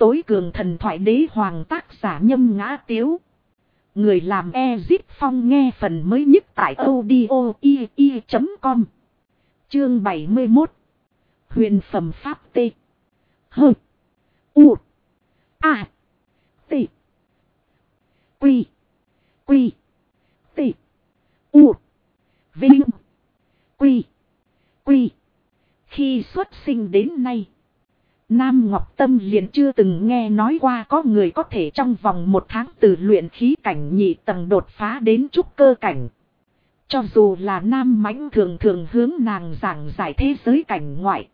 tối cường thần thoại đế hoàng tác giả Nhâm Ngã Tiếu. Người làm Ezip Phong nghe phần mới nhất tại audio.com. Chương 71. Huyền phẩm pháp T. H. U. A. T. Quy. Quy. T. U. Vinh. Quy. Quy. Khi xuất sinh đến nay, Nam Ngọc Tâm liền chưa từng nghe nói qua có người có thể trong vòng 1 tháng từ luyện khí cảnh nhị tầng đột phá đến trúc cơ cảnh. Cho dù là Nam Mãnh thường thường hướng nàng giảng giải thế giới cảnh ngoại,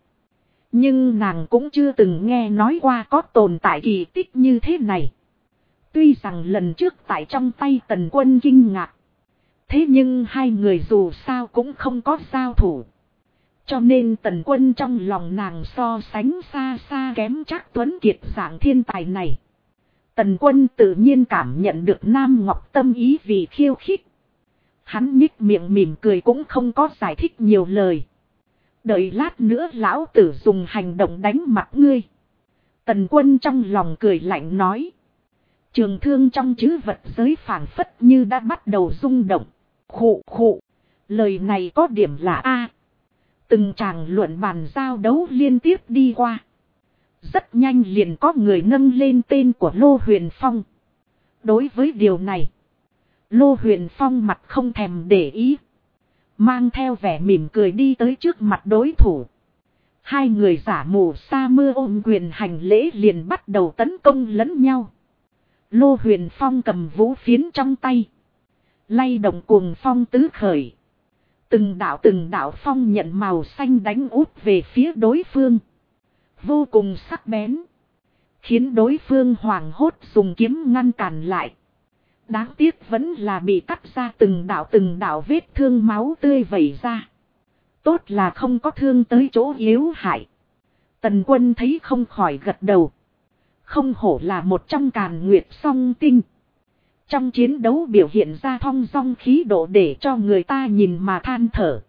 nhưng nàng cũng chưa từng nghe nói qua có tồn tại kỳ tích như thế này. Tuy rằng lần trước tại trong tay Tần Quân kinh ngạc, thế nhưng hai người dù sao cũng không có giao thủ. Cho nên Tần Quân trong lòng nàng so sánh xa xa kém Trác Tuấn Kiệt dạng thiên tài này. Tần Quân tự nhiên cảm nhận được Nam Ngọc Tâm ý vì khiêu khích. Hắn nhích miệng mỉm cười cũng không có giải thích nhiều lời. Đợi lát nữa lão tử dùng hành động đánh mặt ngươi. Tần Quân trong lòng cười lạnh nói. Trường thương trong trữ vật giới phảng phất như đã bắt đầu rung động. Khụ khụ. Lời này có điểm là A. Từng tràng luận bàn giao đấu liên tiếp đi qua. Rất nhanh liền có người nâng lên tên của Lô Huyền Phong. Đối với điều này, Lô Huyền Phong mặt không thèm để ý, mang theo vẻ mỉm cười đi tới trước mặt đối thủ. Hai người giả mù sa mưa ôm quyền hành lễ liền bắt đầu tấn công lẫn nhau. Lô Huyền Phong cầm vũ phiến trong tay, lay động cuồng phong tứ khởi. Từng đạo phong nhận màu xanh đánh úp về phía đối phương. Vô cùng sắc bén, khiến đối phương hoảng hốt dùng kiếm ngăn cản lại. Đáng tiếc vẫn là bị cắt ra từng đạo vết thương máu tươi vẩy ra. Tốt là không có thương tới chỗ yếu hại. Tần Quân thấy không khỏi gật đầu. Không hổ là một trong Càn Nguyệt Song Tinh. Trong chiến đấu biểu hiện ra thong dong khí độ để cho người ta nhìn mà than thở.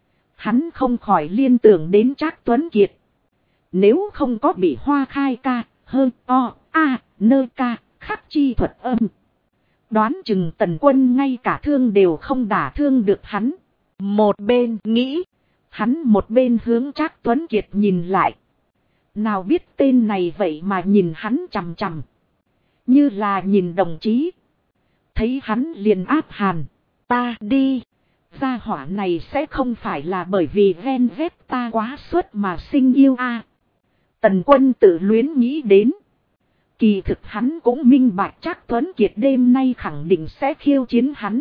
Hắn không khỏi liên tưởng đến Trác Tuấn Kiệt. Nếu không có bị Hoa Khai ca, hơn o, a, nơ ca, khắc chi thuật âm. Đoán chừng Tần Quân ngay cả thương đều không đả thương được hắn. Một bên nghĩ, hắn một bên hướng Trác Tuấn Kiệt nhìn lại. Nào biết tên này vậy mà nhìn hắn chằm chằm, như là nhìn đồng chí. Thấy hắn liền áp hàn. Ta đi. Gia hỏa này sẽ không phải là bởi vì ghen ghét ta quá suốt mà sinh yêu a. Tần Quân tự luyến nghĩ đến. Kỳ thực hắn cũng minh bạch Trác Tuấn Kiệt đêm nay khẳng định sẽ khiêu chiến hắn.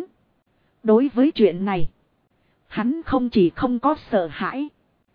Đối với chuyện này, hắn không chỉ không có sợ hãi,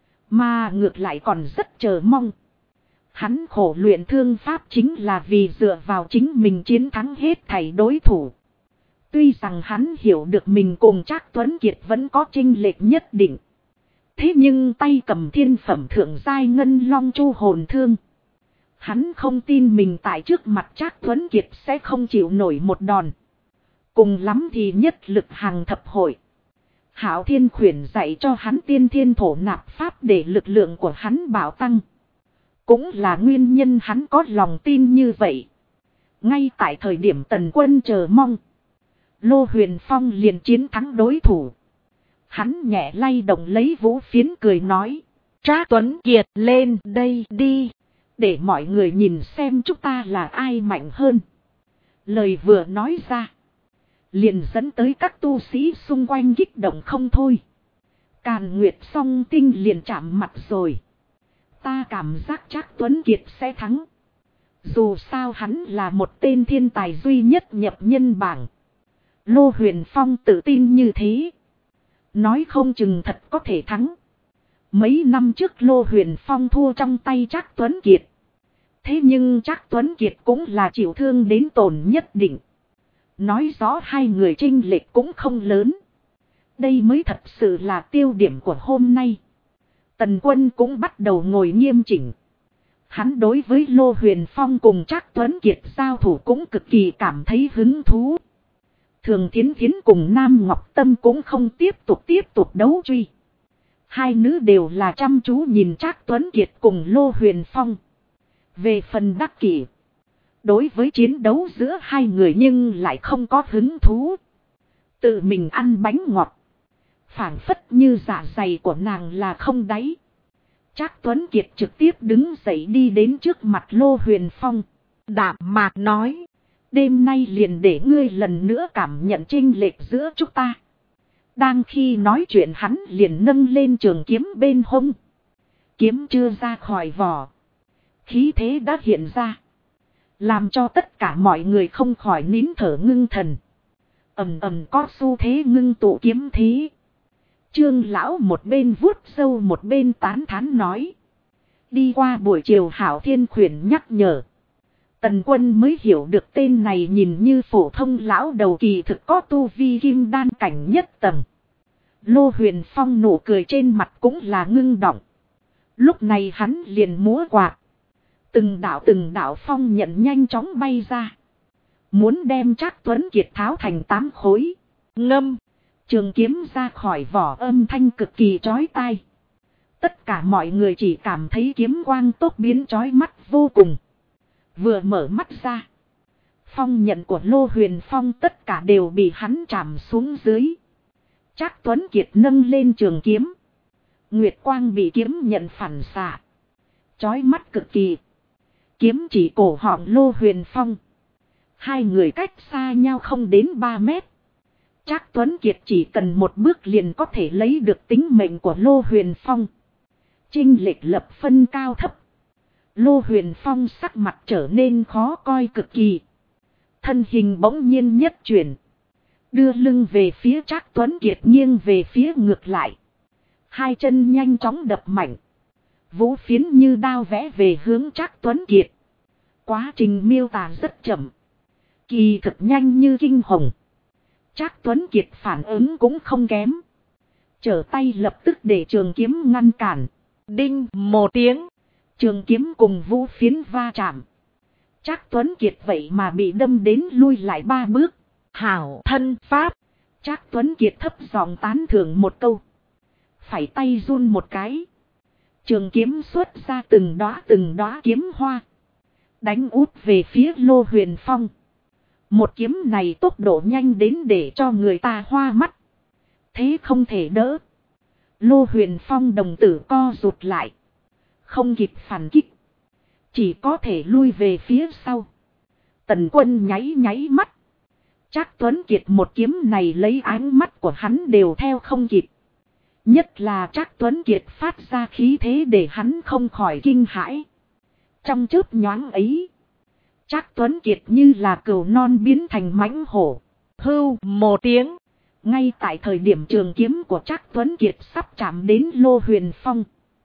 mà ngược lại còn rất chờ mong. Hắn khổ luyện thương pháp chính là vì dựa vào chính mình chiến thắng hết thảy đối thủ. Tuy rằng hắn hiểu được mình cùng Trác Tuấn Kiệt vẫn có chênh lệch nhất định. Thế nhưng tay cầm thiên phẩm thượng giai ngân long chu hồn thương, hắn không tin mình tại trước mặt Trác Tuấn Kiệt sẽ không chịu nổi một đòn. Cùng lắm thì nhất lực hàng thập hội. Hạo Thiên khuyển dạy cho hắn tiên thiên thổ nạp pháp để lực lượng của hắn bảo tăng. Cũng là nguyên nhân hắn có lòng tin như vậy. Ngay tại thời điểm Tần Quân chờ mong, Lô Huyền Phong liền chiến thắng đối thủ. Hắn nhẹ lay động lấy vũ phiến cười nói. Trác Tuấn Kiệt lên đây đi. Để mọi người nhìn xem chúng ta là ai mạnh hơn. Lời vừa nói ra, liền dẫn tới các tu sĩ xung quanh kích động không thôi. Càn Nguyệt Song Tinh liền chạm mặt rồi. Ta cảm giác Trác Tuấn Kiệt sẽ thắng. Dù sao hắn là một tên thiên tài duy nhất nhập nhân bảng. Lô Huyền Phong tự tin như thế, nói không chừng thật có thể thắng. Mấy năm trước Lô Huyền Phong thua trong tay Trác Tuấn Kiệt. Thế nhưng Trác Tuấn Kiệt cũng là chịu thương đến tổn nhất định. Nói rõ hai người chênh lệch cũng không lớn. Đây mới thật sự là tiêu điểm của hôm nay. Tần Quân cũng bắt đầu ngồi nghiêm chỉnh. Hắn đối với Lô Huyền Phong cùng Trác Tuấn Kiệt giao thủ cũng cực kỳ cảm thấy hứng thú. Thường Thiến Thiến cùng Nam Ngọc Tâm cũng không tiếp tục đấu truy. Hai nữ đều là chăm chú nhìn Trác Tuấn Kiệt cùng Lô Huyền Phong. Về phần Đắc Kỷ, Đối với chiến đấu giữa hai người nhưng lại không có hứng thú. Tự mình ăn bánh ngọt. Phảng phất như dạ dày của nàng là không đáy. Trác Tuấn Kiệt trực tiếp đứng dậy đi đến trước mặt Lô Huyền Phong. Đạm mạc nói. Đêm nay liền để ngươi lần nữa cảm nhận chênh lệch giữa chúng ta. Đang khi nói chuyện hắn liền nâng lên trường kiếm bên hông. Kiếm chưa ra khỏi vỏ. Khí thế đã hiện ra. Làm cho tất cả mọi người không khỏi nín thở ngưng thần. Ầm ầm có xu thế ngưng tụ kiếm thế. Trương lão một bên vuốt râu một bên tán thán nói. Đi qua buổi chiều Hảo Thiên khuyển nhắc nhở. Tần Quân mới hiểu được tên này nhìn như phổ thông lão đầu kỳ thực có tu vi kim đan cảnh nhất tầng. Lô Huyền Phong nụ cười trên mặt cũng là ngưng động. Lúc này hắn liền múa quạt. Từng đạo phong nhận nhanh chóng bay ra. Muốn đem Trác Tuấn Kiệt tháo thành 8 khối. Ngâm. Trường kiếm ra khỏi vỏ âm thanh cực kỳ chói tai. Tất cả mọi người chỉ cảm thấy kiếm quang tốc biến chói mắt vô cùng. Vừa mở mắt ra. Phong nhận của Lô Huyền Phong tất cả đều bị hắn chạm xuống dưới. Trác Tuấn Kiệt nâng lên trường kiếm. Nguyệt quang bị kiếm nhận phản xạ. Chói mắt cực kỳ. Kiếm chỉ cổ họng Lô Huyền Phong. Hai người cách xa nhau không đến 3 mét. Trác Tuấn Kiệt chỉ cần một bước liền có thể lấy được tính mệnh của Lô Huyền Phong. Chênh lệch lập phân cao thấp. Lô Huyền Phong sắc mặt trở nên khó coi cực kỳ. Thân hình bỗng nhiên nhất chuyển. Đưa lưng về phía Trác Tuấn Kiệt nghiêng về phía ngược lại. Hai chân nhanh chóng đập mạnh. Vũ phiến như đao vẽ về hướng Trác Tuấn Kiệt. Quá trình miêu tả rất chậm. Kỳ thực nhanh như kinh hồng. Trác Tuấn Kiệt phản ứng cũng không kém. Trở tay lập tức để trường kiếm ngăn cản. Đinh một tiếng. Trường kiếm cùng vũ phiến va chạm. Trác Tuấn Kiệt vậy mà bị đâm đến lui lại 3 bước. Hảo thân pháp. Trác Tuấn Kiệt thấp giọng tán thưởng một câu. Phải tay run một cái. Trường kiếm xuất ra từng đóa kiếm hoa. Đánh út về phía Lô Huyền Phong. Một kiếm này tốc độ nhanh đến để cho người ta hoa mắt. Thế không thể đỡ. Lô Huyền Phong đồng tử co rụt lại. Không kịp phản kích. Chỉ có thể lui về phía sau. Tần Quân nháy mắt. Trác Tuấn Kiệt một kiếm này lấy ánh mắt của hắn đều theo không kịp. Nhất là Trác Tuấn Kiệt phát ra khí thế để hắn không khỏi kinh hãi. Trong chớp nhoáng ấy. Trác Tuấn Kiệt như là cừu non biến thành mãnh hổ. Hưu một tiếng. Ngay tại thời điểm trường kiếm của Trác Tuấn Kiệt sắp chạm đến Lô Huyền Phong.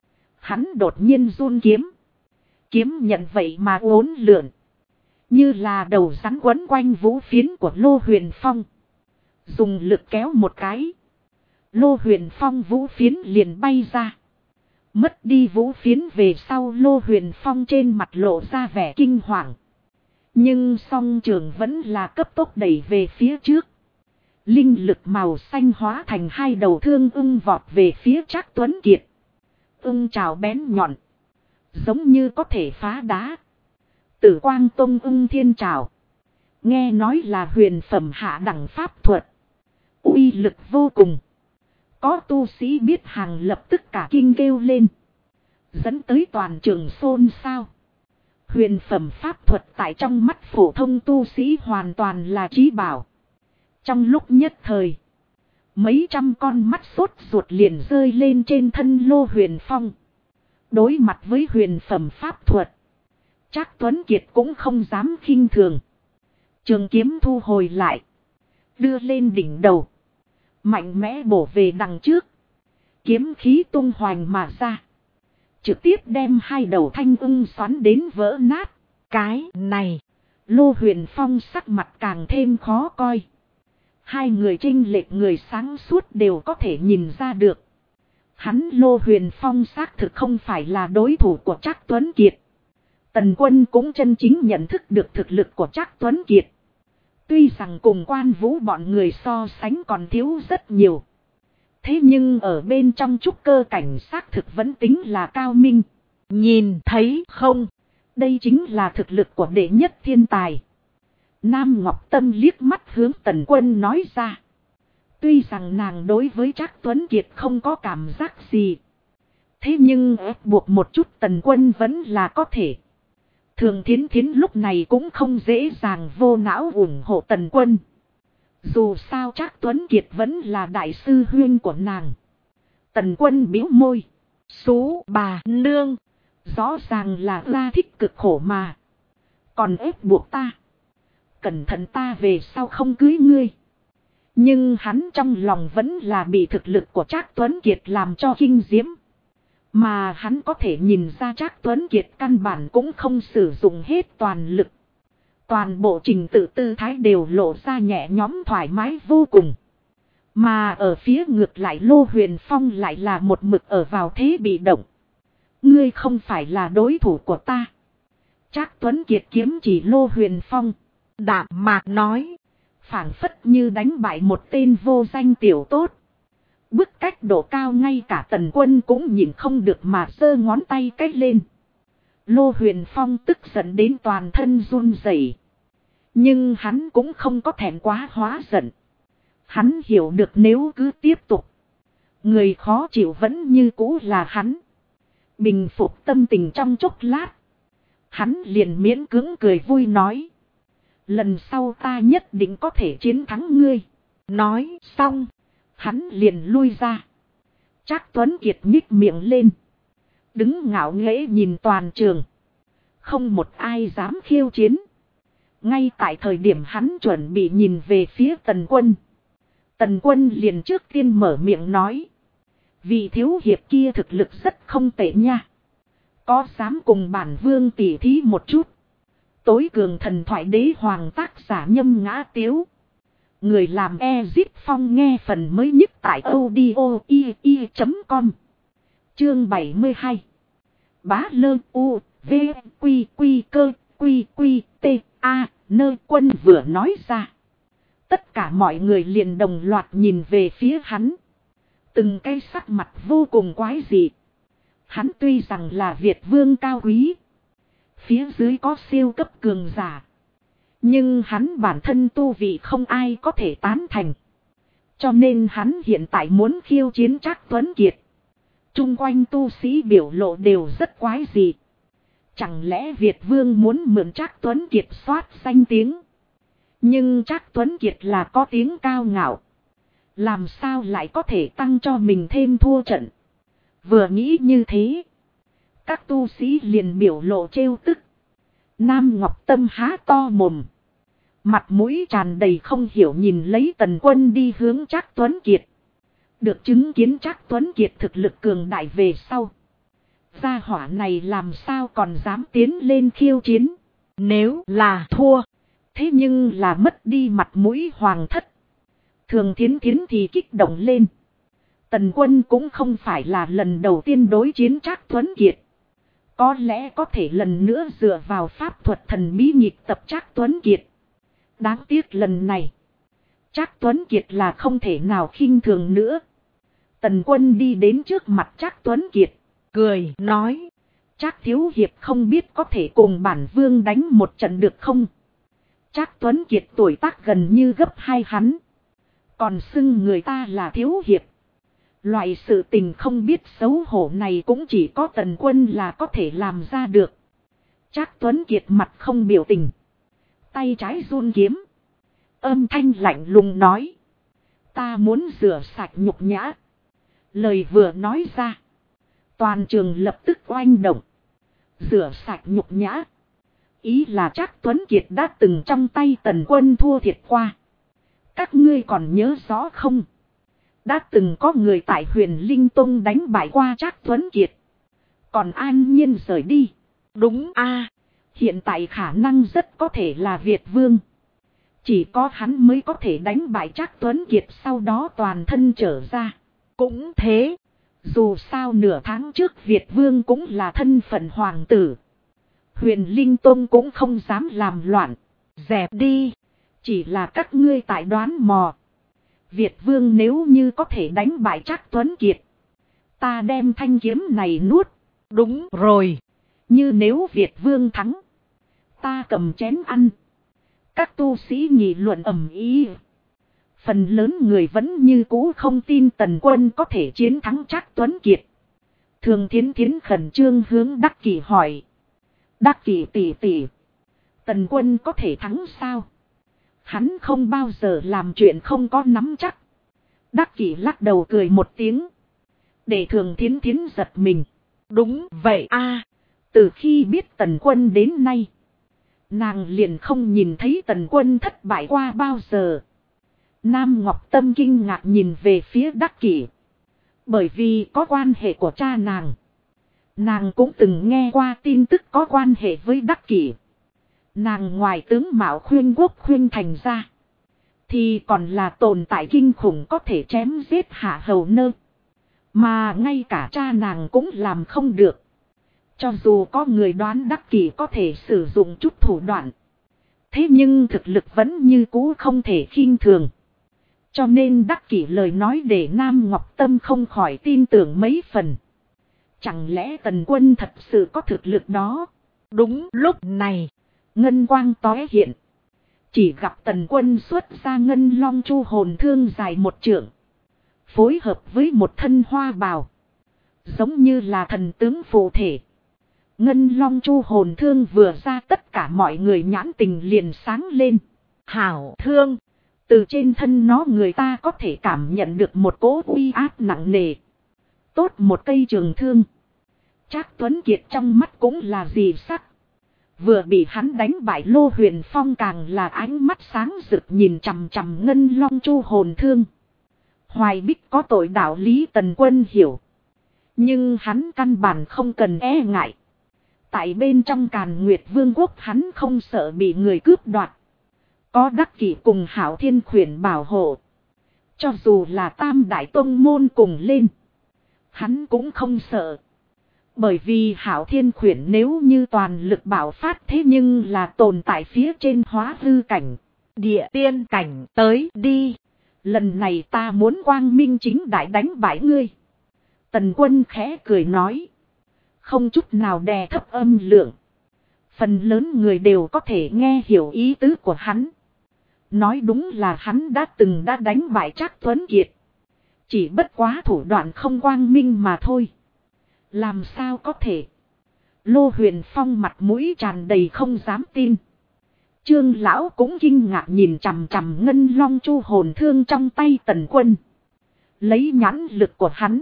Hắn đột nhiên run kiếm. Kiếm nhận vậy mà uốn lượn. Như là đầu rắn quấn quanh vũ phiến của Lô Huyền Phong. Dùng lực kéo một cái. Lô Huyền Phong vũ phiến liền bay ra. Mất đi vũ phiến về sau Lô Huyền Phong trên mặt lộ ra vẻ kinh hoàng. Nhưng song trường vẫn là cấp tốc đẩy về phía trước. Linh lực màu xanh hóa thành 2 đầu thương ưng vọt về phía Trác Tuấn Kiệt. Ưng trào bén nhọn. Giống như có thể phá đá. Tử Quang Tông ưng thiên trào. Nghe nói là huyền phẩm hạ đẳng pháp thuật. Uy lực vô cùng. Có tu sĩ biết hàng lập tức cả kinh kêu lên. Dẫn tới toàn trường xôn xao. Huyền phẩm pháp thuật tại trong mắt phổ thông tu sĩ hoàn toàn là trí bảo. Trong lúc nhất thời. Mấy trăm con mắt sốt ruột liền rơi lên trên thân Lô Huyền Phong. Đối mặt với huyền phẩm pháp thuật. Trác Tuấn Kiệt cũng không dám khinh thường. Trường kiếm thu hồi lại. Đưa lên đỉnh đầu. Mạnh mẽ bổ về đằng trước. Kiếm khí tung hoành mà ra. Trực tiếp đem 2 đầu thanh ưng xoắn đến vỡ nát. Cái này. Lô Huyền Phong sắc mặt càng thêm khó coi. Hai người chênh lệch người sáng suốt đều có thể nhìn ra được. Hắn Lô Huyền Phong xác thực không phải là đối thủ của Trác Tuấn Kiệt. Tần Quân cũng chân chính nhận thức được thực lực của Trác Tuấn Kiệt. Tuy rằng cùng Quan Vũ bọn người so sánh còn thiếu rất nhiều. Thế nhưng ở bên trong trúc cơ cảnh xác thực vẫn tính là cao minh. Nhìn thấy không? Đây chính là thực lực của đệ nhất thiên tài. Nam Ngọc Tâm liếc mắt hướng Tần Quân nói ra. Tuy rằng nàng đối với Trác Tuấn Kiệt không có cảm giác gì. Thế nhưng ép buộc một chút Tần Quân vẫn là có thể. Thường Thiến Thiến lúc này cũng không dễ dàng vô não ủng hộ Tần Quân. Dù sao Trác Tuấn Kiệt vẫn là đại sư huynh của nàng. Tần Quân bĩu môi. Số bà nương. Rõ ràng là ra thích cực khổ mà. Còn ép buộc ta. Cẩn thận ta về sau không cưới ngươi. Nhưng hắn trong lòng vẫn là bị thực lực của Trác Tuấn Kiệt làm cho kinh diễm. Mà hắn có thể nhìn ra Trác Tuấn Kiệt căn bản cũng không sử dụng hết toàn lực. Toàn bộ trình tự tư thái đều lộ ra nhẹ nhõm thoải mái vô cùng. Mà ở phía ngược lại Lô Huyền Phong lại là một mực ở vào thế bị động. Ngươi không phải là đối thủ của ta. Trác Tuấn Kiệt kiếm chỉ Lô Huyền Phong. Đạm mạc nói. Phảng phất như đánh bại một tên vô danh tiểu tốt. Bức cách độ cao ngay cả Tần Quân cũng nhìn không được mà giơ ngón tay cách lên. Lô Huyền Phong tức giận đến toàn thân run rẩy. Nhưng hắn cũng không có thẹn quá hóa giận. Hắn hiểu được nếu cứ tiếp tục. Người khó chịu vẫn như cũ là hắn. Bình phục tâm tình trong chốc lát. Hắn liền miễn cưỡng cười vui nói. Lần sau ta nhất định có thể chiến thắng ngươi. Nói xong. Hắn liền lui ra. Trác Tuấn Kiệt nhích miệng lên. Đứng ngạo nghễ nhìn toàn trường. Không một ai dám khiêu chiến. Ngay tại thời điểm hắn chuẩn bị nhìn về phía Tần Quân. Tần Quân liền trước tiên mở miệng nói. Vị thiếu hiệp kia thực lực rất không tệ nha. Có dám cùng bản vương tỉ thí một chút. Tối cường thần thoại đế hoàng tác giả Nhâm Ngã Tiếu. Người làm Ezip Phong nghe phần mới nhất tại audio.com. Chương 72. Bá lơ u, v, quy quy cơ, quy quy t, a, nơ Quân vừa nói ra. Tất cả mọi người liền đồng loạt nhìn về phía hắn. Từng cái sắc mặt vô cùng quái dị. Hắn tuy rằng là Việt vương cao quý. Phía dưới có siêu cấp cường giả. Nhưng hắn bản thân tu vị không ai có thể tán thành. Cho nên hắn hiện tại muốn khiêu chiến Trác Tuấn Kiệt. Trung quanh tu sĩ biểu lộ đều rất quái dị. Chẳng lẽ Việt vương muốn mượn Trác Tuấn Kiệt soát danh tiếng. Nhưng Trác Tuấn Kiệt là có tiếng cao ngạo. Làm sao lại có thể tăng cho mình thêm thua trận. Vừa nghĩ như thế. Các tu sĩ liền biểu lộ trêu tức. Nam Ngọc Tâm há to mồm. Mặt mũi tràn đầy không hiểu nhìn lấy Tần Quân đi hướng Trác Tuấn Kiệt. Được chứng kiến Trác Tuấn Kiệt thực lực cường đại về sau. Gia hỏa này làm sao còn dám tiến lên khiêu chiến. Nếu là thua. Thế nhưng là mất đi mặt mũi hoàng thất. Thường Thiến Thiến thì kích động lên. Tần Quân cũng không phải là lần đầu tiên đối chiến Trác Tuấn Kiệt. Có lẽ có thể lần nữa dựa vào pháp thuật thần bí nhịp tập Trác Tuấn Kiệt. Đáng tiếc lần này. Trác Tuấn Kiệt là không thể nào khinh thường nữa. Tần Quân đi đến trước mặt Trác Tuấn Kiệt. Cười nói. Trác thiếu hiệp không biết có thể cùng bản vương đánh một trận được không? Trác Tuấn Kiệt tuổi tác gần như gấp hai hắn. Còn xưng người ta là thiếu hiệp. Loại sự tình không biết xấu hổ này cũng chỉ có Tần Quân là có thể làm ra được. Trác Tuấn Kiệt mặt không biểu tình. Tay trái run kiếm. Âm thanh lạnh lùng nói. Ta muốn rửa sạch nhục nhã. Lời vừa nói ra. Toàn trường lập tức oanh động. Rửa sạch nhục nhã. Ý là Trác Tuấn Kiệt đã từng trong tay Tần Quân thua thiệt qua. Các ngươi còn nhớ rõ không? Đã từng có người tại Huyền Linh Tông đánh bại qua Trác Tuấn Kiệt. Còn an nhiên rời đi. Đúng a, hiện tại khả năng rất có thể là Việt vương. Chỉ có hắn mới có thể đánh bại Trác Tuấn Kiệt sau đó toàn thân trở ra. Cũng thế. Dù sao nửa tháng trước Việt vương cũng là thân phận hoàng tử. Huyền Linh Tông cũng không dám làm loạn. Dẹp đi. Chỉ là các ngươi tại đoán mò. Việt vương nếu như có thể đánh bại Trác Tuấn Kiệt. Ta đem thanh kiếm này nuốt. Đúng rồi. Như nếu Việt vương thắng, ta cầm chén ăn. Các tu sĩ nghị luận ầm ĩ. Phần lớn người vẫn như cũ không tin Tần Quân có thể chiến thắng Trác Tuấn Kiệt. Thường Thiến Thiến khẩn trương hướng Đắc Kỷ hỏi. Đắc Kỷ tỷ tỷ, Tần Quân có thể thắng sao? Hắn không bao giờ làm chuyện không có nắm chắc. Đắc Kỷ lắc đầu cười một tiếng, để Thường Thiến Thiến giật mình. Đúng vậy a, từ khi biết Tần Quân đến nay, nàng liền không nhìn thấy Tần Quân thất bại qua bao giờ. Nam Ngọc Tâm kinh ngạc nhìn về phía Đắc Kỷ. Bởi vì có quan hệ của cha nàng, nàng cũng từng nghe qua tin tức có quan hệ với Đắc Kỷ. Nàng ngoài tướng mạo khuyên quốc khuyên thành ra, thì còn là tồn tại kinh khủng có thể chém giết hạ hầu nơ. Mà ngay cả cha nàng cũng làm không được. Cho dù có người đoán Đắc Kỷ có thể sử dụng chút thủ đoạn, thế nhưng thực lực vẫn như cũ không thể khinh thường. Cho nên Đắc Kỷ lời nói để Nam Ngọc Tâm không khỏi tin tưởng mấy phần. Chẳng lẽ Tần Quân thật sự có thực lực đó? Đúng lúc này, ngân quang tóe hiện. Chỉ gặp Tần Quân xuất ra ngân long chu hồn thương dài một trượng, phối hợp với một thân hoa bào, giống như là thần tướng phù thể. Ngân long chu hồn thương vừa ra, tất cả mọi người nhãn tình liền sáng lên. Hảo thương! Từ trên thân nó người ta có thể cảm nhận được một cỗ uy áp nặng nề. Tốt một cây trường thương. Trác Tuấn Kiệt trong mắt cũng là gì sắc. Vừa bị hắn đánh bại Lô Huyền Phong càng là ánh mắt sáng rực nhìn chằm chằm ngân long chu hồn thương. Hoài Bích có tội đạo lý Tần Quân hiểu. Nhưng hắn căn bản không cần e ngại. Tại bên trong Càn Nguyệt Vương quốc hắn không sợ bị người cướp đoạt. Có Đắc Kỷ cùng Hảo Thiên Khuyển bảo hộ. Cho dù là Tam Đại Tông môn cùng lên, hắn cũng không sợ. Bởi vì Hảo Thiên Khuyển nếu như toàn lực bảo phát, thế nhưng là tồn tại phía trên hóa hư cảnh, địa tiên cảnh. Tới đi, lần này ta muốn quang minh chính đại đánh bại ngươi. Tần Quân khẽ cười nói, không chút nào đè thấp âm lượng. Phần lớn người đều có thể nghe hiểu ý tứ của hắn. Nói đúng là hắn đã đánh bại Trác Tuấn Kiệt. Chỉ bất quá thủ đoạn không quang minh mà thôi. Làm sao có thể? Lô Huyền Phong mặt mũi tràn đầy không dám tin. Trương lão cũng kinh ngạc nhìn chằm chằm ngân long chu hồn thương trong tay Tần Quân. Lấy nhãn lực của hắn,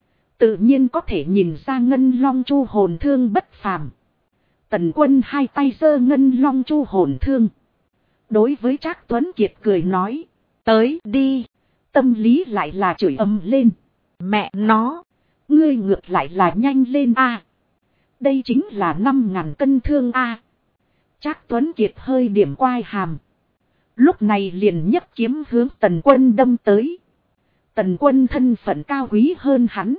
tự nhiên có thể nhìn ra ngân long chu hồn thương bất phàm. Tần Quân hai tay giơ ngân long chu hồn thương, đối với Trác Tuấn Kiệt cười nói, tới đi. Tâm lý lại là chửi ầm lên, mẹ nó, ngươi ngược lại là nhanh lên a. Đây chính là 5.000 cân thương a. Trác Tuấn Kiệt hơi điểm quai hàm, lúc này liền nhấc kiếm hướng Tần Quân đâm tới. Tần Quân thân phận cao quý hơn hắn,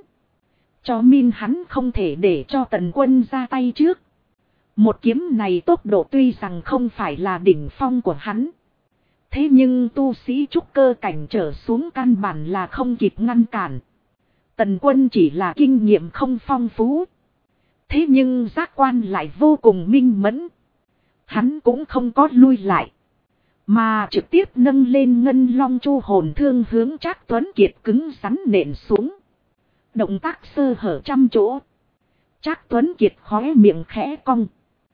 cho nên hắn không thể để cho Tần Quân ra tay trước. Một kiếm này tốc độ tuy rằng không phải là đỉnh phong của hắn, thế nhưng tu sĩ trúc cơ cảnh trở xuống căn bản là không kịp ngăn cản. Tần Quân chỉ là kinh nghiệm không phong phú, thế nhưng giác quan lại vô cùng minh mẫn. Hắn cũng không có lui lại, mà trực tiếp nâng lên ngân long chu hồn thương hướng Trác Tuấn Kiệt cứng rắn nện xuống. Động tác sơ hở trăm chỗ. Trác Tuấn Kiệt khóe miệng khẽ cong,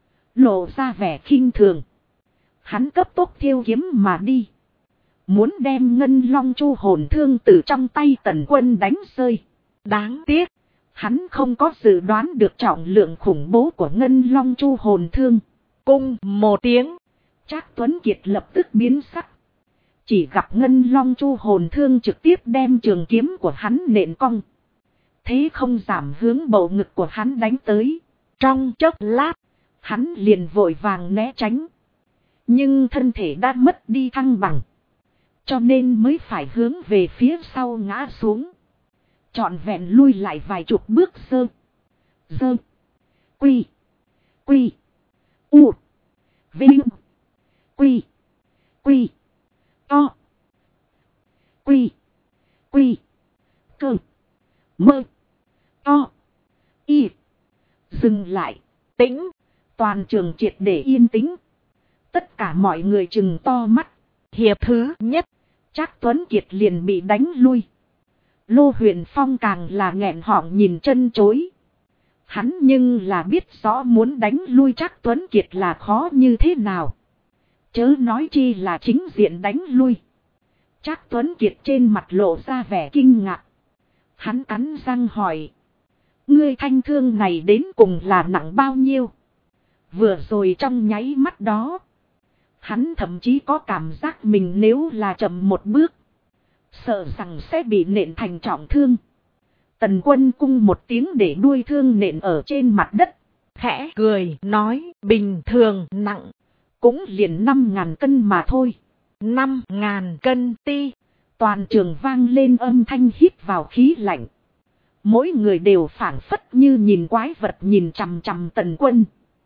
lộ ra vẻ khinh thường. Hắn cấp tốc thiêu kiếm mà đi, muốn đem ngân long chu hồn thương từ trong tay Tần Quân đánh rơi. Đáng tiếc, hắn không có dự đoán được trọng lượng khủng bố của ngân long chu hồn thương. Cùng một tiếng, Trác Tuấn Kiệt lập tức biến sắc. Chỉ gặp ngân long chu hồn thương trực tiếp đem trường kiếm của hắn nện cong. Thế không giảm hướng bầu ngực của hắn đánh tới. Trong chốc lát, hắn liền vội vàng né tránh. Nhưng thân thể đã mất đi thăng bằng, cho nên mới phải hướng về phía sau ngã xuống. Trọn vẹn lui lại vài chục bước. Dơ. Quy. U. Vinh. Quy. To. Quy. Cơ. Mơ. To. Y. Dừng lại. tĩnh. Toàn trường triệt để yên tĩnh. Tất cả mọi người trừng to mắt. Hiệp thứ nhất. Trác Tuấn Kiệt liền bị đánh lui. Lô Huyền Phong càng là nghẹn họng nhìn chân chối. Hắn nhưng là biết rõ muốn đánh lui Trác Tuấn Kiệt là khó như thế nào. Chớ nói chi là chính diện đánh lui. Trác Tuấn Kiệt trên mặt lộ ra vẻ kinh ngạc. Hắn cắn răng hỏi. Ngươi thanh thương này đến cùng là nặng bao nhiêu? Vừa rồi trong nháy mắt đó. Hắn thậm chí có cảm giác mình nếu là chậm một bước. Sợ rằng sẽ bị nện thành trọng thương. Tần Quân cung một tiếng để đuôi thương nện ở trên mặt đất. Khẽ cười nói bình thường nặng. Cũng liền 5.000 cân mà thôi. 5.000 cân ti. Toàn trường vang lên âm thanh hít vào khí lạnh. Mỗi người đều phảng phất như nhìn quái vật nhìn chằm chằm Tần Quân.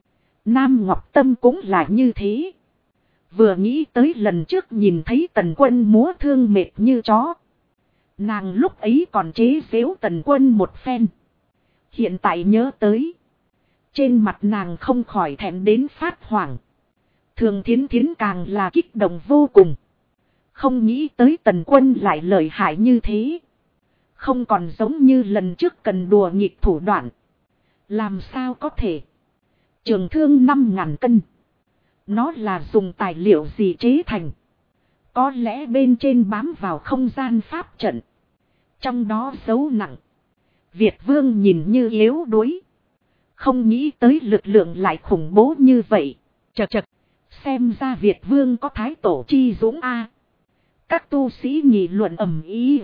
Nam Ngọc Tâm cũng là như thế. Vừa nghĩ tới lần trước nhìn thấy Tần Quân múa thương mệt như chó. Nàng lúc ấy còn chế giễu Tần Quân một phen. Hiện tại nhớ tới. Trên mặt nàng không khỏi thẹn đến phát hoảng. Thường Thiến Thiến càng là kích động vô cùng. Không nghĩ tới Tần Quân lại lợi hại như thế. Không còn giống như lần trước cần đùa nghịch thủ đoạn. Làm sao có thể. Trường thương 5.000 cân. Nó là dùng tài liệu gì chế thành. Có lẽ bên trên bám vào không gian pháp trận. Trong đó giấu nặng. Việt Vương nhìn như yếu đuối. Không nghĩ tới lực lượng lại khủng bố như vậy. Chật chật. Xem ra Việt Vương có thái tổ chi dũng a. Các tu sĩ nghị luận ầm ĩ.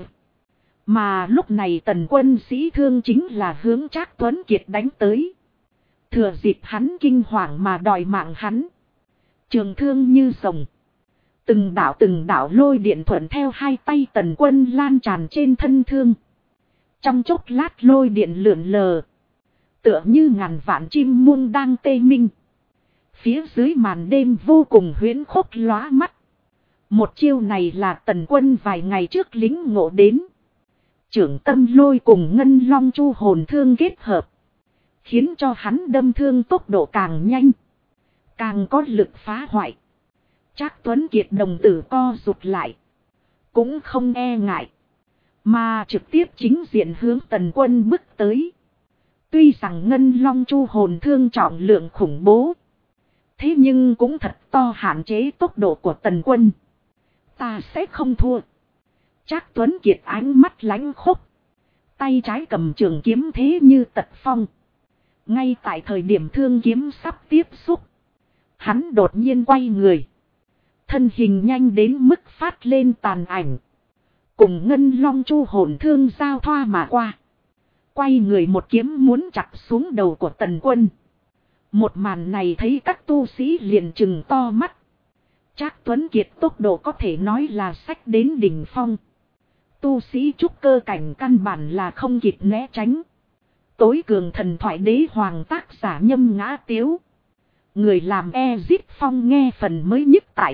Mà lúc này Tần Quân sĩ thương chính là hướng Trác Tuấn Kiệt đánh tới. Thừa dịp hắn kinh hoàng mà đòi mạng hắn. Trường thương như rồng. Từng đạo lôi điện thuận theo hai tay Tần Quân lan tràn trên thân thương. Trong chốc lát lôi điện lượn lờ. Tựa như ngàn vạn chim muông đang tê minh. Phía dưới màn đêm vô cùng huyễn khốc lóa mắt. Một chiêu này là Tần Quân vài ngày trước lính ngộ đến. Trưởng tâm lôi cùng ngân long chu hồn thương kết hợp. Khiến cho hắn đâm thương tốc độ càng nhanh. Càng có lực phá hoại. Trác Tuấn Kiệt đồng tử co rụt lại. Cũng không e ngại. Mà trực tiếp chính diện hướng Tần Quân bước tới. Tuy rằng ngân long chu hồn thương trọng lượng khủng bố. Thế nhưng cũng thật to hạn chế tốc độ của Tần Quân. Ta sẽ không thua. Trác Tuấn Kiệt ánh mắt lánh khốc. Tay trái cầm trường kiếm thế như tật phong. Ngay tại thời điểm thương kiếm sắp tiếp xúc. Hắn đột nhiên quay người. Thân hình nhanh đến mức phát lên tàn ảnh. Cùng ngân long chu hồn thương giao thoa mà qua. Quay người một kiếm muốn chặt xuống đầu của Tần Quân. Một màn này thấy các tu sĩ liền trừng to mắt. Trác Tuấn Kiệt tốc độ có thể nói là xách đến đỉnh phong. Tu sĩ trúc cơ cảnh căn bản là không kịp né tránh. Tối cường thần thoại đế hoàng tác giả Nhâm Ngã Tiếu. Người làm Ezit Phong nghe phần mới nhất tại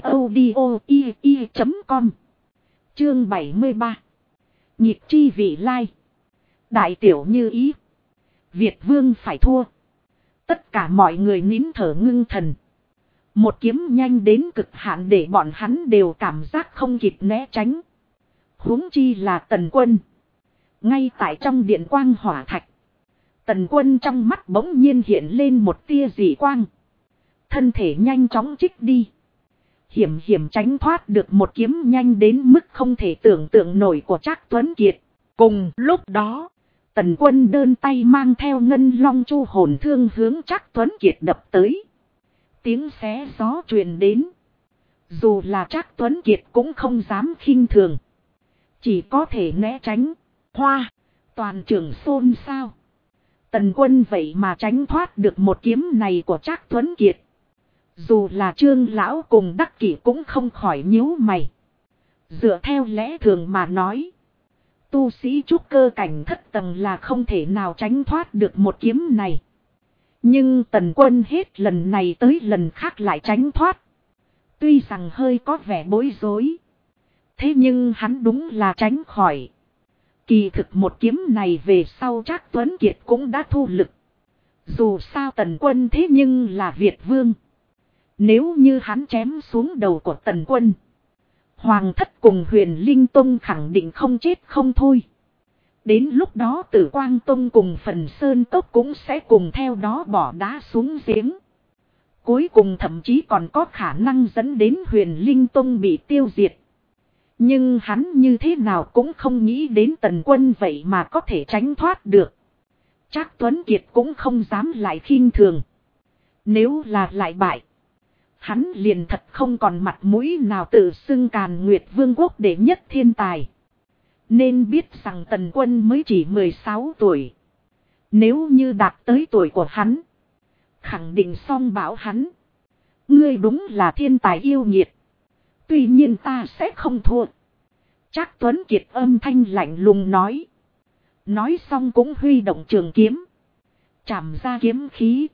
audio.com. Chương 73. Nhịp chi vị lai. Đại tiểu như ý. Việt Vương phải thua. Tất cả mọi người nín thở ngưng thần. Một kiếm nhanh đến cực hạn để bọn hắn đều cảm giác không kịp né tránh. Huống chi là Tần Quân. Ngay tại trong điện quang hỏa thạch. Tần Quân trong mắt bỗng nhiên hiện lên một tia dị quang. Thân thể nhanh chóng trích đi. Hiểm tránh thoát được một kiếm nhanh đến mức không thể tưởng tượng nổi của Trác Tuấn Kiệt. Cùng lúc đó, Tần Quân đơn tay mang theo ngân long chu hồn thương hướng Trác Tuấn Kiệt đập tới. Tiếng xé gió truyền đến. Dù là Trác Tuấn Kiệt cũng không dám khinh thường. Chỉ có thể né tránh. Hoa, toàn trường xôn xao. Tần Quân vậy mà tránh thoát được một kiếm này của Trác Tuấn Kiệt. Dù là Trương lão cùng Đắc Kỷ cũng không khỏi nhíu mày. Dựa theo lẽ thường mà nói, tu sĩ trúc cơ cảnh thất tầng là không thể nào tránh thoát được một kiếm này. Nhưng Tần Quân hết lần này tới lần khác lại tránh thoát. Tuy rằng hơi có vẻ bối rối. Thế nhưng hắn đúng là tránh khỏi. Kỳ thực một kiếm này về sau Trác Tuấn Kiệt cũng đã thu lực. Dù sao Tần Quân thế nhưng là Việt vương. Nếu như hắn chém xuống đầu của Tần Quân, Hoàng thất cùng Huyền Linh Tông khẳng định không chết không thôi. Đến lúc đó Tử Quang Tông cùng Phần Sơn Cốc cũng sẽ cùng theo đó bỏ đá xuống giếng. Cuối cùng thậm chí còn có khả năng dẫn đến Huyền Linh Tông bị tiêu diệt. Nhưng hắn như thế nào cũng không nghĩ đến Tần Quân vậy mà có thể tránh thoát được. Trác Tuấn Kiệt cũng không dám lại khinh thường. Nếu là lại bại, hắn liền thật không còn mặt mũi nào tự xưng Càn Nguyệt Vương quốc đệ nhất thiên tài. Nên biết rằng Tần Quân mới chỉ 16 tuổi. Nếu như đạt tới tuổi của hắn, khẳng định song bảo hắn: ngươi đúng là thiên tài yêu nghiệt. Tuy nhiên ta sẽ không thua. Trác Tuấn Kiệt âm thanh lạnh lùng nói. Nói xong cũng huy động trường kiếm, chạm ra kiếm khí,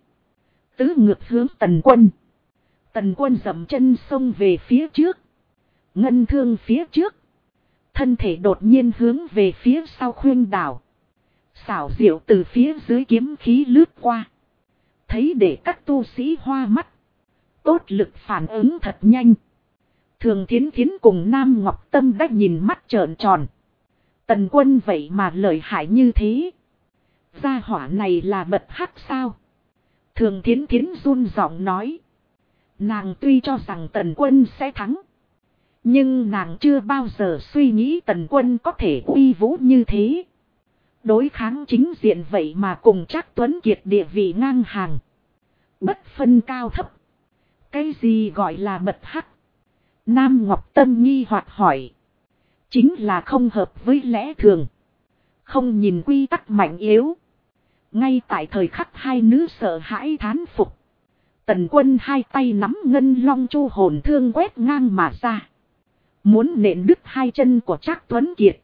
tứ ngược hướng Tần Quân. Tần Quân dậm chân xông về phía trước, ngân thương phía trước, thân thể đột nhiên hướng về phía sau khuynh đảo. Xảo diệu từ phía dưới kiếm khí lướt qua, thấy để các tu sĩ hoa mắt. Tốt lực phản ứng thật nhanh. Thường Thiến Thiến cùng Nam Ngọc Tâm đã nhìn mắt trợn tròn. Tần Quân vậy mà lợi hại như thế. Gia hỏa này là bật hắc sao? Thường Thiến Thiến run giọng nói. Nàng tuy cho rằng Tần Quân sẽ thắng, nhưng nàng chưa bao giờ suy nghĩ Tần Quân có thể uy vũ như thế. Đối kháng chính diện vậy mà cùng Trác Tuấn Kiệt địa vị ngang hàng, bất phân cao thấp. Cái gì gọi là bật hắc? Nam Ngọc Tâm nghi hoặc hỏi. Chính là không hợp với lẽ thường, không nhìn quy tắc mạnh yếu. Ngay tại thời khắc hai nữ sợ hãi thán phục, Tần Quân hai tay nắm ngân long chu hồn thương quét ngang mà ra, muốn nện đứt hai chân của Trác Tuấn Kiệt.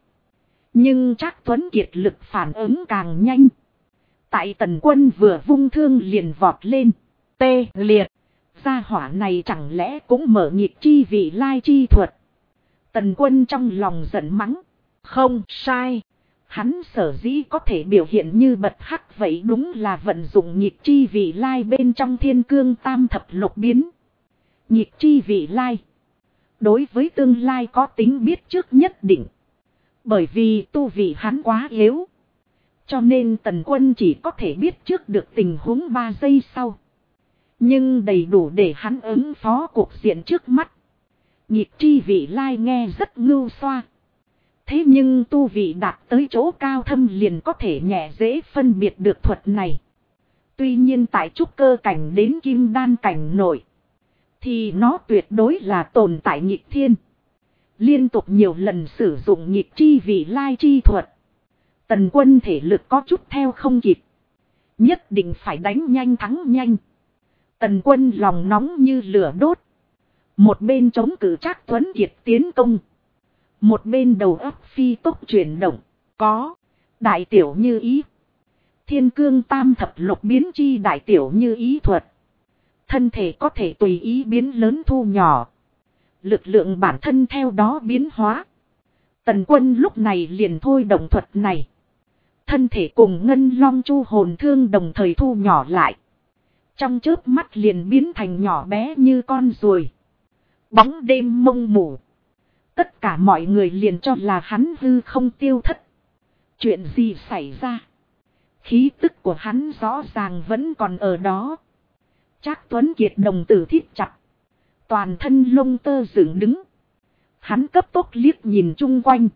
Nhưng Trác Tuấn Kiệt lực phản ứng càng nhanh. Tại Tần Quân vừa vung thương liền vọt lên. Tê liệt. Gia hỏa này chẳng lẽ cũng mở nghịch chi vị lai chi thuật? Tần Quân trong lòng giận mắng. Không sai. Hắn sở dĩ có thể biểu hiện như bật hắc vậy đúng là vận dụng nghịch chi vị lai bên trong Thiên Cương Tam Thập Lục biến. Nghịch chi vị lai đối với tương lai có tính biết trước nhất định. Bởi vì tu vị hắn quá yếu, cho nên Tần Quân chỉ có thể biết trước được tình huống 3 giây sau. Nhưng đầy đủ để hắn ứng phó cuộc diện trước mắt. Nghịch chi vị lai nghe rất ngưu xoa. Thế nhưng tu vị đạt tới chỗ cao thâm liền có thể nhẹ dễ phân biệt được thuật này. Tuy nhiên tại trúc cơ cảnh đến kim đan cảnh nổi, thì nó tuyệt đối là tồn tại nghịch thiên. Liên tục nhiều lần sử dụng nghịch chi vị lai chi thuật, Tần Quân thể lực có chút theo không kịp. Nhất định phải đánh nhanh thắng nhanh. Tần Quân lòng nóng như lửa đốt. Một bên chống cự Trác Tuấn Kiệt tiến công, một bên đầu óc phi tốc chuyển động. Có đại tiểu như ý, Thiên Cương Tam Thập Lục biến chi đại tiểu như ý thuật. Thân thể có thể tùy ý biến lớn thu nhỏ, lực lượng bản thân theo đó biến hóa. Tần Quân lúc này liền thôi động thuật này. Thân thể cùng ngân long chu hồn thương đồng thời thu nhỏ lại. Trong chớp mắt liền biến thành nhỏ bé như con ruồi. Bóng đêm mông mù. Tất cả mọi người liền cho là hắn hư không tiêu thất. Chuyện gì xảy ra? Khí tức của hắn rõ ràng vẫn còn ở đó. Trác Tuấn Kiệt đồng tử thít chặt, toàn thân lông tơ dựng đứng. Hắn cấp tốc liếc nhìn chung quanh,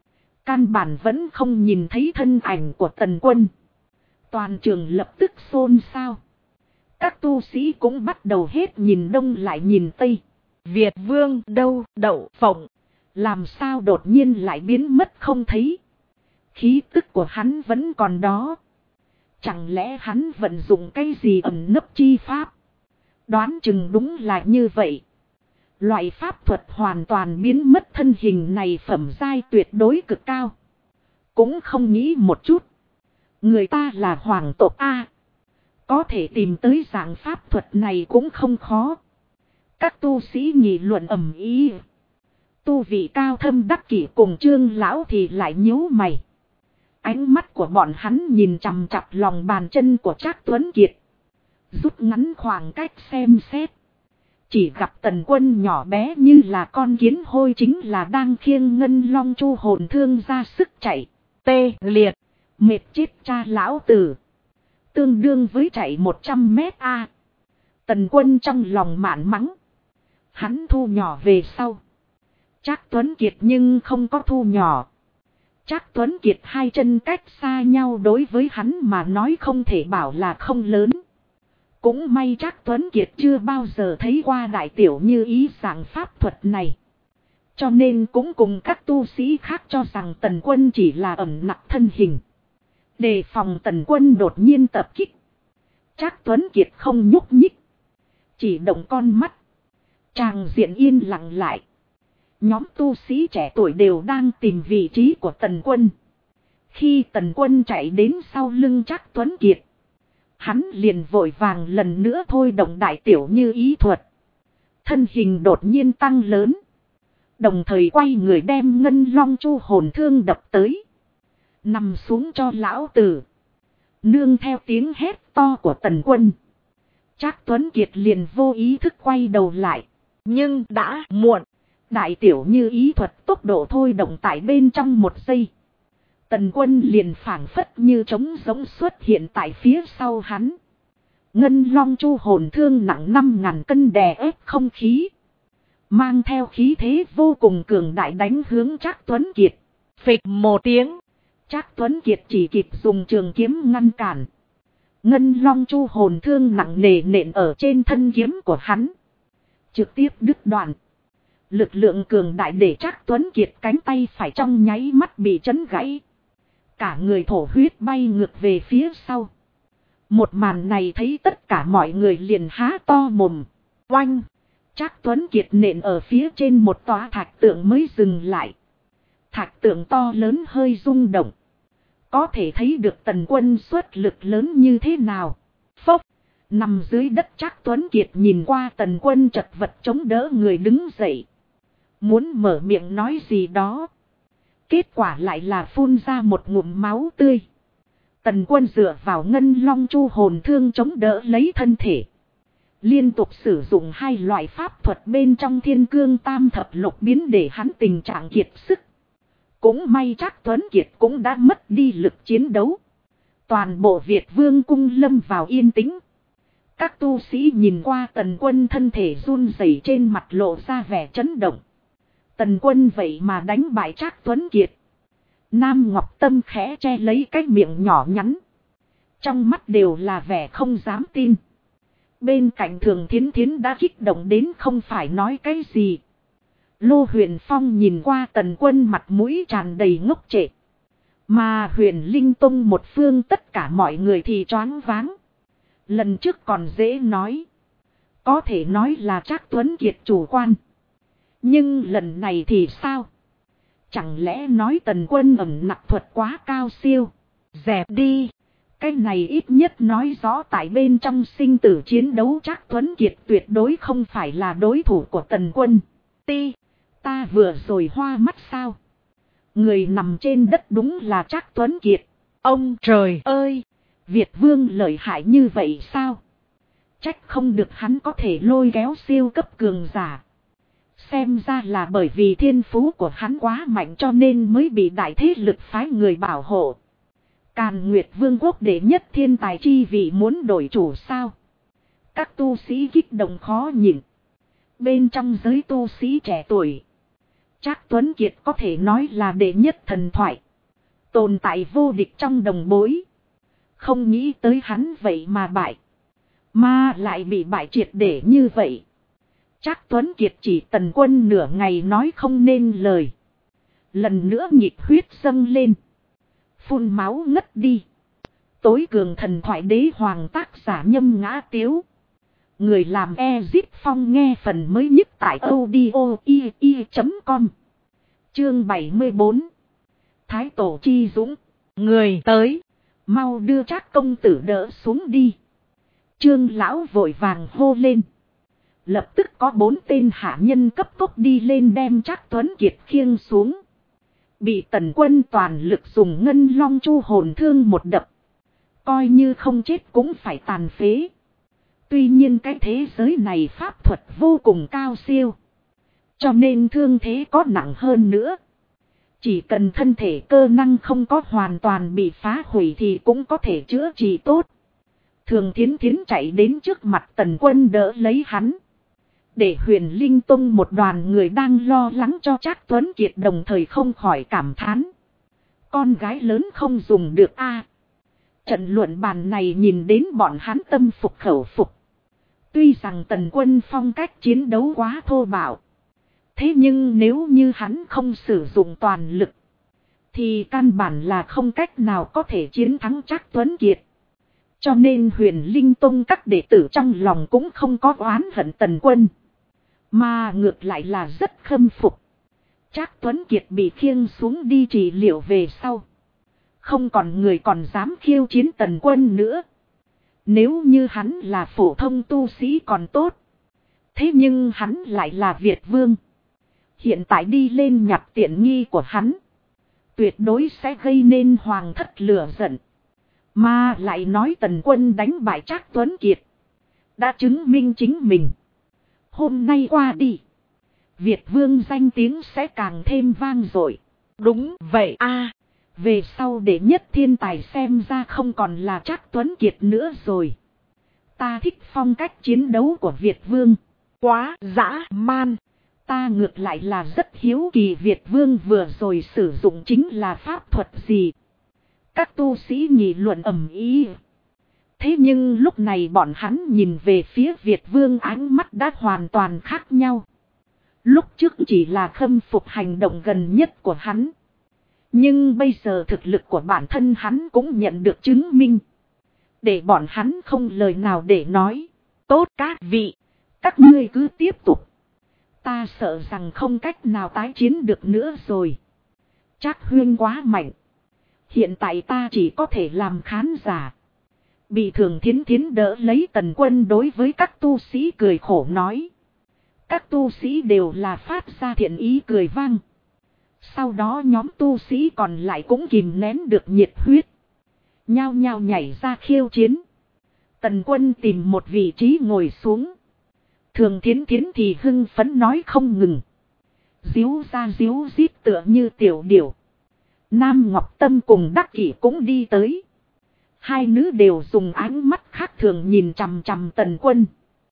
căn bản vẫn không nhìn thấy thân ảnh của Tần Quân. Toàn trường lập tức xôn xao. Các tu sĩ cũng bắt đầu hết nhìn đông lại nhìn tây. Việt Vương đâu? Đậu Phộng làm sao đột nhiên lại biến mất không thấy? Khí tức của hắn vẫn còn đó. Chẳng lẽ hắn vận dụng cái gì ẩn nấp chi pháp? Đoán chừng đúng là như vậy. Loại pháp thuật hoàn toàn biến mất thân hình này phẩm giai tuyệt đối cực cao. Cũng không nghĩ một chút. Người ta là hoàng tộc A, có thể tìm tới dạng pháp thuật này cũng không khó. Các tu sĩ nghị luận ầm ĩ. Tu vị cao thâm đắc kỷ cùng Trương lão thì lại nhíu mày. Ánh mắt của bọn hắn nhìn chằm chằm lòng bàn chân của Trác Tuấn Kiệt. Rút ngắn khoảng cách xem xét. Chỉ gặp Tần Quân nhỏ bé như là con kiến hôi chính là đang khiêng Ngân Long Chu hồn thương ra sức chạy. Tê liệt. Mệt chết cha lão tử. Tương đương với chạy 100 mét a. Tần Quân trong lòng mạn mắng. Hắn thu nhỏ về sau. Trác Tuấn Kiệt nhưng không có thu nhỏ. Trác Tuấn Kiệt hai chân cách xa nhau đối với hắn mà nói không thể bảo là không lớn. Cũng may Trác Tuấn Kiệt chưa bao giờ thấy qua đại tiểu như ý dạng pháp thuật này. Cho nên cũng cùng các tu sĩ khác cho rằng Tần Quân chỉ là ẩn nặc thân hình. Đề phòng Tần Quân đột nhiên tập kích. Trác Tuấn Kiệt không nhúc nhích. Chỉ động con mắt. Tràng diện yên lặng lại. Nhóm tu sĩ trẻ tuổi đều đang tìm vị trí của Tần Quân. Khi Tần Quân chạy đến sau lưng Trác Tuấn Kiệt. Hắn liền vội vàng lần nữa thôi động đại tiểu như ý thuật. Thân hình đột nhiên tăng lớn. Đồng thời quay người đem Ngân Long Chu hồn thương đập tới. Nằm xuống cho lão tử. Nương theo tiếng hét to của Tần Quân. Trác Tuấn Kiệt liền vô ý thức quay đầu lại. Nhưng đã muộn. Đại tiểu như ý thuật tốc độ thôi động tại bên trong 1 giây. Tần Quân liền phảng phất như trống giống xuất hiện tại phía sau hắn. Ngân Long Chu hồn thương nặng 5.000 cân đè ép không khí. Mang theo khí thế vô cùng cường đại đánh hướng Trác Tuấn Kiệt. Phịch một tiếng. Trác Tuấn Kiệt chỉ kịp dùng trường kiếm ngăn cản. Ngân Long Chu hồn thương nặng nề nện ở trên thân kiếm của hắn. Trực tiếp đứt đoạn. Lực lượng cường đại để Trác Tuấn Kiệt cánh tay phải trong nháy mắt bị chấn gãy. Cả người thổ huyết bay ngược về phía sau. Một màn này thấy tất cả mọi người liền há to mồm. Oanh. Trác Tuấn Kiệt nện ở phía trên một tòa thạch tượng mới dừng lại. Thạch tượng to lớn hơi rung động. Có thể thấy được Tần Quân xuất lực lớn như thế nào. Phốc. Nằm dưới đất Trác Tuấn Kiệt nhìn qua Tần Quân chật vật chống đỡ người đứng dậy. Muốn mở miệng nói gì đó. Kết quả lại là phun ra một ngụm máu tươi. Tần Quân dựa vào Ngân Long Chu hồn thương chống đỡ lấy thân thể. Liên tục sử dụng 2 loại pháp thuật bên trong Thiên Cương Tam Thập Lục biến để hắn tình trạng kiệt sức. Cũng may Trác Tuấn Kiệt cũng đã mất đi lực chiến đấu. Toàn bộ Việt Vương cung lâm vào yên tĩnh. Các tu sĩ nhìn qua Tần Quân thân thể run rẩy trên mặt lộ ra vẻ chấn động. Tần Quân vậy mà đánh bại Trác Tuấn Kiệt. Nam Ngọc Tâm khẽ che lấy cái miệng nhỏ nhắn. Trong mắt đều là vẻ không dám tin. Bên cạnh Thường Thiến Thiến đã kích động đến không phải nói cái gì. Lô Huyền Phong nhìn qua Tần Quân mặt mũi tràn đầy ngốc trệ. Mà Huyền Linh Tông một phương tất cả mọi người thì choáng váng. Lần trước còn dễ nói. Có thể nói là Trác Tuấn Kiệt chủ quan. Nhưng lần này thì sao? Chẳng lẽ nói Tần Quân ẩn nặc thuật quá cao siêu? Dẹp đi. Cái này ít nhất nói rõ tại bên trong sinh tử chiến đấu Trác Tuấn Kiệt tuyệt đối không phải là đối thủ của Tần Quân. Ta vừa rồi hoa mắt sao? Người nằm trên đất đúng là Trác Tuấn Kiệt. Ông trời ơi! Việt Vương lợi hại như vậy sao? Trách không được hắn có thể lôi kéo siêu cấp cường giả. Xem ra là bởi vì thiên phú của hắn quá mạnh cho nên mới bị đại thế lực phái người bảo hộ. Càn Nguyệt Vương quốc đệ nhất thiên tài chi vị muốn đổi chủ sao? Các tu sĩ kích động khó nhịn. Bên trong giới tu sĩ trẻ tuổi, Trác Tuấn Kiệt có thể nói là đệ nhất thần thoại. Tồn tại vô địch trong đồng bối. Không nghĩ tới hắn vậy mà bại. Mà lại bị bại triệt để như vậy. Trác Tuấn Kiệt chỉ Tần Quân nửa ngày nói không nên lời. Lần nữa nhiệt huyết dâng lên. Phun máu ngất đi. Tối cường thần thoại đế hoàng tác giả Nhâm Ngã Tiếu. Người làm Ezip Phong nghe phần mới nhất tại audio.com. Chương 74. Thái Tổ Chi Dũng. Người tới. Mau đưa Trác công tử đỡ xuống đi. Trương lão vội vàng hô lên. Lập tức có 4 tên hạ nhân cấp tốc đi lên đem Trác Tuấn Kiệt khiêng xuống. Bị Tần Quân toàn lực dùng ngân long chu hồn thương một đập. Coi như không chết cũng phải tàn phế. Tuy nhiên cái thế giới này pháp thuật vô cùng cao siêu. Cho nên thương thế có nặng hơn nữa. Chỉ cần thân thể cơ năng không có hoàn toàn bị phá hủy thì cũng có thể chữa trị tốt. Thường Thiến Thiến chạy đến trước mặt Tần Quân đỡ lấy hắn. Để Huyền Linh Tông một đoàn người đang lo lắng cho Trác Tuấn Kiệt đồng thời không khỏi cảm thán. Con gái lớn không dùng được a. Trận luận bàn này nhìn đến bọn hắn tâm phục khẩu phục. Tuy rằng Tần Quân phong cách chiến đấu quá thô bạo. Thế nhưng nếu như hắn không sử dụng toàn lực. Thì căn bản là không cách nào có thể chiến thắng Trác Tuấn Kiệt. Cho nên Huyền Linh Tông các đệ tử trong lòng cũng không có oán hận Tần Quân. Mà ngược lại là rất khâm phục. Trác Tuấn Kiệt bị khiêng xuống đi trị liệu về sau. Không còn người còn dám khiêu chiến Tần Quân nữa. Nếu như hắn là phổ thông tu sĩ còn tốt. Thế nhưng hắn lại là Việt Vương. Hiện tại đi lên nhặt tiện nghi của hắn. Tuyệt đối sẽ gây nên hoàng thất lửa giận. Mà lại nói Tần Quân đánh bại Trác Tuấn Kiệt. Đã chứng minh chính mình. Hôm nay qua đi. Việt Vương danh tiếng sẽ càng thêm vang dội. Đúng vậy a. Về sau đệ nhất thiên tài xem ra không còn là Trác Tuấn Kiệt nữa rồi. Ta thích phong cách chiến đấu của Việt Vương. Quá dã man. Ta ngược lại là rất hiếu kỳ Việt Vương vừa rồi sử dụng chính là pháp thuật gì. Các tu sĩ nghị luận ầm ĩ. Thế nhưng lúc này bọn hắn nhìn về phía Việt Vương ánh mắt đã hoàn toàn khác nhau. Lúc trước chỉ là khâm phục hành động gần nhất của hắn. Nhưng bây giờ thực lực của bản thân hắn cũng nhận được chứng minh. Để bọn hắn không lời nào để nói. Tốt các vị. Các ngươi cứ tiếp tục. Ta sợ rằng không cách nào tái chiến được nữa rồi. Trác Huyên quá mạnh. Hiện tại ta chỉ có thể làm khán giả. Bị Thường Thiến Thiến đỡ lấy Tần Quân đối với các tu sĩ cười khổ nói. Các tu sĩ đều là phát ra thiện ý cười vang. Sau đó nhóm tu sĩ còn lại cũng kìm nén được nhiệt huyết. Nhao nhao nhảy ra khiêu chiến. Tần Quân tìm một vị trí ngồi xuống. Thường Thiến Thiến thì hưng phấn nói không ngừng. Díu ra díu dít tựa như tiểu điểu. Nam Ngọc Tâm cùng Đắc Kỷ cũng đi tới. Hai nữ đều dùng ánh mắt khác thường nhìn chằm chằm Tần Quân.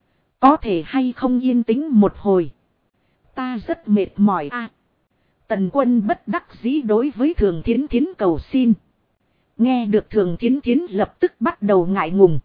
Có thể hay không yên tĩnh một hồi. Ta rất mệt mỏi a. Tần Quân bất đắc dĩ đối với Thường Thiến Thiến cầu xin. Nghe được Thường Thiến Thiến lập tức bắt đầu ngại ngùng.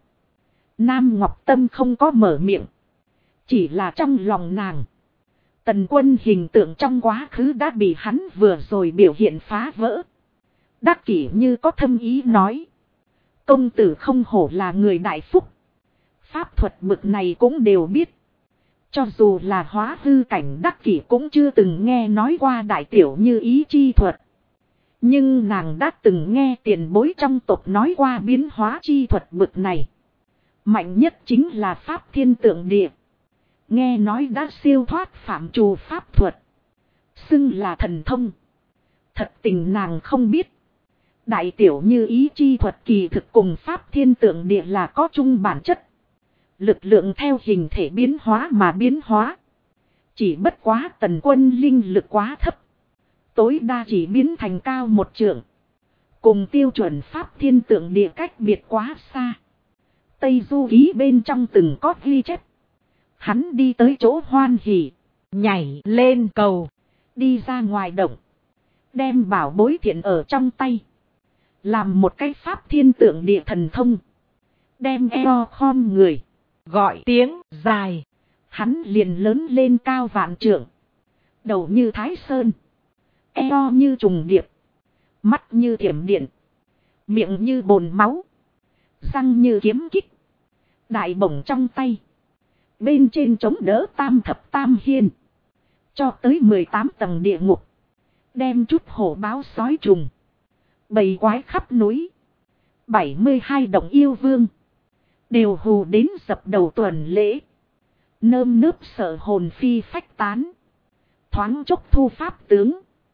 Nam Ngọc Tâm không có mở miệng. Chỉ là trong lòng nàng. Tần Quân hình tượng trong quá khứ đã bị hắn vừa rồi biểu hiện phá vỡ. Đắc Kỷ như có thâm ý nói. Công tử không hổ là người đại phúc. Pháp thuật bực này cũng đều biết. Cho dù là hóa hư cảnh Đắc Kỷ cũng chưa từng nghe nói qua đại tiểu như ý chi thuật. Nhưng nàng đã từng nghe tiền bối trong tộc nói qua biến hóa chi thuật bực này. Mạnh nhất chính là Pháp Thiên Tượng Địa. Nghe nói đã siêu thoát phạm trù pháp thuật. Xưng là thần thông. Thật tình nàng không biết. Đại tiểu như ý chi thuật kỳ thực cùng Pháp Thiên Tượng Địa là có chung bản chất. Lực lượng theo hình thể biến hóa mà biến hóa. Chỉ bất quá Tần Quân linh lực quá thấp. Tối đa chỉ biến thành cao một trượng. Cùng tiêu chuẩn Pháp Thiên Tượng Địa cách biệt quá xa. Tây Du Ký bên trong từng có ghi chép. Hắn đi tới chỗ hoan hỉ. Nhảy lên cầu. Đi ra ngoài động. Đem bảo bối thiện ở trong tay. Làm một cái Pháp Thiên Tượng Địa thần thông. Đem eo khom người. Gọi tiếng dài. Hắn liền lớn lên cao vạn trượng. Đầu như Thái Sơn. Eo như trùng điệp. Mắt như thiểm điện. Miệng như bồn máu. Răng như kiếm kích. Đại bổng trong tay. Bên trên chống đỡ tam thập tam hiên. Cho tới 18 tầng địa ngục. Đem chút hổ báo sói trùng. Bầy quái khắp núi. 72 động yêu vương. Đều hù đến dập đầu tuần lễ. Nơm nớp sợ hồn phi phách tán. Thoáng chốc thu pháp tướng.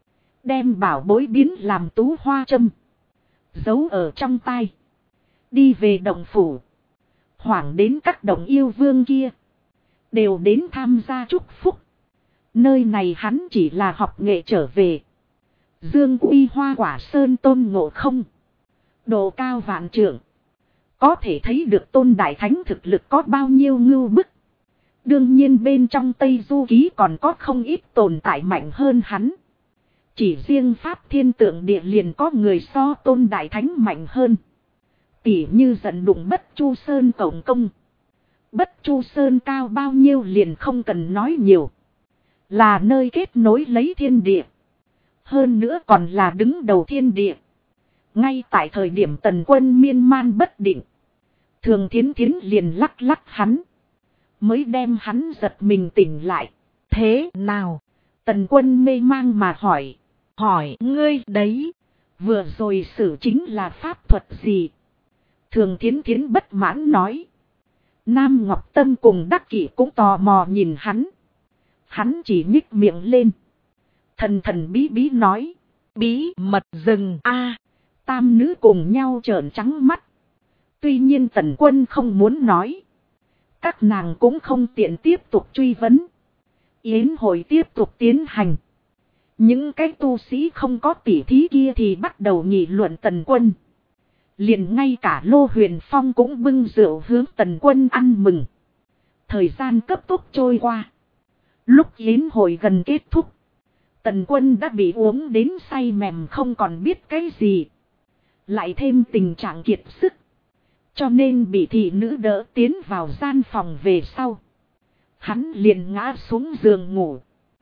Đem bảo bối biến làm tú hoa châm. Giấu ở trong tai. Đi về động phủ. Hoảng đến các động yêu vương kia. Đều đến tham gia chúc phúc. Nơi này hắn chỉ là học nghệ trở về. Dương uy hoa quả sơn tôn ngộ không. Độ cao vạn trượng. Có thể thấy được tôn đại thánh thực lực có bao nhiêu ngưu bức. Đương nhiên bên trong Tây Du Ký còn có không ít tồn tại mạnh hơn hắn. Chỉ riêng Pháp Thiên Tượng Địa liền có người so tôn đại thánh mạnh hơn. Tỉ như giận đụng Bất Chu Sơn Cộng Công. Bất Chu Sơn cao bao nhiêu liền không cần nói nhiều. Là nơi kết nối lấy thiên địa. Hơn nữa còn là đứng đầu thiên địa. Ngay tại thời điểm Tần Quân miên man bất định. Thường Thiến Thiến liền lắc lắc hắn. Mới đem hắn giật mình tỉnh lại. Thế nào? Tần Quân mê mang mà hỏi. Hỏi ngươi đấy. Vừa rồi xử chính là pháp thuật gì? Thường Thiến Thiến bất mãn nói. Nam Ngọc Tâm cùng Đắc Kỷ cũng tò mò nhìn hắn. Hắn chỉ nhích miệng lên. Thần thần bí bí nói. Bí mật rừng a. Tam nữ cùng nhau trợn trắng mắt. Tuy nhiên Tần Quân không muốn nói. Các nàng cũng không tiện tiếp tục truy vấn. Yến hội tiếp tục tiến hành. Những cái tu sĩ không có tỉ thí kia thì bắt đầu nghị luận Tần Quân. Liền ngay cả Lô Huyền Phong cũng bưng rượu hướng Tần Quân ăn mừng. Thời gian cấp tốc trôi qua. Lúc yến hội gần kết thúc. Tần Quân đã bị uống đến say mềm không còn biết cái gì. Lại thêm tình trạng kiệt sức. Cho nên bị thị nữ đỡ tiến vào gian phòng về sau. Hắn liền ngã xuống giường ngủ.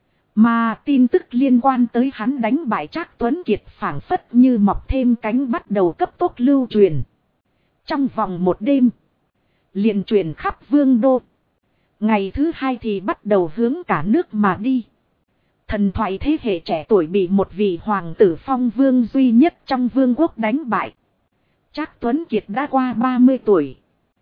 Mà tin tức liên quan tới hắn đánh bại Trác Tuấn Kiệt phảng phất như mọc thêm cánh bắt đầu cấp tốc lưu truyền. Trong vòng một đêm. Liền truyền khắp vương đô. Ngày thứ hai thì bắt đầu hướng cả nước mà đi. Thần thoại thế hệ trẻ tuổi bị một vị hoàng tử phong vương duy nhất trong vương quốc đánh bại. Trác Tuấn Kiệt đã qua 30 tuổi.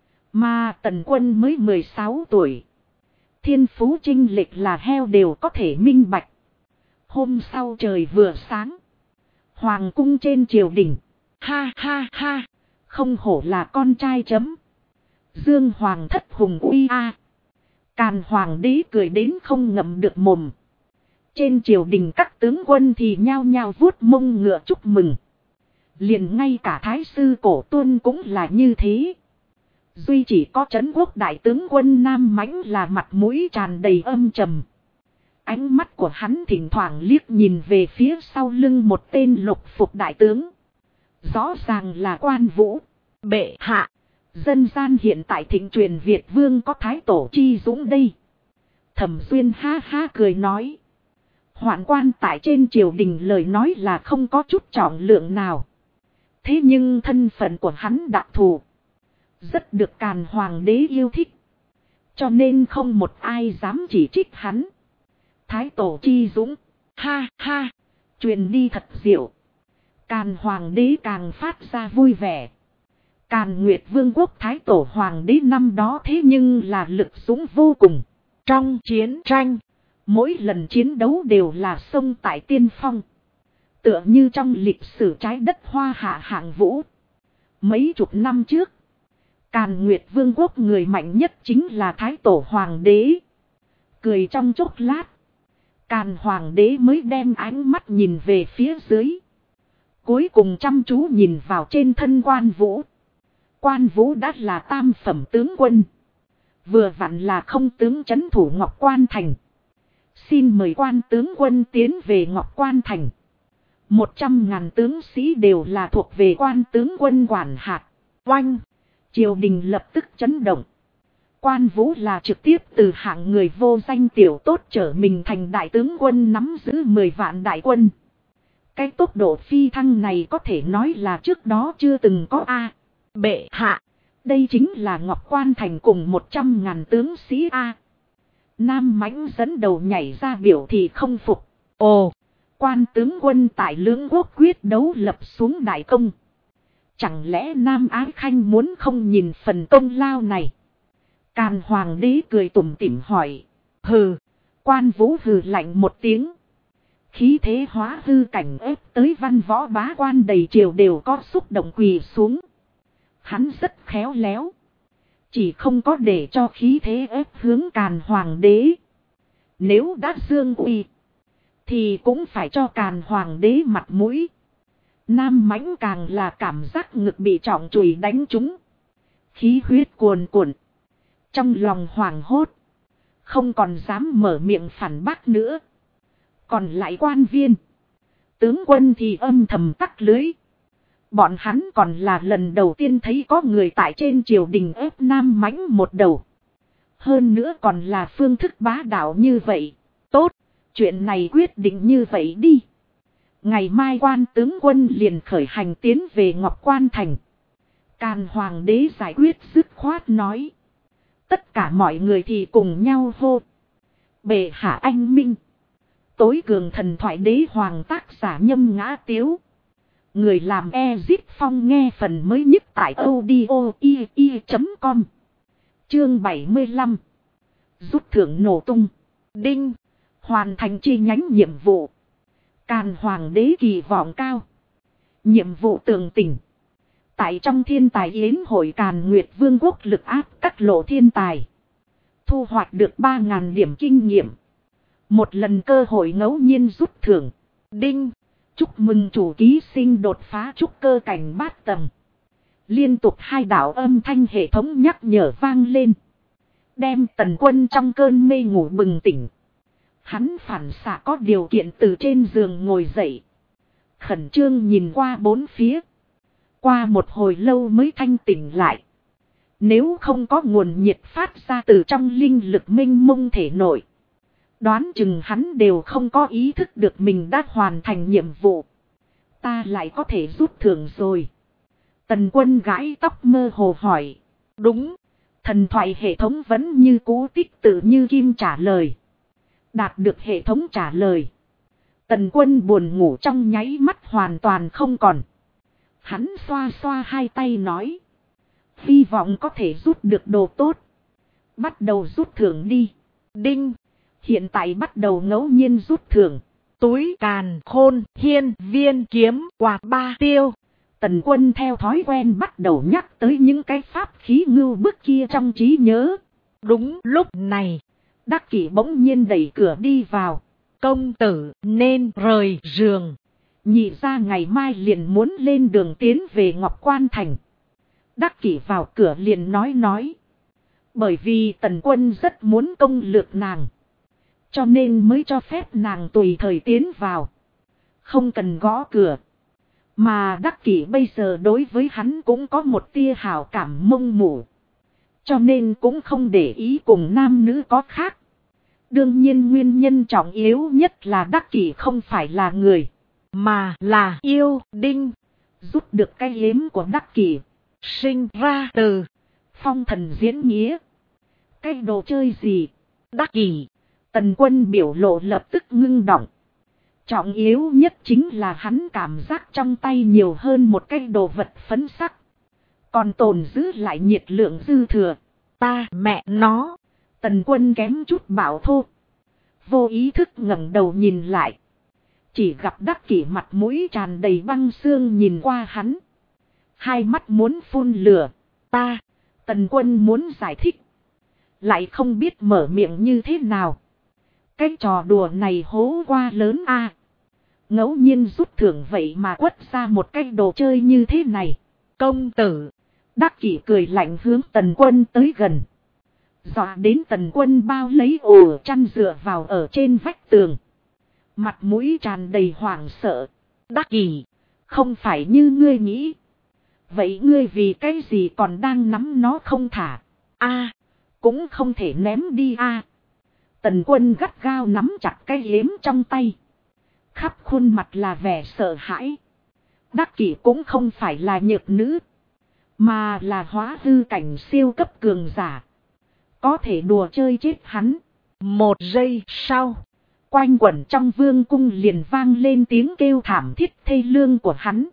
Mà Tần Quân mới 16 tuổi. Thiên phú chênh lệch là heo đều có thể minh bạch. Hôm sau trời vừa sáng. Hoàng cung trên triều đình. Ha ha ha. Không hổ là con trai chấm. Dương Hoàng thất hùng uy a. Càn Hoàng đế cười đến không ngậm được mồm. Trên triều đình các tướng quân thì nhao nhao vuốt mông ngựa chúc mừng. Liền ngay cả Thái sư Cổ Tuân cũng là như thế. Duy chỉ có Trấn Quốc đại tướng quân Nam Mãnh là mặt mũi tràn đầy âm trầm. Ánh mắt của hắn thỉnh thoảng liếc nhìn về phía sau lưng một tên lục phục đại tướng. Rõ ràng là Quan Vũ. Bệ hạ. Dân gian hiện tại thịnh truyền Việt Vương có Thái Tổ Chi Dũng đây. Thẩm Duyên ha ha cười nói. Hoạn quan tại trên triều đình lời nói là không có chút trọng lượng nào. Thế nhưng thân phận của hắn đặc thù. Rất được Càn Hoàng đế yêu thích. Cho nên không một ai dám chỉ trích hắn. Thái Tổ Chi Dũng. Ha ha. Truyền đi thật diệu. Càn Hoàng đế càng phát ra vui vẻ. Càn Nguyệt Vương quốc Thái Tổ Hoàng đế năm đó thế nhưng là lực dũng vô cùng. Trong chiến tranh. Mỗi lần chiến đấu đều là sông tại tiên phong. Tựa như trong lịch sử trái đất hoa hạ hạng vũ. Mấy chục năm trước. Càn Nguyệt Vương quốc người mạnh nhất chính là Thái Tổ Hoàng đế. Cười trong chốc lát. Càn Hoàng đế mới đem ánh mắt nhìn về phía dưới. Cuối cùng chăm chú nhìn vào trên thân Quan Vũ. Quan Vũ đã là tam phẩm tướng quân. Vừa vặn là không tướng trấn thủ Ngọc Quan Thành. Xin mời Quan tướng quân tiến về Ngọc Quan Thành. 100.000 tướng sĩ đều là thuộc về Quan tướng quân quản hạt. Oanh! Triều đình lập tức chấn động. Quan Vũ là trực tiếp từ hạng người vô danh tiểu tốt trở mình thành đại tướng quân nắm giữ 10 vạn đại quân. Cái tốc độ phi thăng này có thể nói là trước đó chưa từng có a. Bệ hạ! Đây chính là Ngọc Quan Thành cùng 100.000 tướng sĩ a. Nam Mãnh dẫn đầu nhảy ra biểu thị không phục. Ồ! Quan tướng quân tại Lưỡng Quốc quyết đấu lập xuống đại công. Chẳng lẽ Nam Ái Khanh muốn không nhìn phần công lao này? Càn Hoàng đế cười tủm tỉm hỏi. Hừ! Quan Vũ hừ lạnh một tiếng. Khí thế hóa hư cảnh ép tới văn võ bá quan đầy triều đều có xúc động quỳ xuống. Hắn rất khéo léo. Chỉ không có để cho khí thế ép hướng Càn Hoàng đế. Nếu đã dương uy, thì cũng phải cho Càn Hoàng đế mặt mũi. Nam Mãnh càng là cảm giác ngực bị trọng chùy đánh trúng. Khí huyết cuồn cuộn. Trong lòng hoảng hốt. Không còn dám mở miệng phản bác nữa. Còn lại quan viên, tướng quân thì âm thầm tắc lưới. Bọn hắn còn là lần đầu tiên thấy có người tại trên triều đình ép Nam Mãnh một đầu. Hơn nữa còn là phương thức bá đạo như vậy. Tốt, chuyện này quyết định như vậy đi. Ngày mai quan tướng quân liền khởi hành tiến về Ngọc Quan Thành. Càn Hoàng đế giải quyết dứt khoát nói. Tất cả mọi người thì cùng nhau hô. Bệ hạ anh minh. Tối cường thần thoại đế hoàng tác giả Nhâm Ngã Tiếu. Người làm Ezip Phong nghe phần mới nhất tại audio.com. Chương 75. Rút thưởng nổ tung. Đinh. Hoàn thành chi nhánh nhiệm vụ. Càn Hoàng đế kỳ vọng cao. Nhiệm vụ tường tình. Tại trong thiên tài yến hội Càn Nguyệt Vương quốc lực áp các lộ thiên tài. Thu hoạch được 3.000 điểm kinh nghiệm. Một lần cơ hội ngẫu nhiên rút thưởng. Đinh. Chúc mừng chủ ký sinh đột phá trúc cơ cảnh bát tầng. Liên tục 2 đạo âm thanh hệ thống nhắc nhở vang lên. Đem Tần Quân trong cơn mê ngủ bừng tỉnh. Hắn phản xạ có điều kiện từ trên giường ngồi dậy. Khẩn trương nhìn qua bốn phía. Qua một hồi lâu mới thanh tỉnh lại. Nếu không có nguồn nhiệt phát ra từ trong linh lực minh mông thể nội. Đoán chừng hắn đều không có ý thức được mình đã hoàn thành nhiệm vụ. Ta lại có thể rút thưởng rồi. Tần Quân gãi tóc mơ hồ hỏi. Đúng. Thần thoại hệ thống vẫn như cũ tích tự như kim trả lời. Đạt được hệ thống trả lời. Tần Quân buồn ngủ trong nháy mắt hoàn toàn không còn. Hắn xoa xoa hai tay nói. Hy vọng có thể rút được đồ tốt. Bắt đầu rút thưởng đi. Đinh. Hiện tại bắt đầu ngẫu nhiên rút thưởng. Túi càn khôn hiên viên kiếm quạt 3 tiêu. Tần Quân theo thói quen bắt đầu nhắc tới những cái pháp khí ngưu bức kia trong trí nhớ. Đúng lúc này. Đắc Kỷ bỗng nhiên đẩy cửa đi vào. Công tử nên rời giường. Nhị ra ngày mai liền muốn lên đường tiến về Ngọc Quan Thành. Đắc Kỷ vào cửa liền nói. Bởi vì Tần Quân rất muốn công lược nàng. Cho nên mới cho phép nàng tùy thời tiến vào. Không cần gõ cửa. Mà Đắc Kỷ bây giờ đối với hắn cũng có một tia hảo cảm mông mủ. Cho nên cũng không để ý cùng nam nữ có khác. Đương nhiên nguyên nhân trọng yếu nhất là Đắc Kỷ không phải là người. Mà là yêu đinh. Rút được cái yếm của Đắc Kỷ. Sinh ra từ phong thần diễn nghĩa. Cái đồ chơi gì? Đắc Kỷ. Tần Quân biểu lộ lập tức ngưng động. Trọng yếu nhất chính là hắn cảm giác trong tay nhiều hơn một cái đồ vật phấn sắc. Còn tồn giữ lại nhiệt lượng dư thừa. Ta mẹ nó. Tần Quân kém chút bảo thô. Vô ý thức ngẩng đầu nhìn lại. Chỉ gặp Đắc Kỷ mặt mũi tràn đầy băng xương nhìn qua hắn. Hai mắt muốn phun lửa. Ta. Tần Quân muốn giải thích. Lại không biết mở miệng như thế nào. Cái trò đùa này hố qua lớn a. Ngẫu nhiên rút thưởng vậy mà quất ra một cái đồ chơi như thế này. Công tử. Đắc Kỷ cười lạnh hướng Tần Quân tới gần. Dọa đến Tần Quân bao lấy ổ chăn dựa vào ở trên vách tường. Mặt mũi tràn đầy hoảng sợ. Đắc Kỷ. Không phải như ngươi nghĩ. Vậy ngươi vì cái gì còn đang nắm nó không thả? A. Cũng không thể ném đi a. Tần Quân gắt gao nắm chặt cái yếm trong tay. Khắp khuôn mặt là vẻ sợ hãi. Đắc Kỷ cũng không phải là nhược nữ. Mà là hóa hư cảnh siêu cấp cường giả. Có thể đùa chơi chết hắn. Một giây sau. Quanh quẩn trong vương cung liền vang lên tiếng kêu thảm thiết thê lương của hắn.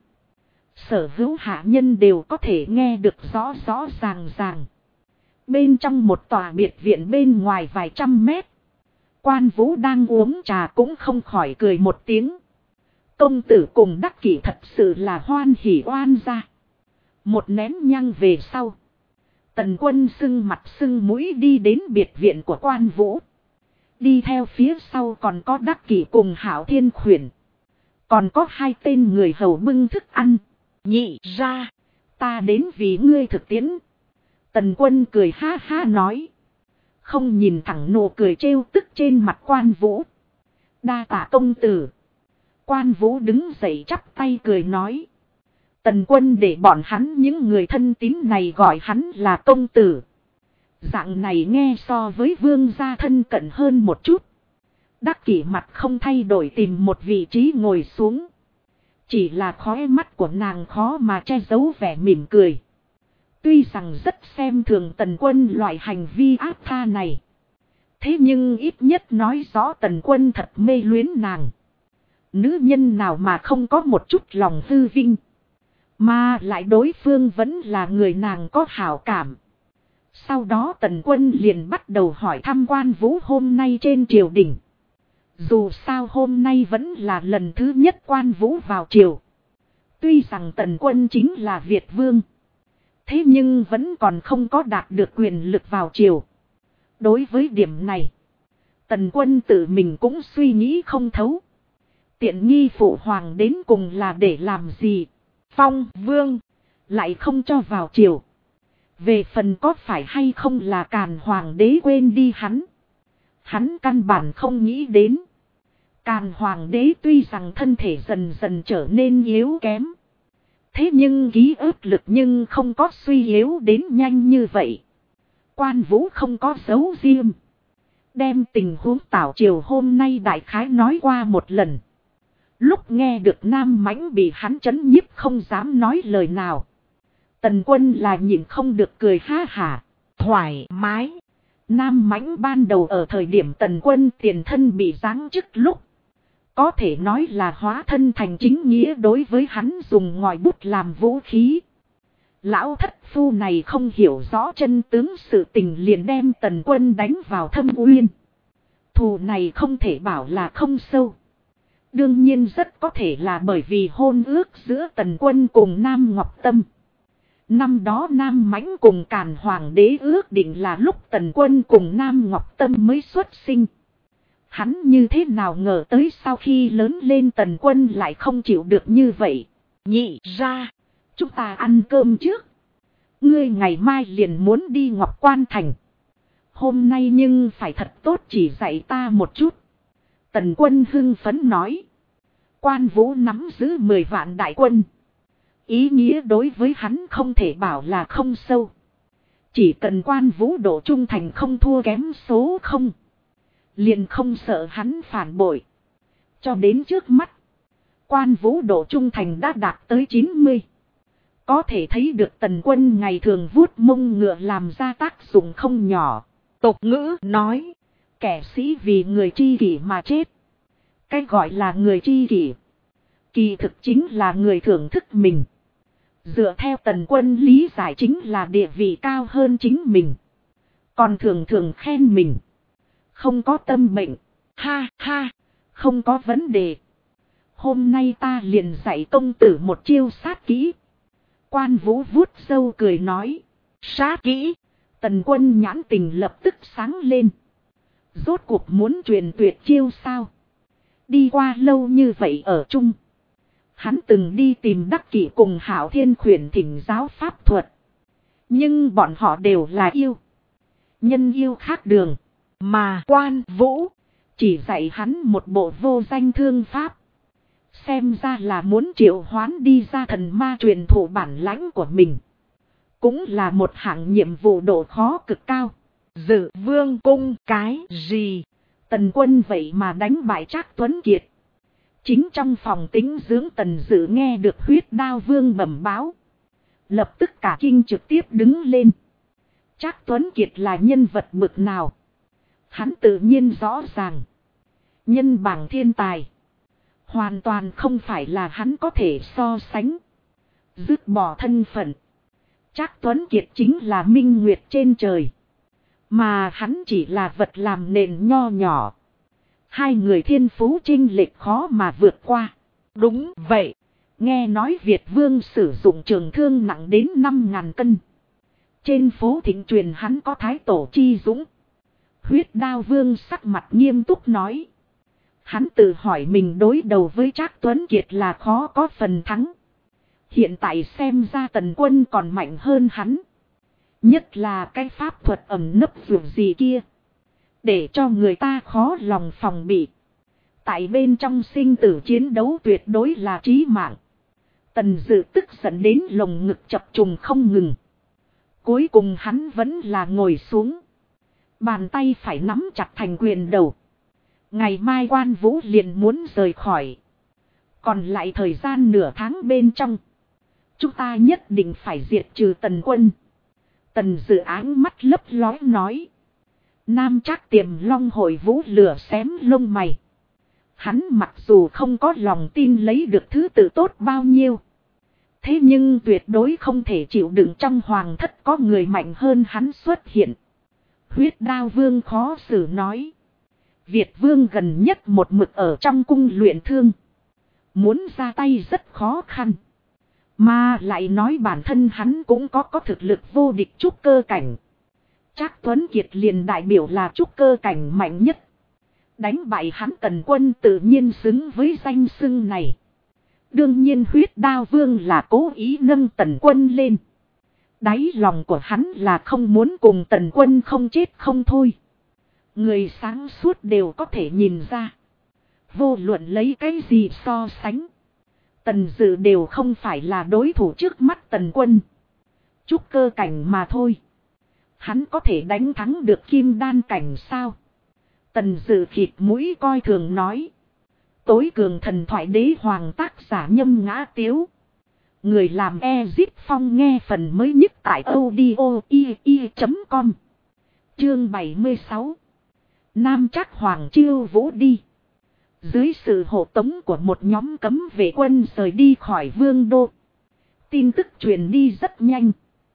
Sở hữu hạ nhân đều có thể nghe được rõ rõ ràng ràng. Bên trong một tòa biệt viện bên ngoài vài trăm mét. Quan Vũ đang uống trà cũng không khỏi cười một tiếng. Công tử cùng Đắc Kỷ thật sự là hoan hỉ oan gia. Một nén nhang về sau. Tần Quân sưng mặt sưng mũi đi đến biệt viện của Quan Vũ. Đi theo phía sau còn có Đắc Kỷ cùng Hạo Thiên Khuyển. Còn có hai tên người hầu bưng thức ăn. Nhị ra. Ta đến vì ngươi thực tiễn. Tần Quân cười ha ha nói. Không nhìn thẳng nụ cười trêu tức trên mặt Quan Vũ. Đa tạ công tử. Quan Vũ đứng dậy chắp tay cười nói. Tần Quân để bọn hắn những người thân tín này gọi hắn là công tử. Dạng này nghe so với vương gia thân cận hơn một chút. Đắc Kỷ mặt không thay đổi tìm một vị trí ngồi xuống. Chỉ là khóe mắt của nàng khó mà che giấu vẻ mỉm cười. Tuy rằng rất xem thường Tần Quân loại hành vi ác tha này. Thế nhưng ít nhất nói rõ Tần Quân thật mê luyến nàng. Nữ nhân nào mà không có một chút lòng hư vinh. Mà lại đối phương vẫn là người nàng có hảo cảm. Sau đó Tần Quân liền bắt đầu hỏi thăm Quan Vũ hôm nay trên triều đình. Dù sao hôm nay vẫn là lần thứ nhất Quan Vũ vào triều. Tuy rằng Tần Quân chính là Việt Vương. Thế nhưng vẫn còn không có đạt được quyền lực vào triều. Đối với điểm này, Tần Quân tự mình cũng suy nghĩ không thấu. Tiện nghi phụ hoàng đến cùng là để làm gì? Phong Vương lại không cho vào triều. Về phần có phải hay không là Càn Hoàng đế quên đi hắn. Hắn căn bản không nghĩ đến. Càn Hoàng đế tuy rằng thân thể dần dần trở nên yếu kém. Thế nhưng ký ức lực nhưng không có suy yếu đến nhanh như vậy. Quan Vũ không có giấu riêng. Đem tình huống tảo triều hôm nay đại khái nói qua một lần. Lúc nghe được Nam Mãnh bị hắn trấn nhiếp không dám nói lời nào. Tần Quân là nhịn không được cười ha hả. Thoải mái. Nam Mãnh ban đầu ở thời điểm Tần Quân tiền thân bị giáng chức lúc. Có thể nói là hóa thân thành chính nghĩa đối với hắn dùng ngòi bút làm vũ khí. Lão thất phu này không hiểu rõ chân tướng sự tình liền đem Tần Quân đánh vào thâm uyên. Thù này không thể bảo là không sâu. Đương nhiên rất có thể là bởi vì hôn ước giữa Tần Quân cùng Nam Ngọc Tâm. Năm đó Nam Mãnh cùng Càn Hoàng đế ước định là lúc Tần Quân cùng Nam Ngọc Tâm mới xuất sinh. Hắn như thế nào ngờ tới sau khi lớn lên Tần Quân lại không chịu được như vậy. Nhị ra. Chúng ta ăn cơm trước. Ngươi ngày mai liền muốn đi Ngọc Quan Thành. Hôm nay nhưng phải thật tốt chỉ dạy ta một chút. Tần Quân hưng phấn nói. Quan Vũ nắm giữ 10 vạn đại quân. Ý nghĩa đối với hắn không thể bảo là không sâu. Chỉ cần Quan Vũ độ trung thành không thua kém số 0. Liền không sợ hắn phản bội. Cho đến trước mắt. Quan Vũ độ trung thành đã đạt tới 90. Có thể thấy được Tần Quân ngày thường vuốt mông ngựa làm ra tác dụng không nhỏ. Tục ngữ nói. Kẻ sĩ vì người tri kỷ mà chết. Cái gọi là người tri kỷ. Kỳ thực chính là người thưởng thức mình. Dựa theo Tần Quân lý giải chính là địa vị cao hơn chính mình. Còn thường thường khen mình. Không có tâm bệnh. Ha ha. Không có vấn đề. Hôm nay ta liền dạy công tử một chiêu sát kỹ. Quan Vũ vuốt râu cười nói. Sát kỹ. Tần Quân nhãn tình lập tức sáng lên. Rốt cuộc muốn truyền tuyệt chiêu sao? Đi qua lâu như vậy ở chung. Hắn từng đi tìm Đắc Kỷ cùng Hạo Thiên Khuyển thỉnh giáo pháp thuật. Nhưng bọn họ đều là yêu. Nhân yêu khác đường. Mà Quan Vũ chỉ dạy hắn một bộ vô danh thương pháp. Xem ra là muốn triệu hoán đi ra thần ma truyền thụ bản lãnh của mình. Cũng là một hạng nhiệm vụ độ khó cực cao. Dự Vương cung cái gì? Tần Quân vậy mà đánh bại Trác Tuấn Kiệt. Chính trong phòng tĩnh dưỡng Tần Dự nghe được Huyết Đao Vương bẩm báo. Lập tức cả kinh trực tiếp đứng lên. Trác Tuấn Kiệt là nhân vật bực nào? Hắn tự nhiên rõ ràng. Nhân bảng thiên tài. Hoàn toàn không phải là hắn có thể so sánh. Dứt bỏ thân phận. Trác Tuấn Kiệt chính là minh nguyệt trên trời. Mà hắn chỉ là vật làm nền nho nhỏ. Hai người thiên phú chênh lệch khó mà vượt qua. Đúng vậy. Nghe nói Việt Vương sử dụng trường thương nặng đến 5.000 cân. Trên phố thịnh truyền hắn có thái tổ chi dũng. Huyết Đao Vương sắc mặt nghiêm túc nói. Hắn tự hỏi mình đối đầu với Trác Tuấn Kiệt là khó có phần thắng. Hiện tại xem ra Tần Quân còn mạnh hơn hắn. Nhất là cái pháp thuật ẩn nấp dù gì kia. Để cho người ta khó lòng phòng bị. Tại bên trong sinh tử chiến đấu tuyệt đối là chí mạng. Tần Dự tức giận đến lồng ngực chập trùng không ngừng. Cuối cùng hắn vẫn là ngồi xuống. Bàn tay phải nắm chặt thành quyền đầu. Ngày mai Quan Vũ liền muốn rời khỏi. Còn lại thời gian nửa tháng bên trong. Chúng ta nhất định phải diệt trừ Tần Quân. Tần Dự áng mắt lấp lóe nói. Nam Trác Tiềm Long hội vũ lửa xém lông mày. Hắn mặc dù không có lòng tin lấy được thứ tự tốt bao nhiêu. Thế nhưng tuyệt đối không thể chịu đựng trong hoàng thất có người mạnh hơn hắn xuất hiện. Huyết Đao Vương khó xử nói. Việt Vương gần nhất một mực ở trong cung luyện thương. Muốn ra tay rất khó khăn. Mà lại nói bản thân hắn cũng có thực lực vô địch trúc cơ cảnh. Trác Tuấn Kiệt liền đại biểu là trúc cơ cảnh mạnh nhất. Đánh bại hắn Tần Quân tự nhiên xứng với danh xưng này. Đương nhiên Huyết Đao Vương là cố ý nâng Tần Quân lên. Đáy lòng của hắn là không muốn cùng Tần Quân không chết không thôi. Người sáng suốt đều có thể nhìn ra. Vô luận lấy cái gì so sánh. Tần Dự đều không phải là đối thủ trước mắt Tần Quân. Trúc cơ cảnh mà thôi. Hắn có thể đánh thắng được kim đan cảnh sao? Tần Dự khịt mũi coi thường nói. Tối cường thần thoại đế hoàng tác giả Nhâm Ngã Tiếu. Người làm Ezip Phong nghe phần mới nhất tại audio.com. Chương 76. Nam Trác Hoàng chiêu vũ đi. Dưới sự hộ tống của một nhóm cấm vệ quân rời đi khỏi vương đô. Tin tức truyền đi rất nhanh.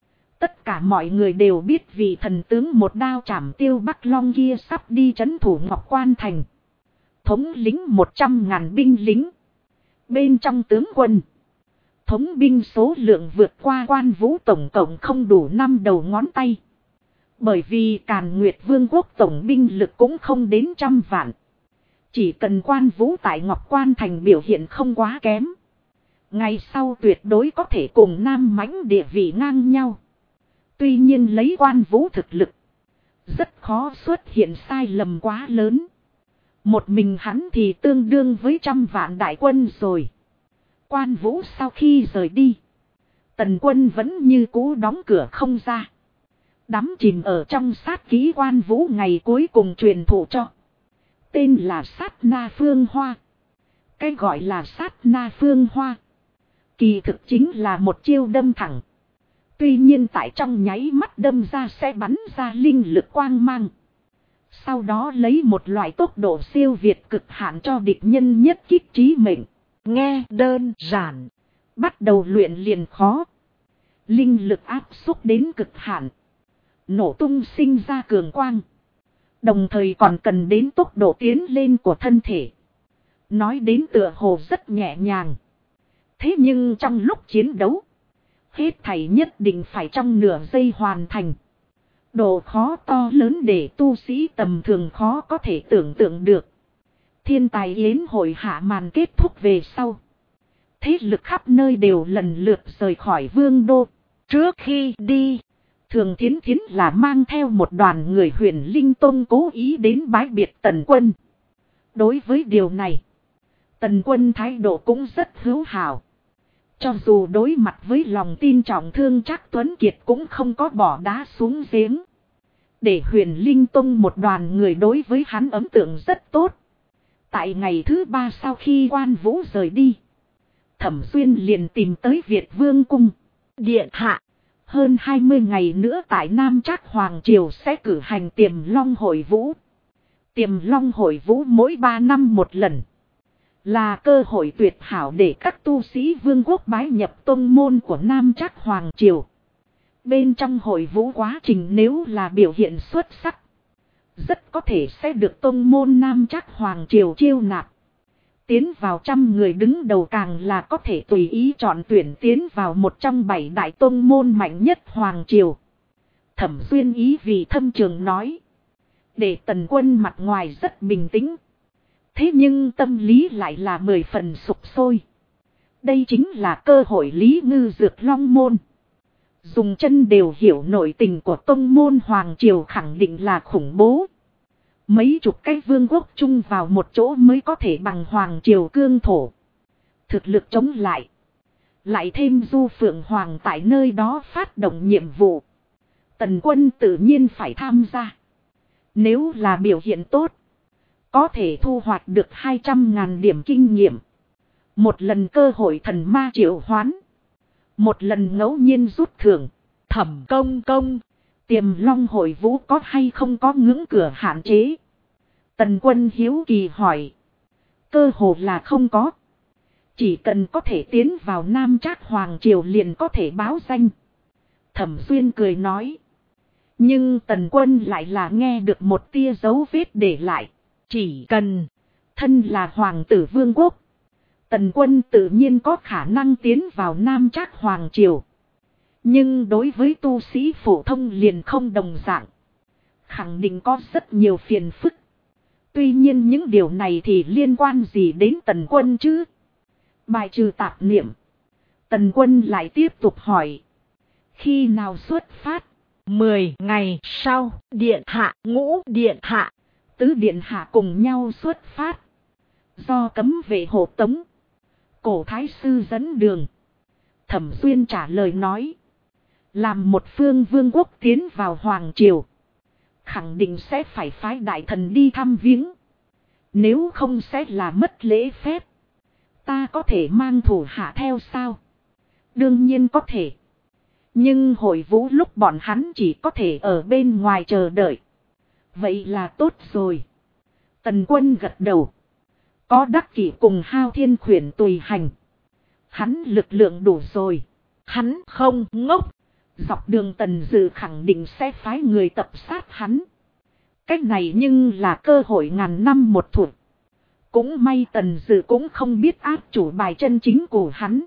Tất cả mọi người đều biết vị thần tướng một đao chảm Tiêu Bắc Long kia sắp đi trấn thủ Ngọc Quan Thành. Thống lĩnh 100.000 binh lính. Bên trong tướng quân. Thống binh số lượng vượt qua Quan Vũ tổng cộng không đủ 5 đầu ngón tay. Bởi vì Càn Nguyệt Vương quốc tổng binh lực cũng không đến 100 vạn. Chỉ cần Quan Vũ tại Ngọc Quan Thành biểu hiện không quá kém. Ngày sau tuyệt đối có thể cùng Nam Mãnh địa vị ngang nhau. Tuy nhiên lấy Quan Vũ thực lực. Rất khó xuất hiện sai lầm quá lớn. Một mình hắn thì tương đương với 100 vạn đại quân rồi. Quan Vũ sau khi rời đi. Tần Quân vẫn như cũ đóng cửa không ra. Đắm chìm ở trong sát ký Quan Vũ ngày cuối cùng truyền thụ cho. Tên là Sát Na Phương Hoa. Cái gọi là Sát Na Phương Hoa. Kỳ thực chính là một chiêu đâm thẳng. Tuy nhiên tại trong nháy mắt đâm ra sẽ bắn ra linh lực quang mang. Sau đó lấy một loại tốc độ siêu việt cực hạn cho địch nhân nhất kích trí mệnh. Nghe đơn giản. Bắt đầu luyện liền khó. Linh lực áp xúc đến cực hạn. Nổ tung sinh ra cường quang. Đồng thời còn cần đến tốc độ tiến lên của thân thể. Nói đến tựa hồ rất nhẹ nhàng. Thế nhưng trong lúc chiến đấu. Hết thảy nhất định phải trong nửa giây hoàn thành. Độ khó to lớn để tu sĩ tầm thường khó có thể tưởng tượng được. Thiên tài yến hội hạ màn kết thúc về sau. Thế lực khắp nơi đều lần lượt rời khỏi vương đô. Trước khi đi, Thường Thiến Thiến là mang theo một đoàn người Huyền Linh Tông cố ý đến bái biệt Tần Quân. Đối với điều này, Tần Quân thái độ cũng rất hữu hảo. Cho dù đối mặt với lòng tin trọng thương Trác Tuấn Kiệt cũng không có bỏ đá xuống giếng. Để Huyền Linh Tông một đoàn người đối với hắn ấn tượng rất tốt. Tại ngày thứ 3 sau khi Quan Vũ rời đi, Thẩm Xuyên liền tìm tới Việt Vương cung. điện hạ. Hơn 20 ngày nữa tại Nam Trác Hoàng Triều sẽ cử hành Tiềm Long hội vũ. Tiềm Long hội vũ mỗi 3 năm một lần. Là cơ hội tuyệt hảo để các tu sĩ vương quốc bái nhập tông môn của Nam Trác Hoàng Triều. Bên trong hội vũ quá trình nếu là biểu hiện xuất sắc, rất có thể sẽ được tông môn Nam Trác Hoàng Triều chiêu nạp. Tiến vào 100 người đứng đầu càng là có thể tùy ý chọn tuyển tiến vào một trong 7 đại tông môn mạnh nhất Hoàng Triều. Thẩm Xuyên ý vì thâm trường nói. Để Tần Quân mặt ngoài rất bình tĩnh. Thế nhưng tâm lý lại là 10 phần sục sôi. Đây chính là cơ hội Lý Ngư Dược Long môn. Dùng chân đều hiểu nội tình của tông môn Hoàng Triều khẳng định là khủng bố. Mấy chục cái vương quốc chung vào một chỗ mới có thể bằng Hoàng Triều cương thổ. Thực lực chống lại. Lại thêm Du Phượng Hoàng tại nơi đó phát động nhiệm vụ. Tần Quân tự nhiên phải tham gia. Nếu là biểu hiện tốt, có thể thu hoạch được 200.000 điểm kinh nghiệm. Một lần cơ hội thần ma triệu hoán. Một lần ngẫu nhiên rút thưởng. Thẩm công công, Tiềm Long Hội Vũ có hay không có ngưỡng cửa hạn chế? Tần Quân hiếu kỳ hỏi. Cơ hồ là không có. Chỉ cần có thể tiến vào Nam Trác Hoàng Triều liền có thể báo danh. Thẩm Xuyên cười nói. Nhưng Tần Quân lại là nghe được một tia dấu vết để lại. chỉ cần Thân là Hoàng tử Vương quốc. Tần Quân tự nhiên có khả năng tiến vào Nam Trác Hoàng Triều. Nhưng đối với tu sĩ phổ thông liền không đồng dạng. Khẳng định có rất nhiều phiền phức. Tuy nhiên những điều này thì liên quan gì đến Tần Quân chứ? Bài trừ tạp niệm. Tần Quân lại tiếp tục hỏi. Khi nào xuất phát? 10 ngày sau, điện hạ, Ngũ điện hạ, Tứ điện hạ cùng nhau xuất phát. Do cấm vệ hộ tống. Cổ thái sư dẫn đường. Thẩm Xuyên trả lời nói. Làm một phương vương quốc tiến vào Hoàng Triều. Khẳng định sẽ phải phái đại thần đi thăm viếng. Nếu không sẽ là mất lễ phép. Ta có thể mang thủ hạ theo sao? Đương nhiên có thể. Nhưng hội vũ lúc bọn hắn chỉ có thể ở bên ngoài chờ đợi. Vậy là tốt rồi. Tần Quân gật đầu. Có Đắc Kỷ cùng Hao Thiên Khuyển tùy hành. Hắn lực lượng đủ rồi. hắn không ngốc. Dọc đường Tần Dự khẳng định sẽ phái người tập sát hắn. Cách này nhưng là cơ hội ngàn năm một thủa. Cũng may Tần Dự cũng không biết áp chủ bài chân chính của hắn.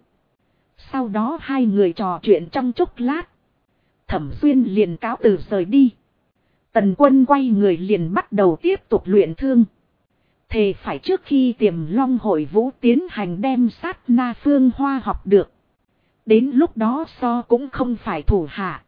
Sau đó hai người trò chuyện trong chốc lát. Thẩm Xuyên liền cáo từ rời đi. Tần Quân quay người liền bắt đầu tiếp tục luyện thương. Thề phải trước khi Tiềm Long Hội Vũ tiến hành đem sát na phương hoa học được. Đến lúc đó so cũng không phải thủ hạ.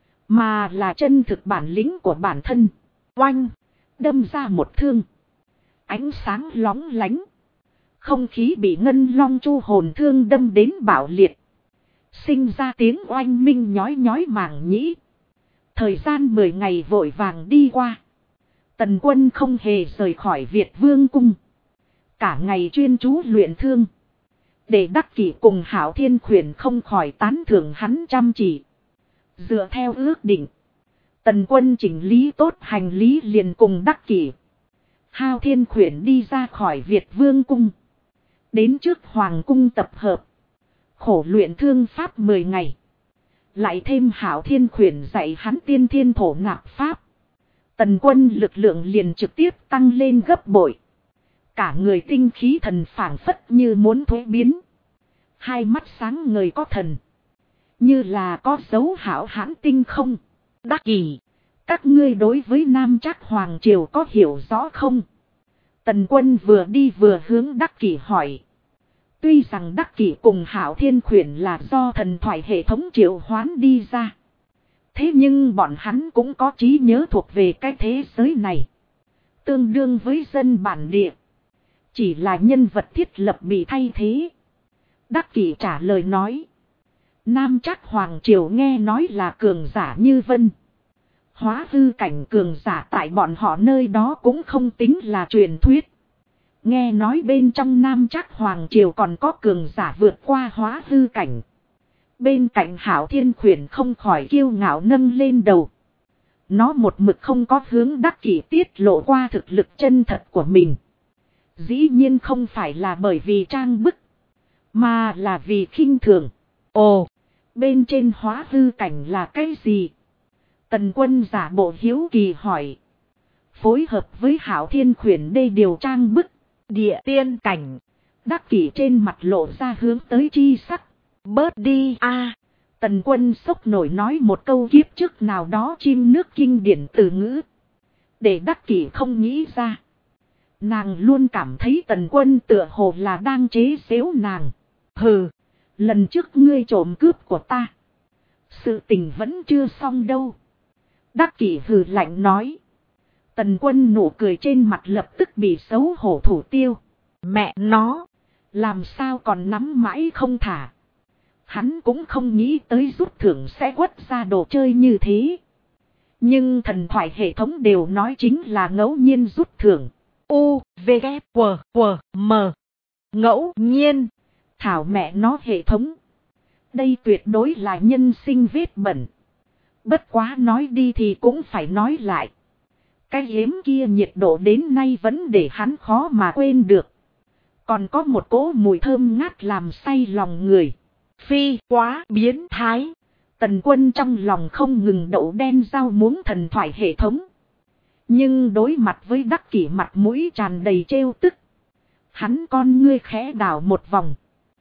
Mà là chân thực bản lĩnh của bản thân. Oanh. Đâm ra một thương. Ánh sáng lóng lánh. Không khí bị ngân long chu hồn thương đâm đến bạo liệt. Sinh ra tiếng oanh minh nhói nhói màng nhĩ. Thời gian 10 ngày vội vàng đi qua. Tần Quân không hề rời khỏi Việt Vương cung. Cả ngày chuyên chú luyện thương. Để Đắc Kỷ cùng Hảo Thiên Khuyển không khỏi tán thưởng hắn chăm chỉ. Dựa theo ước định. Tần Quân chỉnh lý tốt hành lý liền cùng Đắc Kỷ. Hao Thiên Khuyển đi ra khỏi Việt Vương cung. Đến trước Hoàng cung tập hợp. Khổ luyện thương pháp 10 ngày. Lại thêm Hảo Thiên Khuyển dạy hắn tiên thiên thổ nạp pháp. Tần Quân lực lượng liền trực tiếp tăng lên gấp bội. Cả người tinh khí thần phảng phất như muốn thuế biến. Hai mắt sáng ngời có thần. Như là có dấu hảo hãn tinh không. Đắc Kỷ, các ngươi đối với Nam Trác Hoàng Triều có hiểu rõ không? Tần Quân vừa đi vừa hướng Đắc Kỷ hỏi. Tuy rằng Đắc Kỷ cùng Hảo Thiên Khuyển là do thần thoại hệ thống triệu hoán đi ra. Thế nhưng bọn hắn cũng có trí nhớ thuộc về cái thế giới này. Tương đương với dân bản địa. Chỉ là nhân vật thiết lập bị thay thế. Đắc Kỷ trả lời nói. Nam Trác Hoàng Triều nghe nói là cường giả như vân. Hóa hư cảnh cường giả tại bọn họ nơi đó cũng không tính là truyền thuyết. Nghe nói bên trong Nam Trác Hoàng Triều còn có cường giả vượt qua hóa hư cảnh. Bên cạnh Hảo Thiên Khuyển không khỏi kiêu ngạo nâng lên đầu. Nó một mực không có hướng Đắc Kỷ tiết lộ qua thực lực chân thật của mình. Dĩ nhiên không phải là bởi vì trang bức. Mà là vì khinh thường. ồ, Bên trên hóa hư cảnh là cái gì? Tần Quân giả bộ hiếu kỳ hỏi. phối hợp với Hạo Thiên Khuyển Đê điều trang bức. Địa tiên cảnh. Đắc Kỷ trên mặt lộ ra hướng tới chi sắc. Bớt đi a. Tần Quân sốc nổi nói một câu kiếp trước nào đó chim nước kinh điển từ ngữ. Để Đắc Kỷ không nghĩ ra. Nàng luôn cảm thấy Tần Quân tựa hồ là đang chế giễu nàng. Hừ. Lần trước ngươi trộm cướp của ta. Sự tình vẫn chưa xong đâu. Đắc Kỷ hừ lạnh nói. Tần Quân nụ cười trên mặt lập tức bị xấu hổ thủ tiêu. Mẹ nó. Làm sao còn nắm mãi không thả. Hắn cũng không nghĩ tới rút thưởng sẽ quất ra đồ chơi như thế. Nhưng thần thoại hệ thống đều nói chính là ngẫu nhiên rút thưởng. U, V, K, W, W, M. Ngẫu nhiên. Thảo mẹ nó hệ thống. Đây tuyệt đối là nhân sinh vết bẩn. Bất quá nói đi thì cũng phải nói lại. Cái hiếm kia nhiệt độ đến nay vẫn để hắn khó mà quên được. Còn có một cỗ mùi thơm ngát làm say lòng người. Phi quá biến thái. Tần Quân trong lòng không ngừng đậu đen rau muống thần thoại hệ thống. Nhưng đối mặt với Đắc Kỷ mặt mũi tràn đầy trêu tức. Hắn con ngươi khẽ đảo một vòng.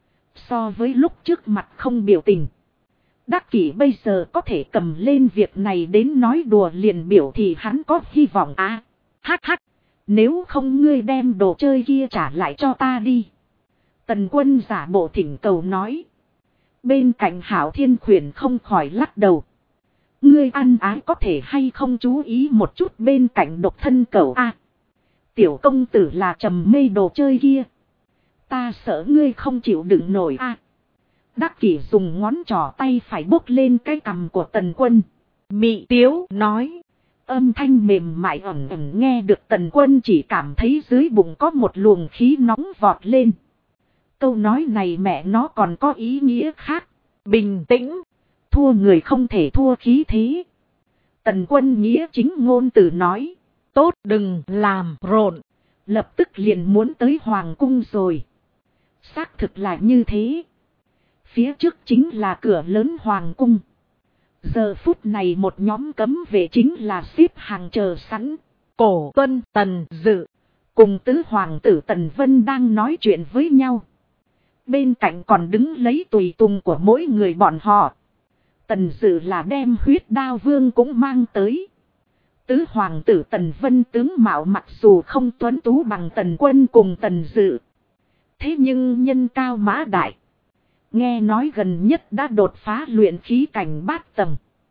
So với lúc trước mặt không biểu tình. Đắc Kỷ bây giờ có thể cầm lên việc này đến nói đùa liền biểu thì hắn có hy vọng à. Hắc hắc. Nếu không ngươi đem đồ chơi kia trả lại cho ta đi. Tần Quân giả bộ thỉnh cầu nói. Bên cạnh Hạo Thiên Khuyển không khỏi lắc đầu. Ngươi ăn ái có thể hay không chú ý một chút bên cạnh độc thân cẩu a. Tiểu công tử là trầm mê đồ chơi kia. Ta sợ ngươi không chịu đựng nổi a. Đắc Kỷ dùng ngón trỏ tay phải bốc lên cái cằm của Tần Quân. Mị tiếu nói. Âm thanh mềm mại ẩn ẩn nghe được Tần Quân chỉ cảm thấy dưới bụng có một luồng khí nóng vọt lên. Câu nói này mẹ nó còn có ý nghĩa khác. Bình tĩnh. Thua người không thể thua khí thế. Tần Quân nghĩa chính ngôn từ nói. Tốt đừng làm rộn. Lập tức liền muốn tới Hoàng cung rồi. Xác thực là như thế. Phía trước chính là cửa lớn Hoàng cung. Giờ phút này một nhóm cấm vệ chính là xếp hàng chờ sẵn. Cổ Tuân Tần Dự cùng tứ hoàng tử Tần Vân đang nói chuyện với nhau. Bên cạnh còn đứng lấy tùy tùng của mỗi người bọn họ. Tần Dự là đem huyết đao vương cũng mang tới. Tứ hoàng tử Tần Vân tướng mạo mặc dù không tuấn tú bằng Tần Quân cùng Tần Dự. Thế nhưng nhân cao mã đại. Nghe nói gần nhất đã đột phá luyện khí cảnh bát tầng.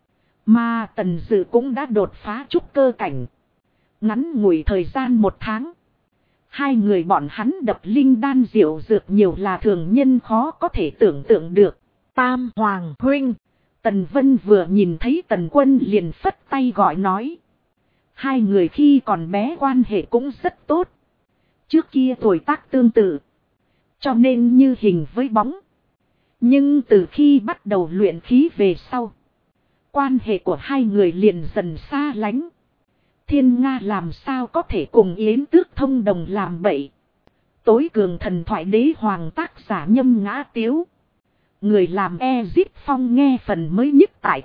Mà Tần Dự cũng đã đột phá trúc cơ cảnh. Ngắn ngủi thời gian 1 tháng. Hai người bọn hắn đập linh đan diệu dược nhiều là thường nhân khó có thể tưởng tượng được. Tam Hoàng huynh. Tần Vân vừa nhìn thấy Tần Quân liền phất tay gọi nói. Hai người khi còn bé quan hệ cũng rất tốt. Trước kia tuổi tác tương tự. Cho nên như hình với bóng. Nhưng từ khi bắt đầu luyện khí về sau. Quan hệ của hai người liền dần xa lánh. Thiên Nga làm sao có thể cùng Yến Tước thông đồng làm bậy. Tối cường thần thoại đế hoàng tác giả Nhâm Ngã Tiếu. Người làm Ezip Phong nghe phần mới nhất tại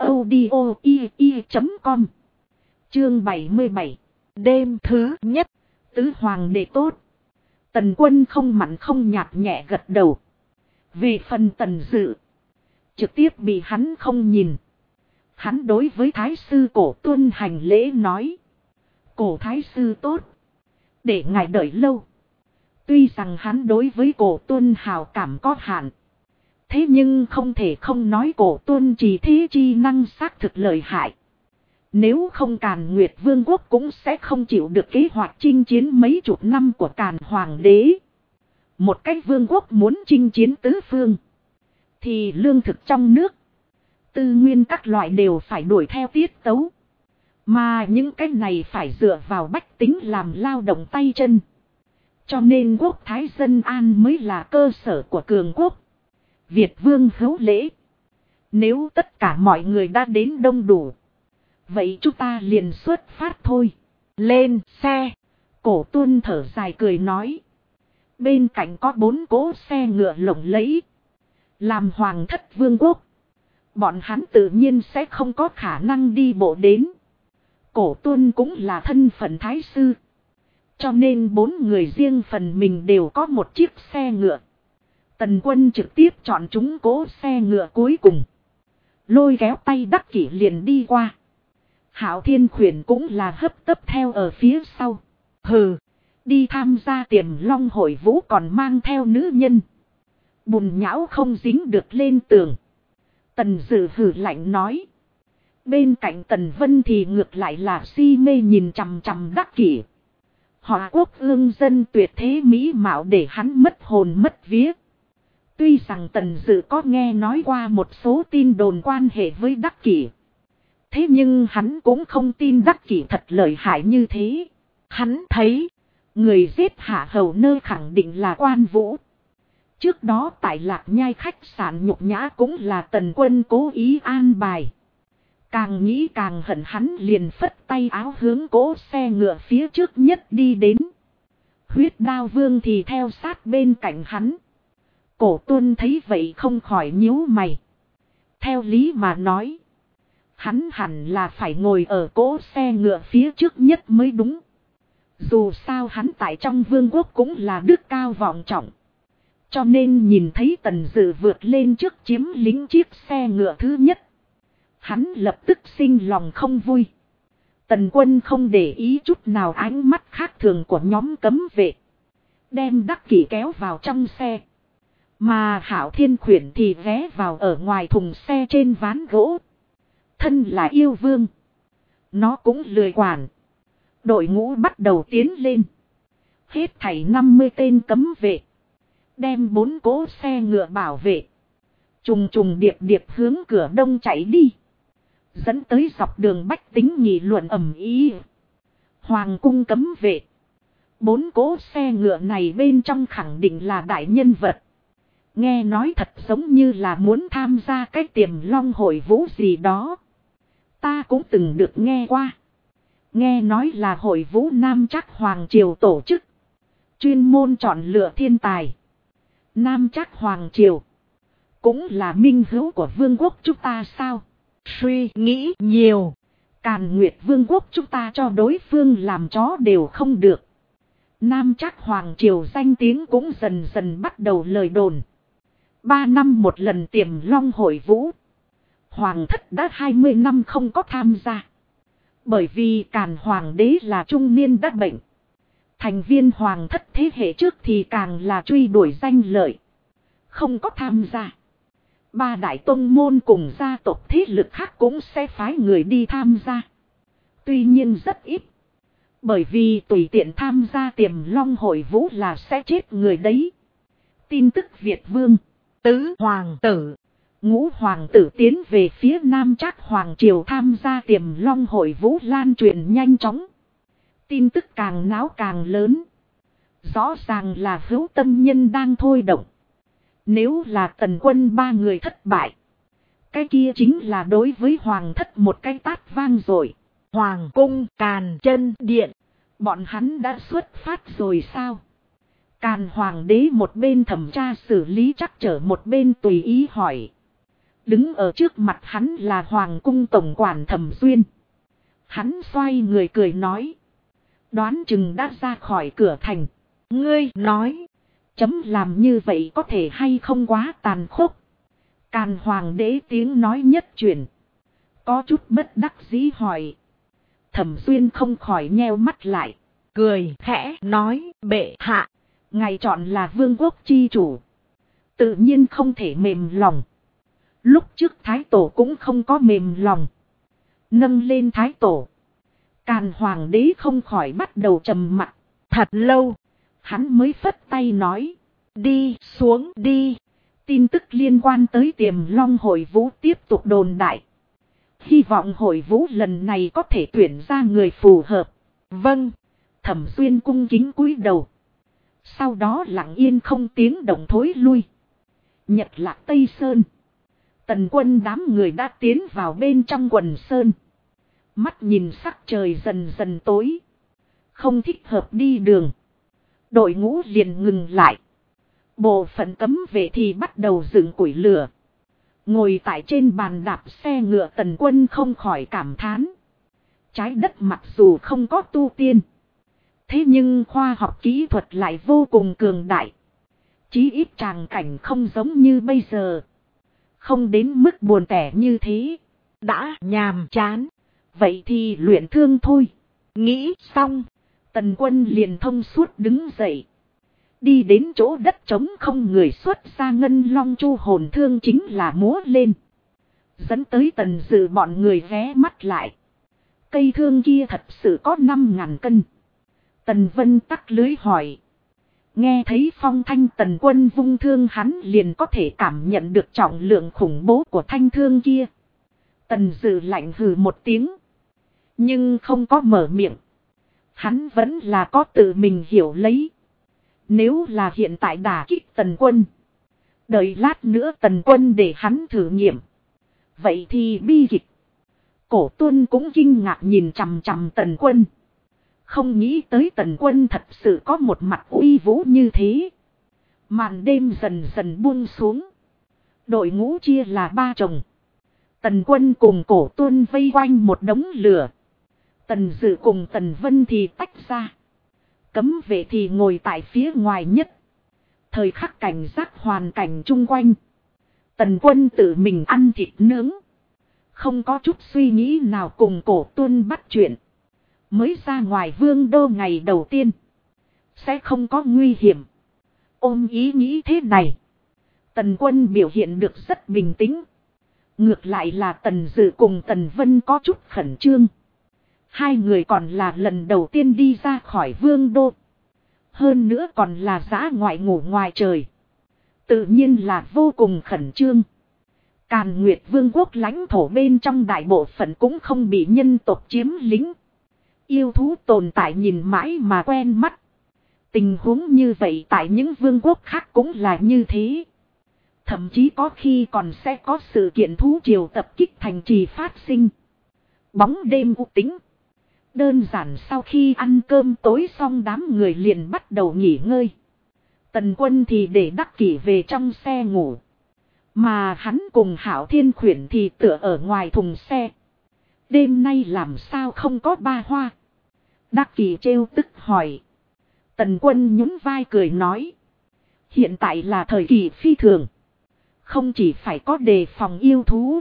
audio.com. Chương 77. Đêm thứ nhất. Tứ hoàng đệ tốt. Tần Quân không mặn không nhạt nhẹ gật đầu. Về phần Tần Dự. Trực tiếp bị hắn không nhìn. Hắn đối với Thái sư Cổ Tuân hành lễ nói. Cổ Thái sư tốt. Để ngài đợi lâu. Tuy rằng hắn đối với Cổ Tuân hào cảm có hạn. Thế nhưng không thể không nói Cổ Tuân chỉ thế chi năng xác thực lợi hại. Nếu không Càn Nguyệt Vương quốc cũng sẽ không chịu được kế hoạch chinh chiến mấy chục năm của Càn Hoàng đế. Một cái vương quốc muốn chinh chiến tứ phương. Thì lương thực trong nước. Tư nguyên các loại đều phải đuổi theo tiết tấu. Mà những cái này phải dựa vào bách tính làm lao động tay chân. Cho nên quốc thái dân an mới là cơ sở của cường quốc. Việt vương hữu lễ. Nếu tất cả mọi người đã đến đông đủ. Vậy chúng ta liền xuất phát thôi. Lên xe. Cổ Tuân thở dài cười nói. Bên cạnh có 4 cỗ xe ngựa lộng lẫy. Làm hoàng thất vương quốc. Bọn hắn tự nhiên sẽ không có khả năng đi bộ đến. Cổ Tuân cũng là thân phận thái sư. Cho nên 4 người riêng phần mình đều có một chiếc xe ngựa. Tần Quân trực tiếp chọn chúng cố xe ngựa cuối cùng. Lôi kéo tay Đắc Kỷ liền đi qua. Hạo Thiên Khuyển cũng là hấp tấp theo ở phía sau. Hừ, đi tham gia Tiềm Long hội vũ còn mang theo nữ nhân. Bùn nhão không dính được lên tường. Tần Dự hừ lạnh nói. Bên cạnh Tần Vân thì ngược lại là si mê nhìn chằm chằm Đắc Kỷ. Họ quốc ương dân tuyệt thế mỹ mạo để hắn mất hồn mất vía. Tuy rằng Tần Dự có nghe nói qua một số tin đồn quan hệ với Đắc Kỷ. Thế nhưng hắn cũng không tin Đắc Kỷ thật lợi hại như thế. Hắn thấy, người giết Hạ Hầu Nơ khẳng định là Quan Vũ. Trước đó tại Lạc Nhai khách sạn nhục nhã cũng là Tần Quân cố ý an bài. Càng nghĩ càng hận, hắn liền phất tay áo hướng cỗ xe ngựa phía trước nhất đi đến. Huyết Đao Vương thì theo sát bên cạnh hắn. Cổ Tuân thấy vậy không khỏi nhíu mày. Theo lý mà nói, hắn hẳn là phải ngồi ở cỗ xe ngựa phía trước nhất mới đúng. Dù sao hắn tại trong vương quốc cũng là đức cao vọng trọng. Cho nên nhìn thấy Tần Dự vượt lên trước chiếm lĩnh chiếc xe ngựa thứ nhất, hắn lập tức sinh lòng không vui. Tần Quân không để ý chút nào ánh mắt khác thường của nhóm cấm vệ. Đem Đắc Kỷ kéo vào trong xe. Mà Hạo Thiên Khuyển thì ghé vào ở ngoài thùng xe trên ván gỗ. Thân là yêu vương, nó cũng lười quản. Đội ngũ bắt đầu tiến lên. Hết thảy 50 tên cấm vệ. Đem 4 cỗ xe ngựa bảo vệ. Trùng trùng điệp điệp hướng cửa đông chạy đi. Dẫn tới dọc đường bách tính nghị luận ầm ĩ. Hoàng cung cấm vệ. 4 cỗ xe ngựa này bên trong khẳng định là đại nhân vật. Nghe nói thật giống như là muốn tham gia cái Tiềm Long hội vũ gì đó. Ta cũng từng được nghe qua. Nghe nói là hội vũ Nam Trác Hoàng Triều tổ chức. Chuyên môn chọn lựa thiên tài. Nam Trác Hoàng Triều cũng là minh hữu của vương quốc chúng ta sao? Suy nghĩ nhiều. Càn Nguyệt vương quốc chúng ta cho đối phương làm chó đều không được. Nam Trác Hoàng Triều danh tiếng cũng dần dần bắt đầu lời đồn. 3 năm một lần Tiềm Long hội vũ. Hoàng thất đã 20 năm không có tham gia. Bởi vì Càn Hoàng đế là trung niên đã bệnh. Thành viên hoàng thất thế hệ trước thì càng là truy đuổi danh lợi. Không có tham gia. 3 đại tông môn cùng gia tộc thế lực khác cũng sẽ phái người đi tham gia. Tuy nhiên rất ít. Bởi vì tùy tiện tham gia Tiềm Long hội vũ là sẽ chết người đấy. Tin tức Việt Vương. Tứ hoàng tử. Ngũ hoàng tử tiến về phía Nam Trác Hoàng Triều tham gia Tiềm Long hội vũ lan truyền nhanh chóng. Tin tức càng náo càng lớn. Rõ ràng là hữu tâm nhân đang thôi động. Nếu là Tần Quân 3 người thất bại, cái kia chính là đối với hoàng thất một cái tát vang rồi. Hoàng cung Càn Chân Điện. Bọn hắn đã xuất phát rồi sao? Càn Hoàng đế một bên thẩm tra xử lý trắc trở một bên tùy ý hỏi. Đứng ở trước mặt hắn là Hoàng cung tổng quản Thẩm Duyên. Hắn xoay người cười nói. Đoán chừng đã ra khỏi cửa thành. Ngươi nói. Chấm làm như vậy có thể hay không quá tàn khốc. Càn Hoàng đế tiếng nói nhất chuyển. Có chút bất đắc dĩ hỏi. Thẩm Duyên không khỏi nheo mắt lại. Cười khẽ nói bệ hạ. Ngài chọn là vương quốc chi chủ. Tự nhiên không thể mềm lòng. Lúc trước Thái Tổ cũng không có mềm lòng. Nâng lên Thái Tổ. Càn Hoàng đế không khỏi bắt đầu trầm mặc. Thật lâu. Hắn mới phất tay nói. Đi xuống đi. Tin tức liên quan tới Tiềm Long hội vũ tiếp tục đồn đại. Hy vọng hội vũ lần này có thể tuyển ra người phù hợp. Vâng. Thẩm Duyên cung kính cúi đầu. Sau đó lặng yên không tiếng động thối lui. Nhật Lạc Tây Sơn. Tần Quân đám người đã tiến vào bên trong quần sơn. Mắt nhìn sắc trời dần dần tối. Không thích hợp đi đường. Đội ngũ liền ngừng lại. Bộ phận cấm vệ thì bắt đầu dựng củi lửa. Ngồi tại trên bàn đạp xe ngựa Tần Quân không khỏi cảm thán. Trái đất mặc dù không có tu tiên. Thế nhưng khoa học kỹ thuật lại vô cùng cường đại. Chí ít tràng cảnh không giống như bây giờ. Không đến mức buồn tẻ như thế. Đã nhàm chán. Vậy thì luyện thương thôi. Nghĩ xong. Tần Quân liền thông suốt đứng dậy. Đi đến chỗ đất trống không người xuất ra ngân long chu hồn thương chính là múa lên. Dẫn tới Tần Dự bọn người ghé mắt lại. Cây thương kia thật sự có 5.000 cân. Tần Vân tắc lưới hỏi. Nghe thấy phong thanh Tần Quân vung thương hắn liền có thể cảm nhận được trọng lượng khủng bố của thanh thương kia. Tần Dự lạnh hừ một tiếng. Nhưng không có mở miệng. Hắn vẫn là có tự mình hiểu lấy. Nếu là hiện tại đả kích Tần Quân. Đợi lát nữa Tần Quân để hắn thử nghiệm. Vậy thì bi kịch. Cổ Tuân cũng kinh ngạc nhìn chằm chằm Tần Quân. Không nghĩ tới Tần Quân thật sự có một mặt uy vũ như thế. Màn đêm dần dần buông xuống. Đội ngũ chia là 3 chồng. Tần Quân cùng Cổ Tuân vây quanh một đống lửa. Tần Dự cùng Tần Vân thì tách ra. Cấm vệ thì ngồi tại phía ngoài nhất. Thời khắc cảnh giác hoàn cảnh chung quanh. Tần Quân tự mình ăn thịt nướng. Không có chút suy nghĩ nào cùng Cổ Tuân bắt chuyện. Mới ra ngoài vương đô ngày đầu tiên. Sẽ không có nguy hiểm. Ôm ý nghĩ thế này. Tần Quân biểu hiện được rất bình tĩnh. Ngược lại là Tần Dự cùng Tần Vân có chút khẩn trương. Hai người còn là lần đầu tiên đi ra khỏi vương đô. Hơn nữa còn là dã ngoại ngủ ngoài trời. Tự nhiên là vô cùng khẩn trương. Càn Nguyệt Vương quốc lãnh thổ bên trong đại bộ phận cũng không bị nhân tộc chiếm lĩnh. Yêu thú tồn tại nhìn mãi mà quen mắt. Tình huống như vậy tại những vương quốc khác cũng là như thế. Thậm chí có khi còn sẽ có sự kiện thú triều tập kích thành trì phát sinh. Bóng đêm u tĩnh. Đơn giản sau khi ăn cơm tối xong đám người liền bắt đầu nghỉ ngơi. Tần Quân thì để Đắc Kỷ về trong xe ngủ. Mà hắn cùng Hảo Thiên Khuyển thì tựa ở ngoài thùng xe. Đêm nay làm sao không có ba hoa? Đắc Kỷ trêu tức hỏi. Tần Quân nhún vai cười nói. Hiện tại là thời kỳ phi thường. Không chỉ phải có đề phòng yêu thú.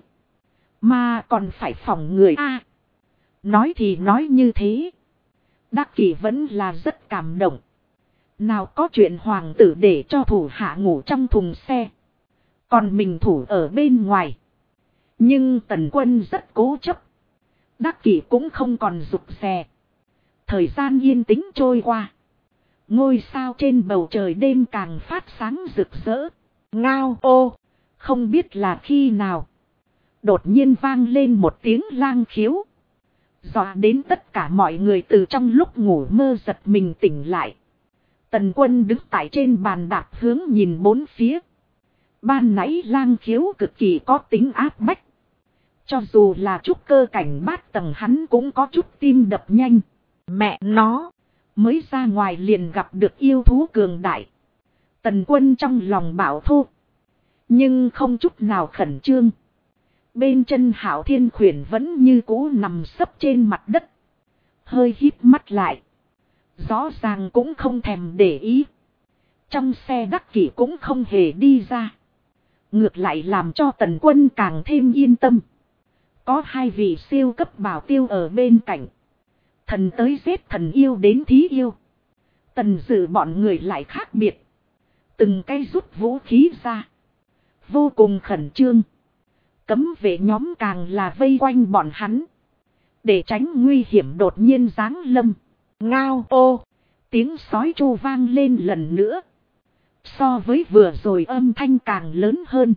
Mà còn phải phòng người A. Nói thì nói như thế. Đắc Kỷ vẫn là rất cảm động. Nào có chuyện hoàng tử để cho thủ hạ ngủ trong thùng xe. Còn mình thủ ở bên ngoài. Nhưng Tần Quân rất cố chấp. Đắc Kỷ cũng không còn rụt rè. Thời gian yên tĩnh trôi qua. Ngôi sao trên bầu trời đêm càng phát sáng rực rỡ. Ngao ô. Không biết là khi nào. Đột nhiên vang lên một tiếng lang khiếu. Dọa đến tất cả mọi người từ trong lúc ngủ mơ giật mình tỉnh lại. Tần Quân đứng tại trên bàn đạp hướng nhìn bốn phía. Ban nãy lang khiếu cực kỳ có tính áp bách. Cho dù là trúc cơ cảnh bát tầng hắn cũng có chút tim đập nhanh. Mẹ nó. Mới ra ngoài liền gặp được yêu thú cường đại. Tần Quân trong lòng bảo thô. Nhưng không chút nào khẩn trương. Bên chân Hảo Thiên Khuyển vẫn như cũ nằm sấp trên mặt đất. Hơi híp mắt lại. Rõ ràng cũng không thèm để ý. Trong xe Đắc Kỷ cũng không hề đi ra. Ngược lại làm cho Tần Quân càng thêm yên tâm. Có hai vị siêu cấp bảo tiêu ở bên cạnh. Thần tới giết thần yêu đến thí yêu. Tần Dự bọn người lại khác biệt. Từng cái rút vũ khí ra. Vô cùng khẩn trương. Cấm vệ nhóm càng là vây quanh bọn hắn. Để tránh nguy hiểm đột nhiên giáng lâm. Ngao ô. Tiếng sói tru vang lên lần nữa. So với vừa rồi âm thanh càng lớn hơn.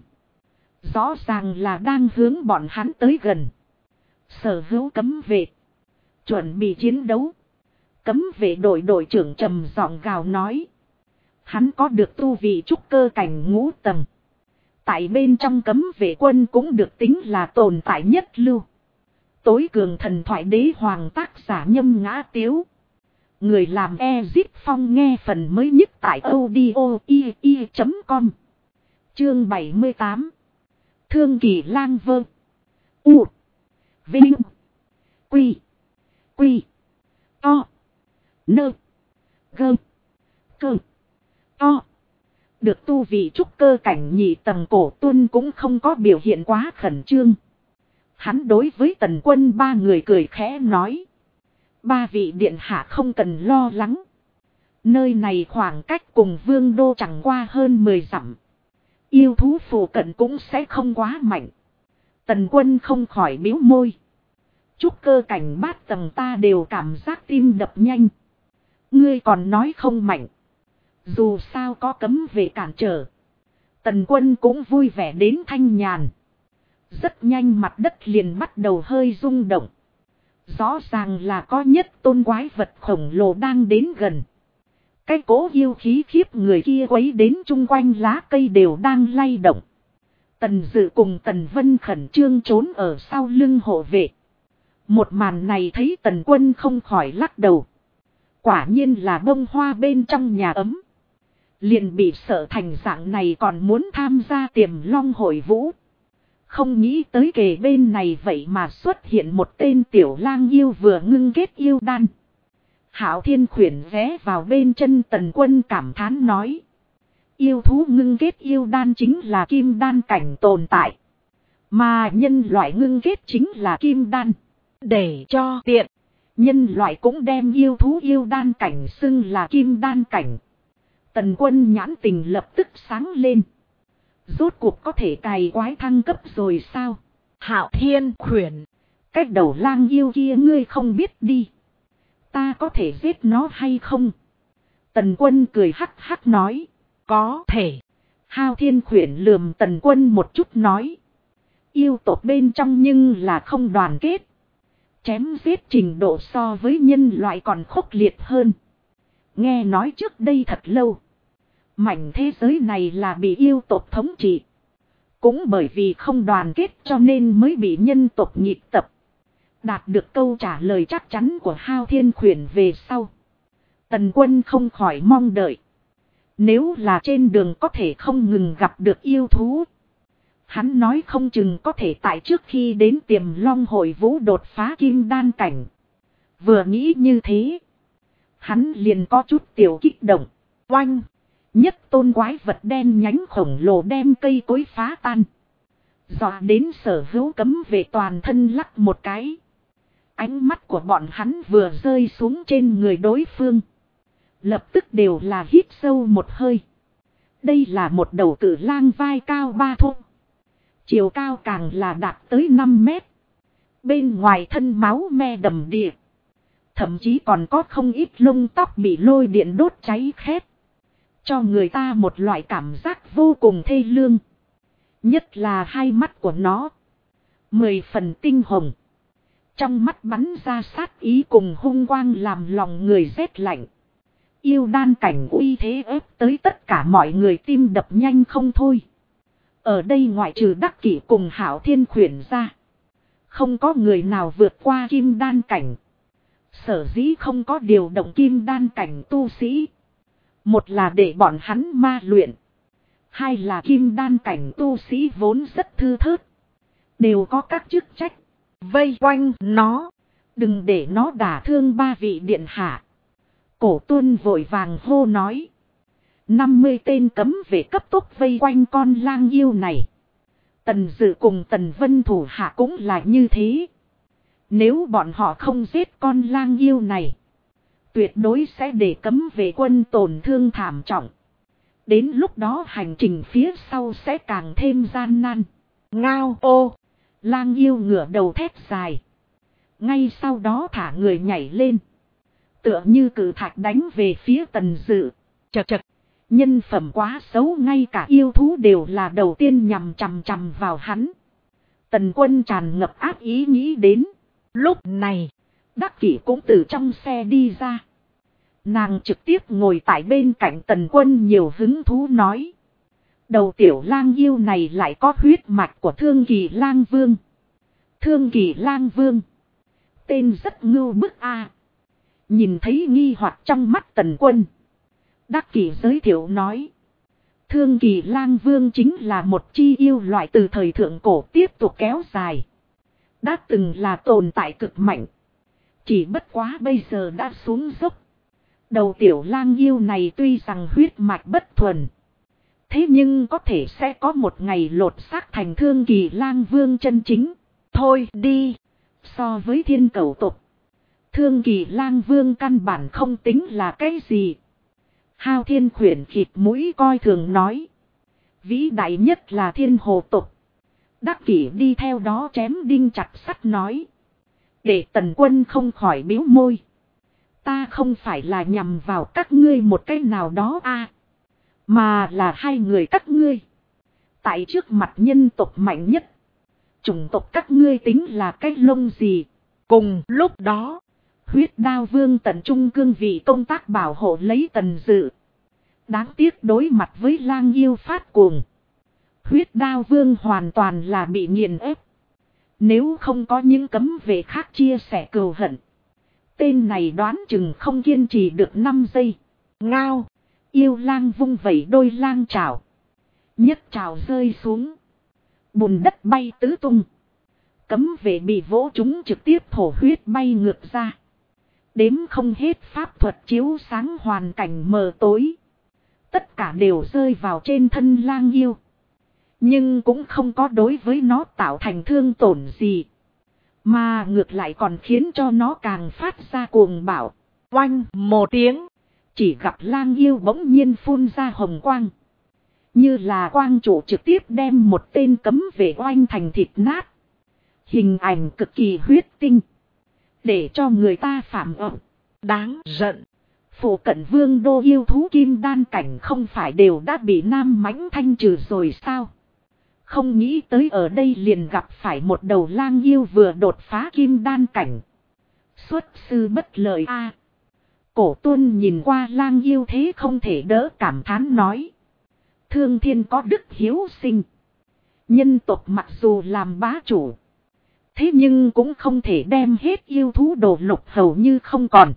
Rõ ràng là đang hướng bọn hắn tới gần. Sở hữu cấm vệ. Chuẩn bị chiến đấu. Cấm vệ đội trưởng trầm giọng gào nói. Hắn có được tu vị trúc cơ cảnh ngũ tầng. Tại bên trong cấm vệ quân cũng được tính là tồn tại nhất lưu. Tối cường thần thoại đế hoàng tác giả Nhâm Ngã Tiếu. Người làm Ezip Phong nghe phần mới nhất tại audio.com. Chương 78. Thương Kỳ Lang Vơ. U. Vinh. Quy. Quy. To. Nơ. Gơ. Cơ. To. Được tu vị trúc cơ cảnh nhị tầng Cổ Tuân cũng không có biểu hiện quá khẩn trương. Hắn đối với Tần Quân ba người cười khẽ nói. Ba vị điện hạ không cần lo lắng. Nơi này khoảng cách cùng vương đô chẳng qua hơn 10 dặm. Yêu thú phù cận cũng sẽ không quá mạnh. Tần Quân không khỏi bĩu môi. Trúc cơ cảnh bát tầng ta đều cảm giác tim đập nhanh. Ngươi còn nói không mạnh. Dù sao có cấm về cản trở. Tần Quân cũng vui vẻ đến thanh nhàn. Rất nhanh mặt đất liền bắt đầu hơi rung động. Rõ ràng là có nhất tôn quái vật khổng lồ đang đến gần. Cái cỗ yêu khí khiếp người kia quấy đến chung quanh lá cây đều đang lay động. Tần Dự cùng Tần Vân khẩn trương trốn ở sau lưng hộ vệ. Một màn này thấy Tần Quân không khỏi lắc đầu. Quả nhiên là bông hoa bên trong nhà ấm. Liền bị sợ thành dạng này còn muốn tham gia Tiềm Long hội vũ. Không nghĩ tới kề bên này vậy mà xuất hiện một tên tiểu lang yêu vừa ngưng kết yêu đan. Hạo Thiên khuyển ghé vào bên chân Tần Quân cảm thán nói. Yêu thú ngưng kết yêu đan chính là kim đan cảnh tồn tại. Mà nhân loại ngưng kết chính là kim đan. Để cho tiện, nhân loại cũng đem yêu thú yêu đan cảnh xưng là kim đan cảnh. Tần Quân nhãn tình lập tức sáng lên. Rốt cuộc có thể cày quái thăng cấp rồi sao? Hạo Thiên khuyển. Cách đầu lang yêu kia ngươi không biết đi. Ta có thể giết nó hay không? Tần Quân cười hắc hắc nói. Có thể. Hạo Thiên khuyển lườm Tần Quân một chút nói. Yêu tộc bên trong nhưng là không đoàn kết. Chém giết trình độ so với nhân loại còn khốc liệt hơn. Nghe nói trước đây thật lâu. Mảnh thế giới này là bị yêu tộc thống trị. Cũng bởi vì không đoàn kết cho nên mới bị nhân tộc nhịp tập. Đạt được câu trả lời chắc chắn của Hạo Thiên khuyển về sau. Tần Quân không khỏi mong đợi. Nếu là trên đường có thể không ngừng gặp được yêu thú. Hắn nói không chừng có thể tại trước khi đến Tiềm Long hội vũ đột phá kim đan cảnh. Vừa nghĩ như thế. Hắn liền có chút tiểu kích động. Oanh. Nhất tôn quái vật đen nhánh khổng lồ đem cây cối phá tan. Dọa đến sở hữu cấm về toàn thân lắc một cái. Ánh mắt của bọn hắn vừa rơi xuống trên người đối phương. Lập tức đều là hít sâu một hơi. Đây là một đầu cử lang vai cao 3 thô. Chiều cao càng là đạt tới 5 mét. Bên ngoài thân máu me đầm đìa. Thậm chí còn có không ít lông tóc bị lôi điện đốt cháy khét. Cho người ta một loại cảm giác vô cùng thê lương. Nhất là hai mắt của nó. 10 phần tinh hồng. Trong mắt bắn ra sát ý cùng hung quang làm lòng người rét lạnh. Yêu đan cảnh uy thế ép tới tất cả mọi người tim đập nhanh không thôi. Ở đây ngoại trừ Đắc Kỷ cùng Hạo Thiên khuyển ra. Không có người nào vượt qua kim đan cảnh. Sở dĩ không có điều động kim đan cảnh tu sĩ. Một là để bọn hắn ma luyện. Hai là kim đan cảnh tu sĩ vốn rất thư thớt. Đều có các chức trách. Vây quanh nó. Đừng để nó đả thương ba vị điện hạ. Cổ Tuân vội vàng hô nói. 50 tên cấm về cấp tốc vây quanh con lang yêu này. Tần Dự cùng Tần Vân thủ hạ cũng là như thế. Nếu bọn họ không giết con lang yêu này. Tuyệt đối sẽ để cấm về quân tổn thương thảm trọng. Đến lúc đó hành trình phía sau sẽ càng thêm gian nan. Ngao ô. Lang yêu ngửa đầu thét dài. Ngay sau đó thả người nhảy lên. Tựa như cử thạch đánh về phía Tần Dự. Chật chật. Nhân phẩm quá xấu, ngay cả yêu thú đều là đầu tiên nhằm chằm chằm vào hắn. Tần Quân tràn ngập ác ý nghĩ đến. Lúc này, Đắc Kỷ cũng từ trong xe đi ra. Nàng trực tiếp ngồi tại bên cạnh Tần Quân nhiều hứng thú nói. Đầu tiểu lang yêu này lại có huyết mạch của Thương Kỳ Lang Vương. Thương Kỳ Lang Vương. Tên rất ngưu bức a. Nhìn thấy nghi hoặc trong mắt Tần Quân. Đắc Kỷ giới thiệu nói. Thương Kỳ Lang Vương chính là một chi yêu loại từ thời thượng cổ tiếp tục kéo dài. Đã từng là tồn tại cực mạnh. Chỉ bất quá bây giờ đã xuống dốc. Đầu tiểu lang yêu này tuy rằng huyết mạch bất thuần. Thế nhưng có thể sẽ có một ngày lột xác thành thương kỳ lang vương chân chính. Thôi đi. So với thiên cẩu tục. Thương kỳ lang vương căn bản không tính là cái gì. Hao Thiên khuyển khịt mũi coi thường nói. Vĩ đại nhất là thiên hồ tục. Đắc kỷ đi theo đó chém đinh chặt sắt nói. Để Tần Quân không khỏi bĩu môi. Ta không phải là nhằm vào các ngươi một cái nào đó mà là hai người các ngươi. Tại trước mặt nhân tộc mạnh nhất. Chủng tộc các ngươi tính là cái lông gì. Cùng lúc đó. Huyết Đao Vương tận trung cương vị công tác bảo hộ lấy Tần Dự. Đáng tiếc đối mặt với lang yêu phát cuồng. Huyết Đao Vương hoàn toàn là bị nghiền ép. Nếu không có những cấm vệ khác chia sẻ cừu hận. Tên này đoán chừng không kiên trì được 5 giây. Ngao. Yêu lang vung vẩy đôi lang chảo. Nhất chảo rơi xuống. Bùn đất bay tứ tung. Cấm vệ bị vỗ chúng trực tiếp thổ huyết bay ngược ra. Đếm không hết pháp thuật chiếu sáng hoàn cảnh mờ tối. Tất cả đều rơi vào trên thân lang yêu. Nhưng cũng không có đối với nó tạo thành thương tổn gì. Mà ngược lại còn khiến cho nó càng phát ra cuồng bạo. Oanh một tiếng. Chỉ gặp lang yêu bỗng nhiên phun ra hồng quang. Như là quang trụ trực tiếp đem một tên cấm vệ oanh thành thịt nát. Hình ảnh cực kỳ huyết tinh. Để cho người ta phạm ẩm. Đáng giận. Phụ cận vương đô yêu thú kim đan cảnh không phải đều đã bị nam mãnh thanh trừ rồi sao? Không nghĩ tới ở đây liền gặp phải một đầu lang yêu vừa đột phá kim đan cảnh. Xuất sư bất lợi Cổ Tuân nhìn qua lang yêu thế không thể đỡ cảm thán nói. Thương thiên có đức hiếu sinh. Nhân tộc mặc dù làm bá chủ. Thế nhưng cũng không thể đem hết yêu thú đồ lục hầu như không còn.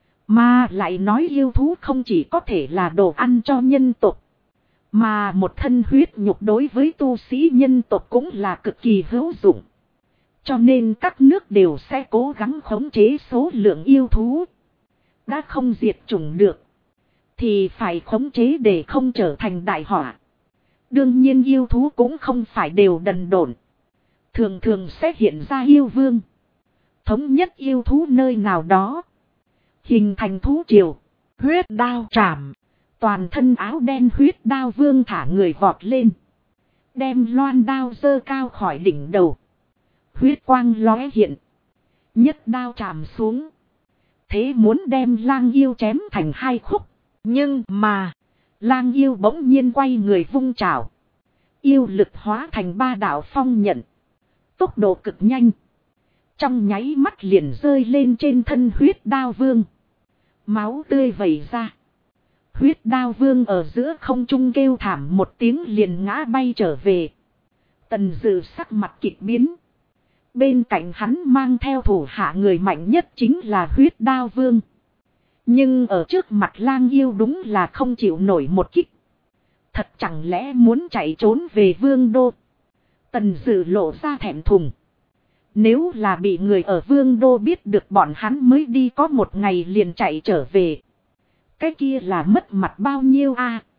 Mà lại nói yêu thú không chỉ có thể là đồ ăn cho nhân tộc. Mà một thân huyết nhục đối với tu sĩ nhân tộc cũng là cực kỳ hữu dụng. Cho nên các nước đều sẽ cố gắng khống chế số lượng yêu thú. Đã không diệt chủng được. Thì phải khống chế để không trở thành đại họa. Đương nhiên yêu thú cũng không phải đều đần độn. Thường thường sẽ hiện ra yêu vương. Thống nhất yêu thú nơi nào đó. Hình thành thú triều. Huyết đao trảm. Toàn thân áo đen huyết đao vương thả người vọt lên. Đem loan đao giơ cao khỏi đỉnh đầu. Huyết quang lóe hiện. Nhất đao chạm xuống. Thế muốn đem lang yêu chém thành hai khúc. Nhưng mà. Lang yêu bỗng nhiên quay người vung chảo. Yêu lực hóa thành 3 đạo phong nhận. Tốc độ cực nhanh. Trong nháy mắt liền rơi lên trên thân huyết đao vương. Máu tươi vẩy ra. Huyết đao vương ở giữa không trung kêu thảm một tiếng liền ngã bay trở về. Tần Dự sắc mặt kịch biến. Bên cạnh hắn mang theo thủ hạ người mạnh nhất chính là huyết đao vương. Nhưng ở trước mặt lang yêu đúng là không chịu nổi một kích. Thật chẳng lẽ muốn chạy trốn về vương đô. Tần Dự lộ ra thẹn thùng. Nếu là bị người ở vương đô biết được bọn hắn mới đi có một ngày liền chạy trở về. Cái kia là mất mặt bao nhiêu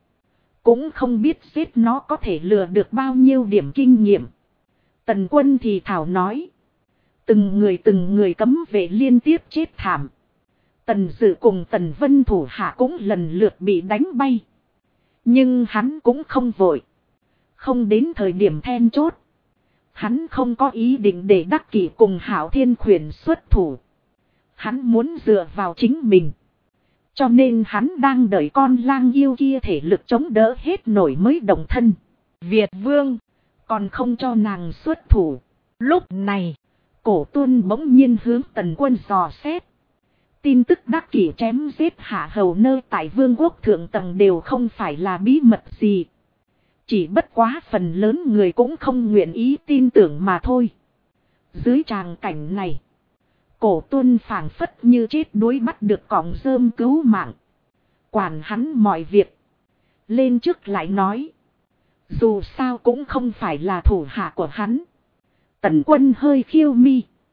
Cũng không biết giết nó có thể lừa được bao nhiêu điểm kinh nghiệm. Tần Quân thì thảo nói. Từng người cấm vệ liên tiếp chết thảm. Tần Dự cùng Tần Vân thủ hạ cũng lần lượt bị đánh bay. Nhưng hắn cũng không vội. Không đến thời điểm then chốt. Hắn không có ý định để Đắc Kỷ cùng Hạo Thiên khuyển xuất thủ. Hắn muốn dựa vào chính mình. Cho nên hắn đang đợi con lang yêu kia thể lực chống đỡ hết nổi mới động thân. Việt Vương còn không cho nàng xuất thủ. Lúc này, Cổ Tuân bỗng nhiên hướng Tần Quân dò xét. Tin tức Đắc Kỷ chém giết hạ hầu nơi tại vương quốc thượng tầng đều không phải là bí mật gì. Chỉ bất quá phần lớn người cũng không nguyện ý tin tưởng mà thôi. Dưới tràng cảnh này, Cổ Tuân phảng phất như chết đuối bắt được cọng rơm cứu mạng. Quản hắn mọi việc. Lên trước lại nói. Dù sao cũng không phải là thủ hạ của hắn. Tần Quân hơi khiêu mi.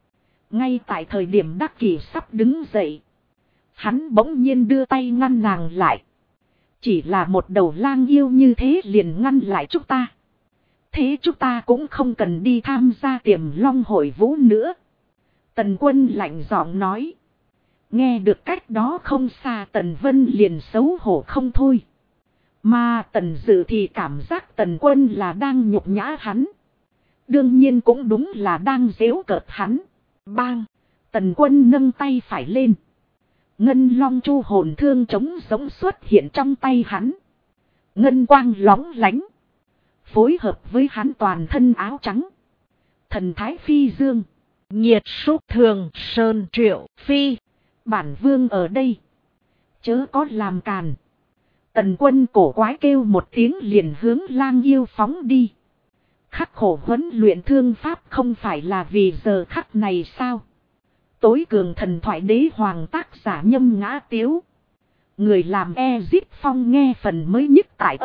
Ngay tại thời điểm Đắc Kỷ sắp đứng dậy. Hắn bỗng nhiên đưa tay ngăn nàng lại. Chỉ là một đầu lang yêu như thế liền ngăn lại chúng ta. Thế chúng ta cũng không cần đi tham gia Tiềm Long hội vũ nữa. Tần Quân lạnh giọng nói. Nghe được cách đó không xa Tần Vân liền xấu hổ không thôi. Mà Tần Dự thì cảm giác Tần Quân là đang nhục nhã hắn. Đương nhiên cũng đúng là đang giễu cợt hắn. Bang! Tần Quân nâng tay phải lên. Ngân long chu hồn thương trống giống xuất hiện trong tay hắn. Ngân quang lóng lánh. Phối hợp với hắn toàn thân áo trắng. Thần thái phi dương. Nhiệt xúc thường sơn triệu phi. Bản vương ở đây. Chớ có làm càn. Tần Quân cổ quái kêu một tiếng liền hướng lang yêu phóng đi. Khắc khổ huấn luyện thương pháp không phải là vì giờ khắc này sao? Tối cường thần thoại đế hoàng tác giả Nhâm Ngã Tiếu. Người làm Ezip Phong nghe phần mới nhất tại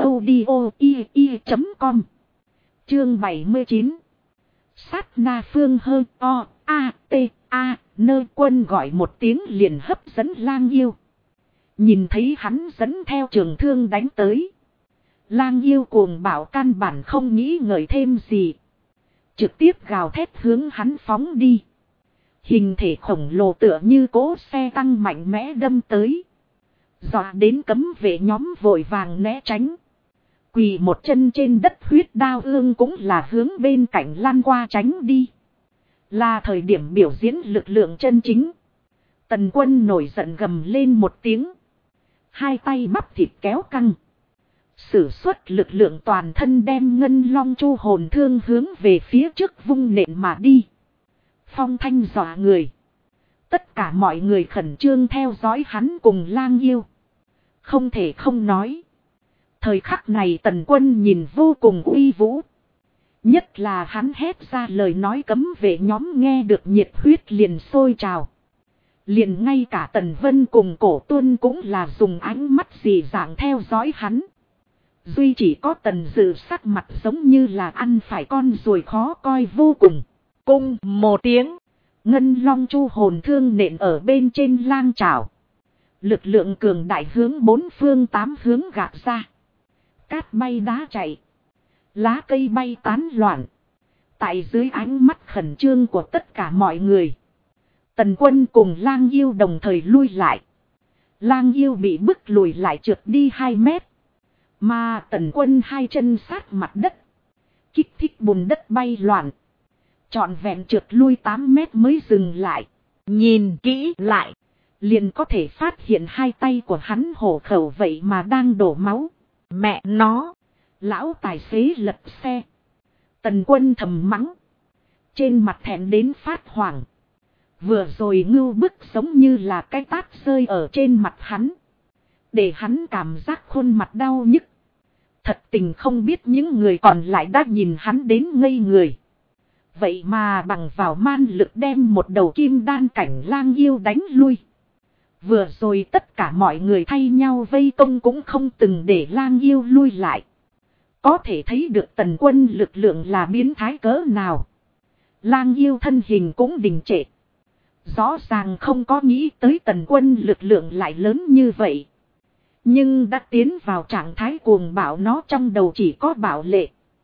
audio.com. Chương 79. Sát na phương hơi o a t a nơi Quân gọi một tiếng liền hấp dẫn lang yêu. Nhìn thấy hắn dẫn theo trường thương đánh tới. Lang yêu cuồng bạo căn bản không nghĩ ngợi thêm gì. Trực tiếp gào thét hướng hắn phóng đi. Hình thể khổng lồ tựa như cỗ xe tăng mạnh mẽ đâm tới. Dọa đến cấm vệ nhóm vội vàng né tránh. Quỳ một chân trên đất huyết đao ương cũng là hướng bên cạnh lăn qua tránh đi. Là thời điểm biểu diễn lực lượng chân chính. Tần Quân nổi giận gầm lên một tiếng. Hai tay bắp thịt kéo căng. Sử xuất lực lượng toàn thân đem ngân long chu hồn thương hướng về phía trước vung nện mà đi. Phong thanh dọa người. Tất cả mọi người khẩn trương theo dõi hắn cùng lang yêu. Không thể không nói. Thời khắc này Tần Quân nhìn vô cùng uy vũ. Nhất là hắn hét ra lời nói cấm vệ nhóm nghe được nhiệt huyết liền sôi trào. Liền ngay cả Tần Vân cùng Cổ Tuân cũng là dùng ánh mắt dị dạng theo dõi hắn. Duy chỉ có Tần Dự sắc mặt giống như là ăn phải con ruồi khó coi vô cùng. Cung một tiếng. Ngân long chu hồn thương nện ở bên trên lang chảo. Lực lượng cường đại hướng bốn phương tám hướng gạt ra. Cát bay đá chạy. Lá cây bay tán loạn. Tại dưới ánh mắt khẩn trương của tất cả mọi người. Tần Quân cùng lang yêu đồng thời lui lại. Lang yêu bị bức lùi lại trượt đi 2 mét. Mà Tần Quân hai chân sát mặt đất. Kích thích bùn đất bay loạn. Trọn vẹn trượt lui 8 mét mới dừng lại. Nhìn kỹ lại. Liền có thể phát hiện hai tay của hắn hổ khẩu vậy mà đang đổ máu. Mẹ nó. Lão tài xế lật xe. Tần Quân thầm mắng. Trên mặt thẹn đến phát hoảng. Vừa rồi ngưu bức giống như là cái tát rơi ở trên mặt hắn. Để hắn cảm giác khuôn mặt đau nhức. Thật tình không biết những người còn lại đã nhìn hắn đến ngây người. Vậy mà bằng vào man lực đem một đầu kim đan cảnh lang yêu đánh lui. Vừa rồi tất cả mọi người thay nhau vây công cũng không từng để lang yêu lui lại. Có thể thấy được Tần Quân lực lượng là biến thái cỡ nào. Lang yêu thân hình cũng đình trệ. Rõ ràng không có nghĩ tới Tần Quân lực lượng lại lớn như vậy. Nhưng đã tiến vào trạng thái cuồng bạo, nó trong đầu chỉ có bạo lệ.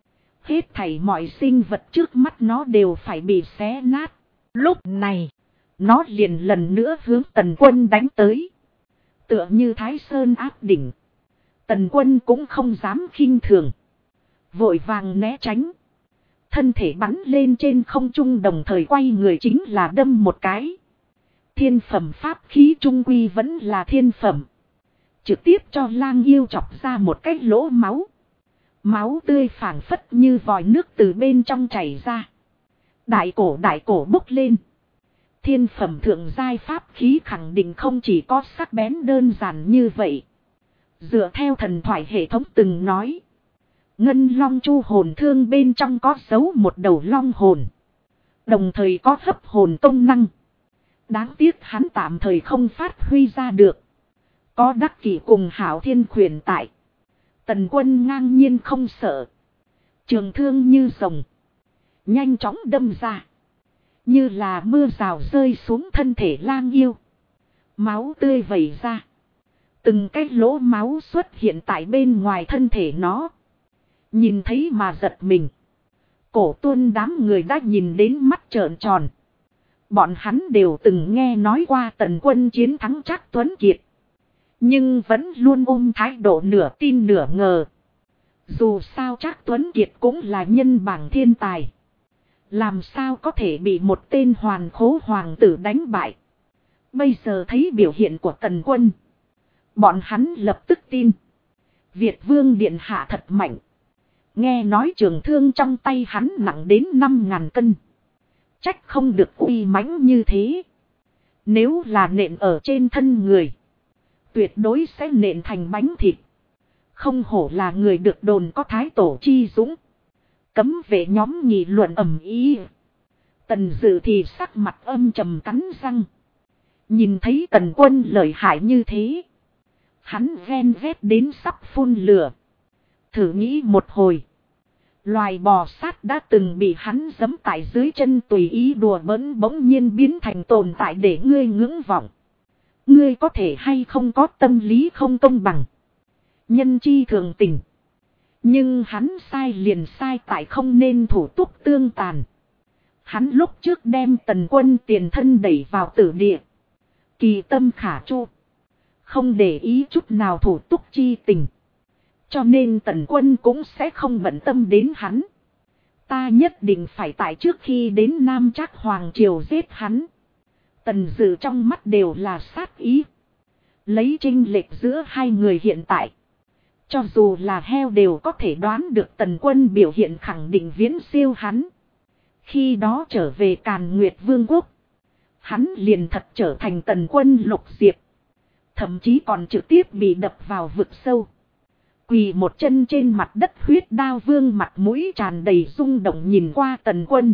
Hết thảy mọi sinh vật trước mắt nó đều phải bị xé nát. Lúc này, nó liền lần nữa hướng Tần Quân đánh tới. Tựa như Thái Sơn áp đỉnh. Tần Quân cũng không dám khinh thường. Vội vàng né tránh. Thân thể bắn lên trên không trung đồng thời quay người chính là đâm một cái. Thiên phẩm pháp khí trung quy vẫn là thiên phẩm. Trực tiếp cho lang yêu chọc ra một cái lỗ máu. Máu tươi phảng phất như vòi nước từ bên trong chảy ra. Đại cổ bốc lên. Thiên phẩm thượng giai pháp khí khẳng định không chỉ có sắc bén đơn giản như vậy. Dựa theo thần thoại hệ thống từng nói. Ngân long chu hồn thương bên trong có giấu một đầu long hồn. Đồng thời có hấp hồn công năng. Đáng tiếc hắn tạm thời không phát huy ra được. Có Đắc Kỷ cùng Hảo Thiên khuyển tại. Tần Quân ngang nhiên không sợ. Trường thương như rồng. Nhanh chóng đâm ra. Như là mưa rào rơi xuống thân thể lang yêu. Máu tươi vẩy ra. Từng cái lỗ máu xuất hiện tại bên ngoài thân thể nó. Nhìn thấy mà giật mình. Cổ Tuân đám người đã nhìn đến mắt trợn tròn. Bọn hắn đều từng nghe nói qua Tần Quân chiến thắng Trác Tuấn Kiệt. Nhưng vẫn luôn ôm thái độ nửa tin nửa ngờ. Dù sao Trác Tuấn Kiệt cũng là nhân bảng thiên tài. Làm sao có thể bị một tên hoàn khố hoàng tử đánh bại. Bây giờ thấy biểu hiện của Tần Quân. Bọn hắn lập tức tin. Việt Vương Điện Hạ thật mạnh. Nghe nói trường thương trong tay hắn nặng đến 5.000 cân. Trách không được uy mãnh như thế. Nếu là nện ở trên thân người. Tuyệt đối sẽ nện thành bánh thịt. Không hổ là người được đồn có thái tổ chi dũng. Cấm vệ nhóm nghị luận ầm ĩ. Tần Dự thì sắc mặt âm trầm cắn răng. Nhìn thấy Tần Quân lợi hại như thế. Hắn ghen ghét đến sắp phun lửa. Thử nghĩ một hồi. Loài bò sát đã từng bị hắn giẫm tại dưới chân tùy ý đùa bỡn bỗng nhiên biến thành tồn tại để ngươi ngưỡng vọng. Ngươi có thể hay không có tâm lý không công bằng. Nhân chi thường tình. Nhưng hắn sai liền sai tại không nên thủ túc tương tàn. Hắn lúc trước đem Tần Quân tiền thân đẩy vào tử địa. Kỳ tâm khả chu. Không để ý chút nào thủ túc chi tình. Cho nên Tần Quân cũng sẽ không bận tâm đến hắn. Ta nhất định phải tại trước khi đến Nam Trác Hoàng Triều giết hắn. Tần Dự trong mắt đều là sát ý. Lấy chênh lệch giữa hai người hiện tại. Cho dù là heo đều có thể đoán được Tần Quân biểu hiện khẳng định viễn siêu hắn. Khi đó trở về Càn Nguyệt Vương quốc. Hắn liền thật trở thành Tần Quân Lục Diệp. Thậm chí còn trực tiếp bị đập vào vực sâu. Quỳ một chân trên mặt đất huyết đao vương mặt mũi tràn đầy rung động nhìn qua Tần Quân.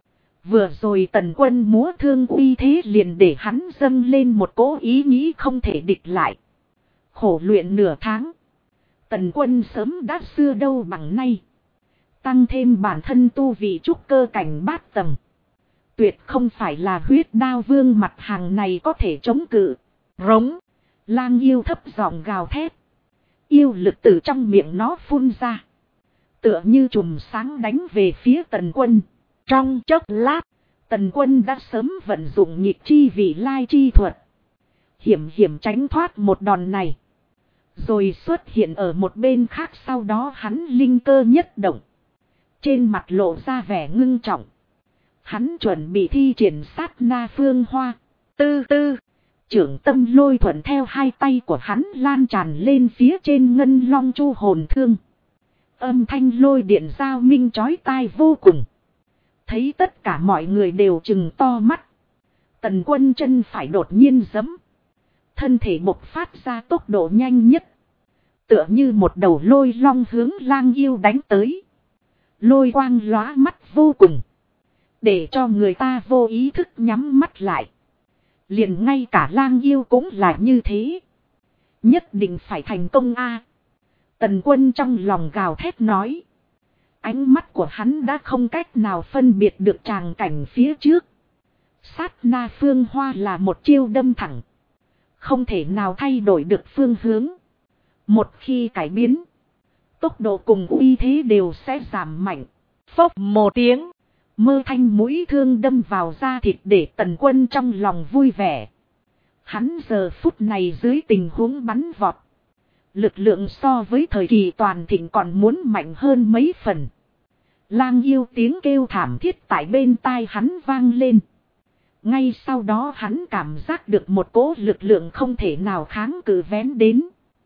Vừa rồi Tần Quân múa thương uy thế liền để hắn dâng lên một cỗ ý nghĩ không thể địch lại. Khổ luyện nửa tháng. Tần Quân sớm đã xưa đâu bằng nay. Tăng thêm bản thân tu vị trúc cơ cảnh bát tầng. Tuyệt không phải là huyết đao vương mặt hàng này có thể chống cự. Rống. Lang yêu thấp giọng gào thét. Yêu lực từ trong miệng nó phun ra. Tựa như chùm sáng đánh về phía Tần Quân. Trong chốc lát, Tần Quân đã sớm vận dụng nhịp chi vị lai chi thuật. Hiểm hiểm tránh thoát một đòn này. Rồi xuất hiện ở một bên khác, sau đó hắn linh cơ nhất động. Trên mặt lộ ra vẻ ngưng trọng. Hắn chuẩn bị thi triển sát na phương hoa. Tư tư. Trưởng tâm lôi thuận theo hai tay của hắn lan tràn lên phía trên ngân long chu hồn thương. Âm thanh lôi điện giao minh chói tai vô cùng. Thấy tất cả mọi người đều trừng to mắt. Tần Quân chân phải đột nhiên giẫm. Thân thể bộc phát ra tốc độ nhanh nhất. Tựa như một đầu lôi long hướng lang yêu đánh tới. Lôi quang lóa mắt vô cùng. Để cho người ta vô ý thức nhắm mắt lại. Liền ngay cả lang yêu cũng là như thế. Nhất định phải thành công a. Tần Quân trong lòng gào thét nói. Ánh mắt của hắn đã không cách nào phân biệt được tràng cảnh phía trước. Sát na phương hoa là một chiêu đâm thẳng. Không thể nào thay đổi được phương hướng. Một khi cải biến, tốc độ cùng uy thế đều sẽ giảm mạnh. Phốc một tiếng. Mơ thanh mũi thương đâm vào da thịt để Tần Quân trong lòng vui vẻ. Hắn giờ phút này dưới tình huống bắn vọt. Lực lượng so với thời kỳ toàn thịnh còn muốn mạnh hơn mấy phần. Lang yêu tiếng kêu thảm thiết tại bên tai hắn vang lên. Ngay sau đó hắn cảm giác được một cỗ lực lượng không thể nào kháng cự vén đến.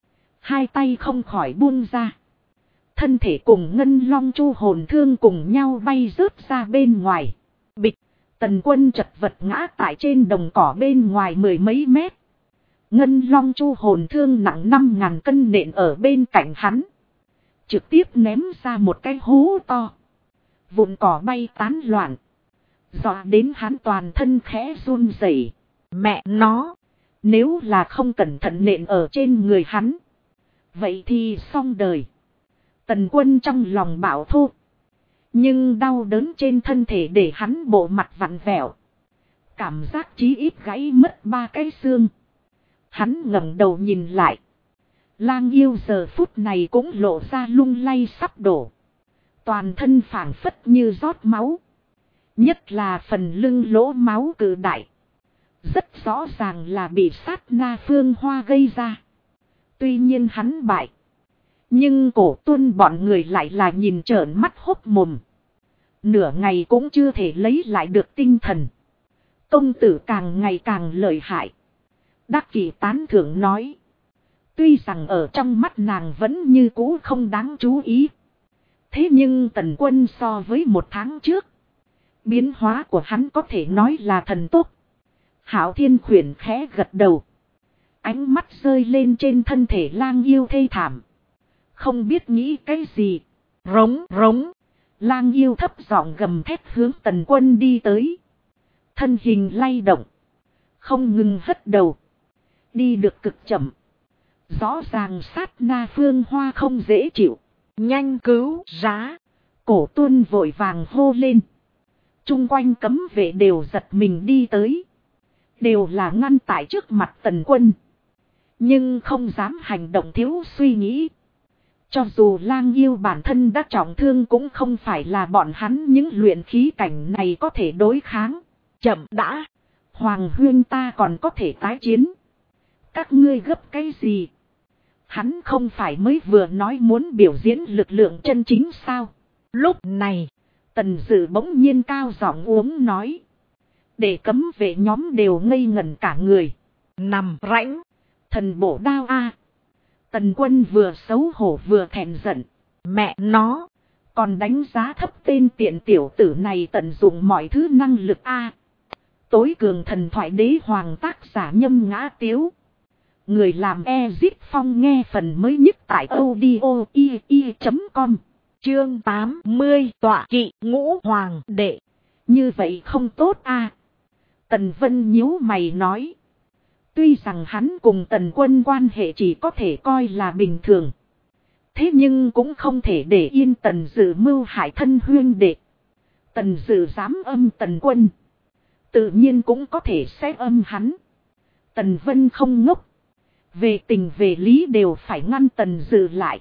Hai tay không khỏi buông ra. Thân thể cùng ngân long chu hồn thương cùng nhau bay rớt ra bên ngoài. Bịch, Tần Quân chật vật ngã tại trên đồng cỏ bên ngoài mười mấy mét. Ngân long chu hồn thương nặng 5.000 cân nện ở bên cạnh hắn. Trực tiếp ném ra một cái hố to. Vụn cỏ bay tán loạn. Dọa đến hắn toàn thân khẽ run rẩy. Mẹ nó, nếu là không cẩn thận nện ở trên người hắn, vậy thì xong đời. Tần Quân trong lòng bảo thô. Nhưng đau đớn trên thân thể để hắn bộ mặt vặn vẹo. Cảm giác chí ít gãy mất 3 cái xương. Hắn ngẩng đầu nhìn lại. Lang yêu giờ phút này cũng lộ ra lung lay sắp đổ. Toàn thân phảng phất như rót máu. Nhất là phần lưng lỗ máu cự đại. Rất rõ ràng là bị sát na phương hoa gây ra. Tuy nhiên hắn bại. Nhưng Cổ Tuân bọn người lại là nhìn trợn mắt hốc mồm. Nửa ngày cũng chưa thể lấy lại được tinh thần. Công tử càng ngày càng lợi hại. Đắc Kỷ tán thưởng nói. Tuy rằng ở trong mắt nàng vẫn như cũ không đáng chú ý. Thế nhưng Tần Quân so với 1 tháng trước. Biến hóa của hắn có thể nói là thần tốc. Hạo Thiên Khuyển khẽ gật đầu. Ánh mắt rơi lên trên thân thể lang yêu thê thảm. Không biết nghĩ cái gì. Rống rống. Lang yêu thấp giọng gầm thét hướng Tần Quân đi tới. Thân hình lay động. Không ngừng hất đầu. Đi được cực chậm. Rõ ràng sát na phương hoa không dễ chịu. Nhanh cứu rá. Cổ Tuân vội vàng hô lên. Trung quanh cấm vệ đều giật mình đi tới. Đều là ngăn tại trước mặt Tần Quân. Nhưng không dám hành động thiếu suy nghĩ. Cho dù lang yêu bản thân đã trọng thương cũng không phải là bọn hắn những luyện khí cảnh này có thể đối kháng. Chậm đã. Hoàng huyên ta còn có thể tái chiến. Các ngươi gấp cái gì? Hắn không phải mới vừa nói muốn biểu diễn lực lượng chân chính sao? Lúc này, Tần Dự bỗng nhiên cao giọng uống nói. Để cấm vệ nhóm đều ngây ngẩn cả người. Nằm rãnh. Thần bổ đao a. Tần Quân vừa xấu hổ vừa thẹn giận. Mẹ nó. Còn đánh giá thấp tên tiện tiểu tử này tận dụng mọi thứ năng lực a. Tối cường thần thoại đế hoàng tác giả Nhâm Ngã Tiếu. Người làm Ezit Phong nghe phần mới nhất tại audio.com. Chương 80 tọa kỵ ngũ hoàng đệ. Như vậy không tốt a. Tần Vân nhíu mày nói. Tuy rằng hắn cùng Tần Quân quan hệ chỉ có thể coi là bình thường. Thế nhưng cũng không thể để yên Tần Dự mưu hại thân huyên đệ. Tần Dự dám âm Tần Quân. Tự nhiên cũng có thể sẽ âm hắn. Tần Vân không ngốc. Về tình về lý đều phải ngăn Tần Dự lại.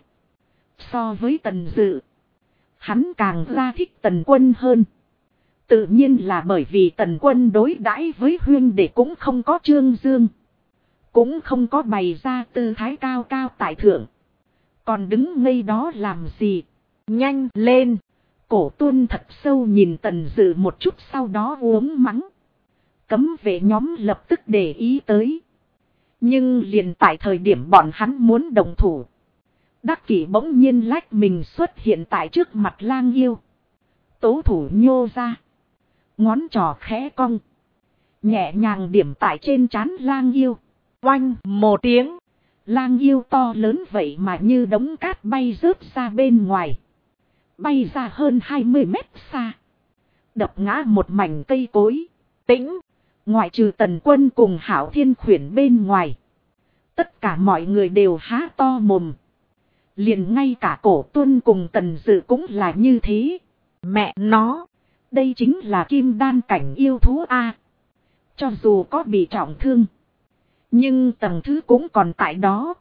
So với Tần Dự, hắn càng ra thích Tần Quân hơn. Tự nhiên là bởi vì Tần Quân đối đãi với huyên đệ cũng không có trương dương. Cũng không có bày ra tư thái cao cao tại thượng. Còn đứng ngây đó làm gì? Nhanh lên. Cổ Tuân thật sâu nhìn Tần Dự một chút sau đó uống mắng. Cấm vệ nhóm lập tức để ý tới. Nhưng liền tại thời điểm bọn hắn muốn đồng thủ. Đắc Kỷ bỗng nhiên lách mình xuất hiện tại trước mặt lang yêu. Tố thủ nhô ra. Ngón trỏ khẽ cong. Nhẹ nhàng điểm tại trên trán lang yêu. Oanh một tiếng. Lang yêu to lớn vậy mà như đống cát bay rớt ra bên ngoài. Bay ra hơn 20 mét xa. Đập ngã một mảnh cây cối. Tĩnh. Ngoại trừ Tần Quân cùng Hạo Thiên Khuyển bên ngoài. Tất cả mọi người đều há to mồm. Liền ngay cả Cổ Tuân cùng Tần Dự cũng là như thế. Mẹ nó. Đây chính là kim đan cảnh yêu thú A. Cho dù có bị trọng thương. Nhưng tầng thứ cũng còn tại đó.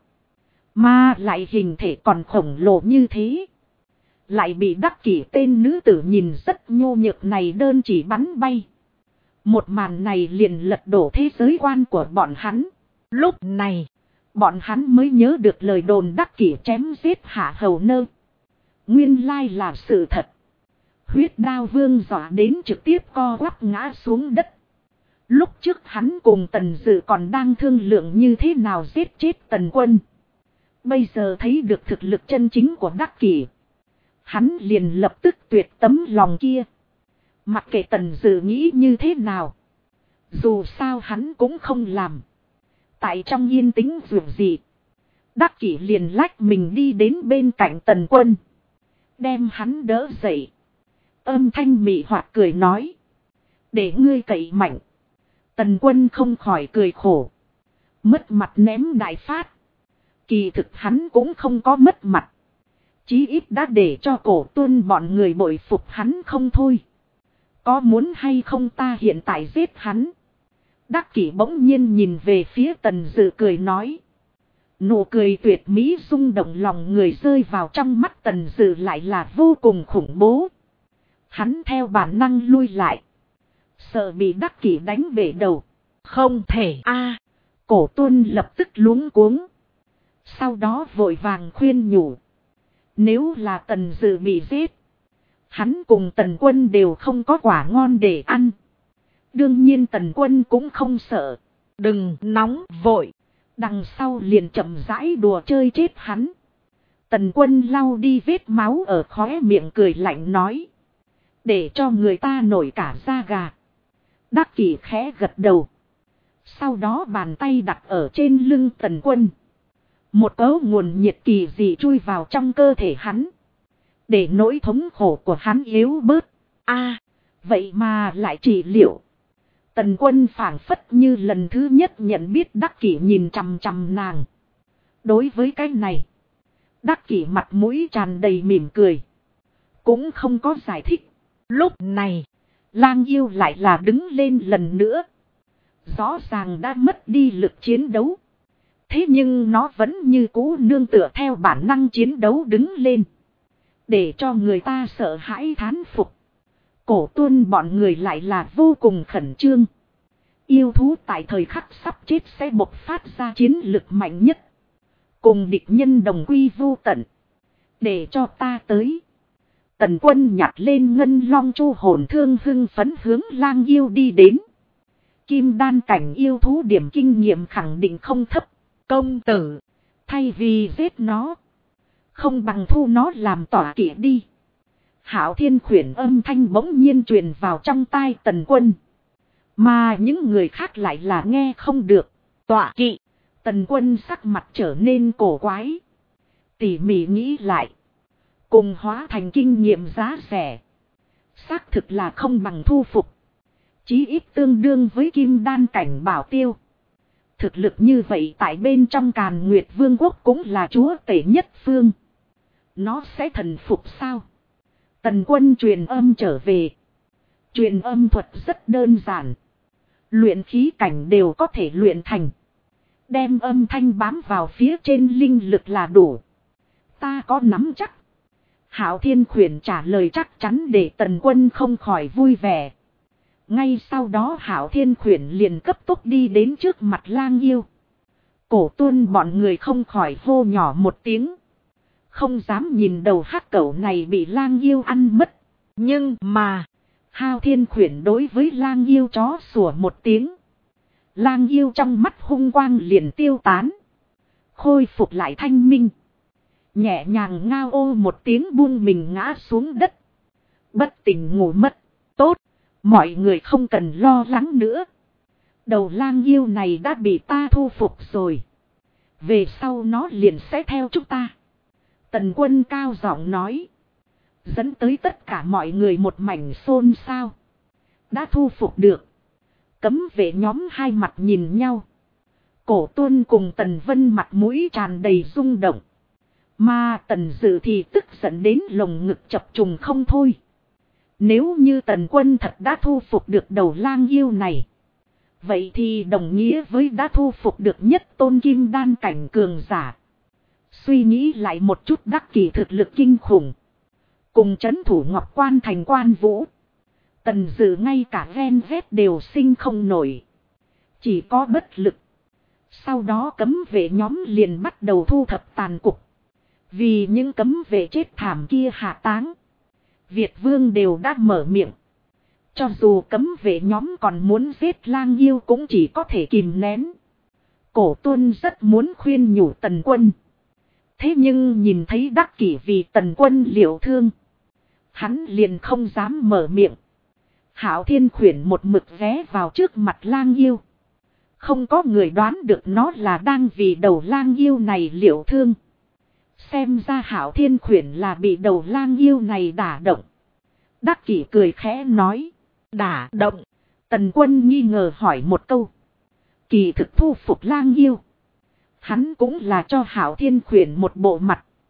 Mà lại hình thể còn khổng lồ như thế. Lại bị Đắc Kỷ tên nữ tử nhìn rất nhô nhược này đơn chỉ bắn bay. Một màn này liền lật đổ thế giới quan của bọn hắn. Lúc này, bọn hắn mới nhớ được lời đồn Đắc Kỷ chém giết Hạ Hầu Nơ. Nguyên lai là sự thật. Huyết Đao Vương dọa đến trực tiếp co quắp ngã xuống đất. Lúc trước hắn cùng Tần Dự còn đang thương lượng như thế nào giết chết Tần Quân. Bây giờ thấy được thực lực chân chính của Đắc Kỷ. Hắn liền lập tức tuyệt tấm lòng kia. Mặc kệ Tần Dự nghĩ như thế nào. Dù sao hắn cũng không làm. Tại trong yên tĩnh dường gì. Đắc Kỷ liền lách mình đi đến bên cạnh Tần Quân. Đem hắn đỡ dậy. Âm thanh mị hoạt cười nói. Để ngươi cậy mạnh. Tần Quân không khỏi cười khổ. Mất mặt ném đại phát. Kỳ thực hắn cũng không có mất mặt. Chí ít đã để cho Cổ Tuân bọn người bội phục hắn không thôi. Có muốn hay không ta hiện tại giết hắn? Đắc Kỷ bỗng nhiên nhìn về phía Tần Dự cười nói. Nụ cười tuyệt mỹ rung động lòng người, rơi vào trong mắt Tần Dự lại là vô cùng khủng bố. Hắn theo bản năng lui lại. Sợ bị Đắc Kỷ đánh bể đầu. Không thể a. Cổ Tuân lập tức luống cuống. Sau đó vội vàng khuyên nhủ. Nếu là Tần Dự bị giết, hắn cùng Tần Quân đều không có quả ngon để ăn. Đương nhiên Tần Quân cũng không sợ. Đừng nóng vội. Đằng sau liền chậm rãi đùa chơi chết hắn. Tần Quân lau đi vết máu ở khóe miệng, cười lạnh nói. Để cho người ta nổi cả da gà. Đắc Kỷ khẽ gật đầu. Sau đó bàn tay đặt ở trên lưng Tần Quân. Một cấu nguồn nhiệt kỳ dị chui vào trong cơ thể hắn. Để nỗi thống khổ của hắn yếu bớt. Vậy mà lại trị liệu. Tần Quân phảng phất như lần thứ nhất nhận biết Đắc Kỷ nhìn chằm chằm nàng. Đối với cái này, Đắc Kỷ mặt mũi tràn đầy mỉm cười. Cũng không có giải thích. Lúc này, Lang Yêu lại là đứng lên lần nữa. Rõ ràng đã mất đi lực chiến đấu. Thế nhưng nó vẫn như cũ nương tựa theo bản năng chiến đấu đứng lên. Để cho người ta sợ hãi thán phục. Cổ Tuân bọn người lại là vô cùng khẩn trương. Yêu thú tại thời khắc sắp chết sẽ bộc phát ra chiến lực mạnh nhất. Cùng địch nhân đồng quy vô tận. Để cho ta tới. Tần Quân nhặt lên ngân long chu hồn thương, hưng phấn hướng Lang Yêu đi đến. Kim đan cảnh yêu thú điểm kinh nghiệm khẳng định không thấp. công tử, Thay vì giết nó, không bằng thu nó làm tỏa kỵ đi. Hạo Thiên Khuyển âm thanh bỗng nhiên truyền vào trong tai Tần Quân. Mà những người khác lại là nghe không được. tọa kỵ. Tần Quân sắc mặt trở nên cổ quái. Tỉ mỉ nghĩ lại. Cùng hóa thành kinh nghiệm giá rẻ. Xác thực là không bằng thu phục. Chí ít tương đương với kim đan cảnh bảo tiêu. Thực lực như vậy tại bên trong Càn Nguyệt Vương quốc cũng là chúa tể nhất phương. Nó sẽ thần phục sao? Tần Quân truyền âm trở về. Truyền âm thuật rất đơn giản. Luyện khí cảnh đều có thể luyện thành. Đem âm thanh bám vào phía trên linh lực là đủ. Ta có nắm chắc. Hạo Thiên Khuyển trả lời chắc chắn để Tần Quân không khỏi vui vẻ. Ngay sau đó Hạo Thiên Khuyển liền cấp tốc đi đến trước mặt Lang Yêu. Cổ Tuân bọn người không khỏi hô nhỏ một tiếng. Không dám nhìn đầu hắc cẩu này bị Lang Yêu ăn mất. Nhưng mà, Hạo Thiên Khuyển đối với Lang Yêu chó sủa một tiếng. Lang Yêu trong mắt hung quang liền tiêu tán. Khôi phục lại thanh minh. Nhẹ nhàng ngao ô một tiếng buông mình ngã xuống đất. Bất tỉnh ngủ mất. Tốt, mọi người không cần lo lắng nữa. Đầu Lang Yêu này đã bị ta thu phục rồi. Về sau nó liền sẽ theo chúng ta. Tần Quân cao giọng nói. Dẫn tới tất cả mọi người một mảnh xôn xao. Đã thu phục được. Cấm vệ nhóm hai mặt nhìn nhau. Cổ Tuân cùng Tần Vân mặt mũi tràn đầy rung động. Mà Tần Dự thì tức giận đến lồng ngực chập trùng không thôi. Nếu như Tần Quân thật đã thu phục được đầu Lang Yêu này. Vậy thì đồng nghĩa với đã thu phục được nhất tôn kim đan cảnh cường giả. Suy nghĩ lại một chút Đắc Kỷ thực lực kinh khủng. Cùng trấn thủ Ngọc Quan thành Quan Vũ. Tần Dự ngay cả ghen ghét đều sinh không nổi. Chỉ có bất lực. Sau đó cấm vệ nhóm liền bắt đầu thu thập tàn cục. Vì những cấm vệ chết thảm kia hạ táng. Việt Vương đều đã mở miệng. Cho dù cấm vệ nhóm còn muốn giết Lang Yêu cũng chỉ có thể kìm nén. Cổ Tuân rất muốn khuyên nhủ Tần Quân. Thế nhưng nhìn thấy Đắc Kỷ vì Tần Quân liệu thương. Hắn liền không dám mở miệng. Hạo Thiên Khuyển một mực ghé vào trước mặt Lang Yêu. Không có người đoán được nó là đang vì đầu Lang Yêu này liệu thương. Xem ra Hạo Thiên Khuyển là bị đầu Lang Yêu này đả động. Đắc Kỷ cười khẽ nói. Đả động. Tần Quân nghi ngờ hỏi một câu. Kỳ thực thu phục Lang Yêu. Hắn cũng là cho Hạo Thiên Khuyển một bộ mặt.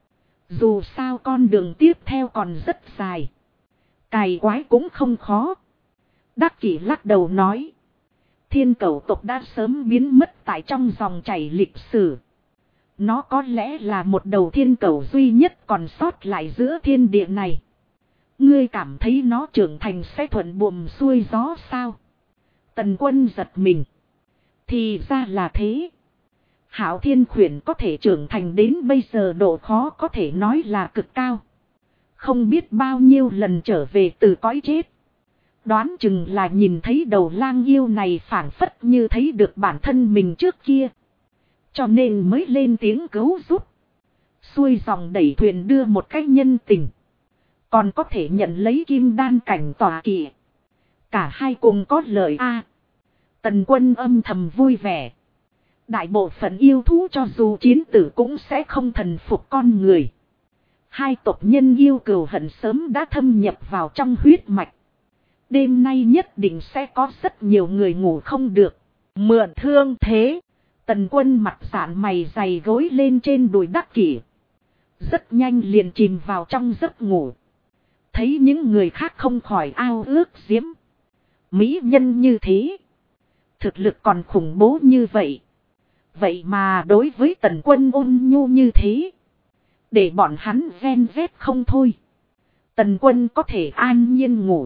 Dù sao con đường tiếp theo còn rất dài. Cày quái cũng không khó. Đắc Kỷ lắc đầu nói. Thiên Cẩu tộc đã sớm biến mất tại trong dòng chảy lịch sử. Nó có lẽ là một đầu thiên cẩu duy nhất còn sót lại giữa thiên địa này. Ngươi cảm thấy nó trưởng thành sẽ thuận buồm xuôi gió sao? Tần Quân giật mình. Thì ra là thế. Hạo Thiên Khuyển có thể trưởng thành đến bây giờ độ khó có thể nói là cực cao. Không biết bao nhiêu lần trở về từ cõi chết. Đoán chừng là nhìn thấy đầu lang yêu này phảng phất như thấy được bản thân mình trước kia. Cho nên mới lên tiếng cứu giúp. Xuôi dòng đẩy thuyền đưa một cách nhân tình. Còn có thể nhận lấy kim đan cảnh tỏa kỵ. Cả hai cùng có lợi a. Tần Quân âm thầm vui vẻ. Đại bộ phận yêu thú cho dù chiến tử cũng sẽ không thần phục con người. Hai tộc nhân yêu cừu hận sớm đã thâm nhập vào trong huyết mạch. Đêm nay nhất định sẽ có rất nhiều người ngủ không được. Mượn thương thế. Tần Quân mặt dạn mày dày gối lên trên đùi Đắc Kỷ. Rất nhanh liền chìm vào trong giấc ngủ. Thấy những người khác không khỏi ao ước diễm. Mỹ nhân như thế. Thực lực còn khủng bố như vậy. Vậy mà đối với Tần Quân ôn nhu như thế. Để bọn hắn ven vét không thôi. Tần Quân có thể an nhiên ngủ.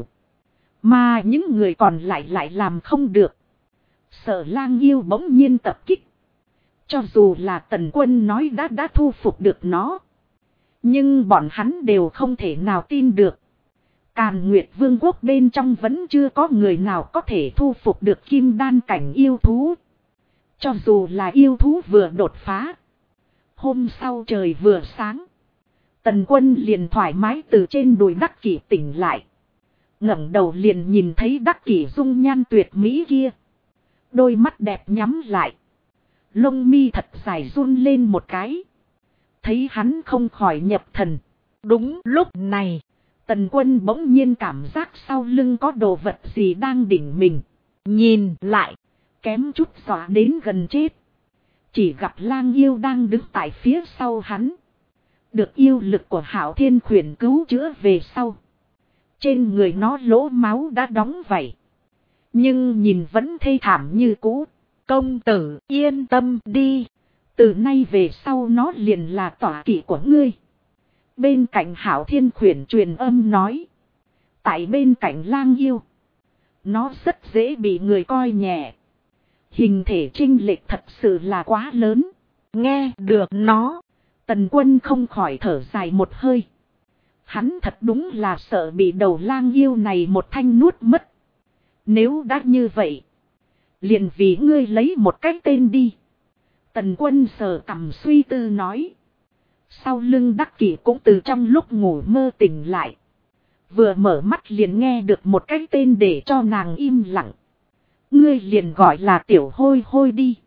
Mà những người còn lại làm không được. Sợ lang yêu bỗng nhiên tập kích. Cho dù là Tần Quân nói đã thu phục được nó. Nhưng bọn hắn đều không thể nào tin được. Càn Nguyệt Vương quốc bên trong vẫn chưa có người nào có thể thu phục được kim đan cảnh yêu thú. Cho dù là yêu thú vừa đột phá. Hôm sau trời vừa sáng. Tần Quân liền thoải mái từ trên đùi Đắc Kỷ tỉnh lại. Ngẩng đầu liền nhìn thấy Đắc Kỷ dung nhan tuyệt mỹ kia. Đôi mắt đẹp nhắm lại. Lông mi thật dài run lên một cái. Thấy hắn không khỏi nhập thần. Đúng lúc này. Tần Quân bỗng nhiên cảm giác sau lưng có đồ vật gì đang đỉnh mình. Nhìn lại. Kém chút dọa đến gần chết. Chỉ gặp lang yêu đang đứng tại phía sau hắn. Được yêu lực của Hạo Thiên Khuyển cứu chữa về sau. Trên người nó lỗ máu đã đóng vảy. Nhưng nhìn vẫn thê thảm như cũ. Công tử yên tâm đi. Từ nay về sau nó liền là tọa kỵ của ngươi. Bên cạnh Hạo Thiên Khuyển truyền âm nói. Tại bên cạnh lang yêu. Nó rất dễ bị người coi nhẹ. Hình thể chênh lệch thật sự là quá lớn. Nghe được nó. Tần Quân không khỏi thở dài một hơi. Hắn thật đúng là sợ bị đầu lang yêu này một thanh nuốt mất. Nếu đã như vậy. Liền vì ngươi lấy một cái tên đi. Tần Quân sờ cằm suy tư nói. Sau lưng Đắc Kỷ cũng từ trong lúc ngủ mơ tỉnh lại. Vừa mở mắt liền nghe được một cái tên để cho nàng im lặng. Ngươi liền gọi là Tiểu Hôi Hôi đi.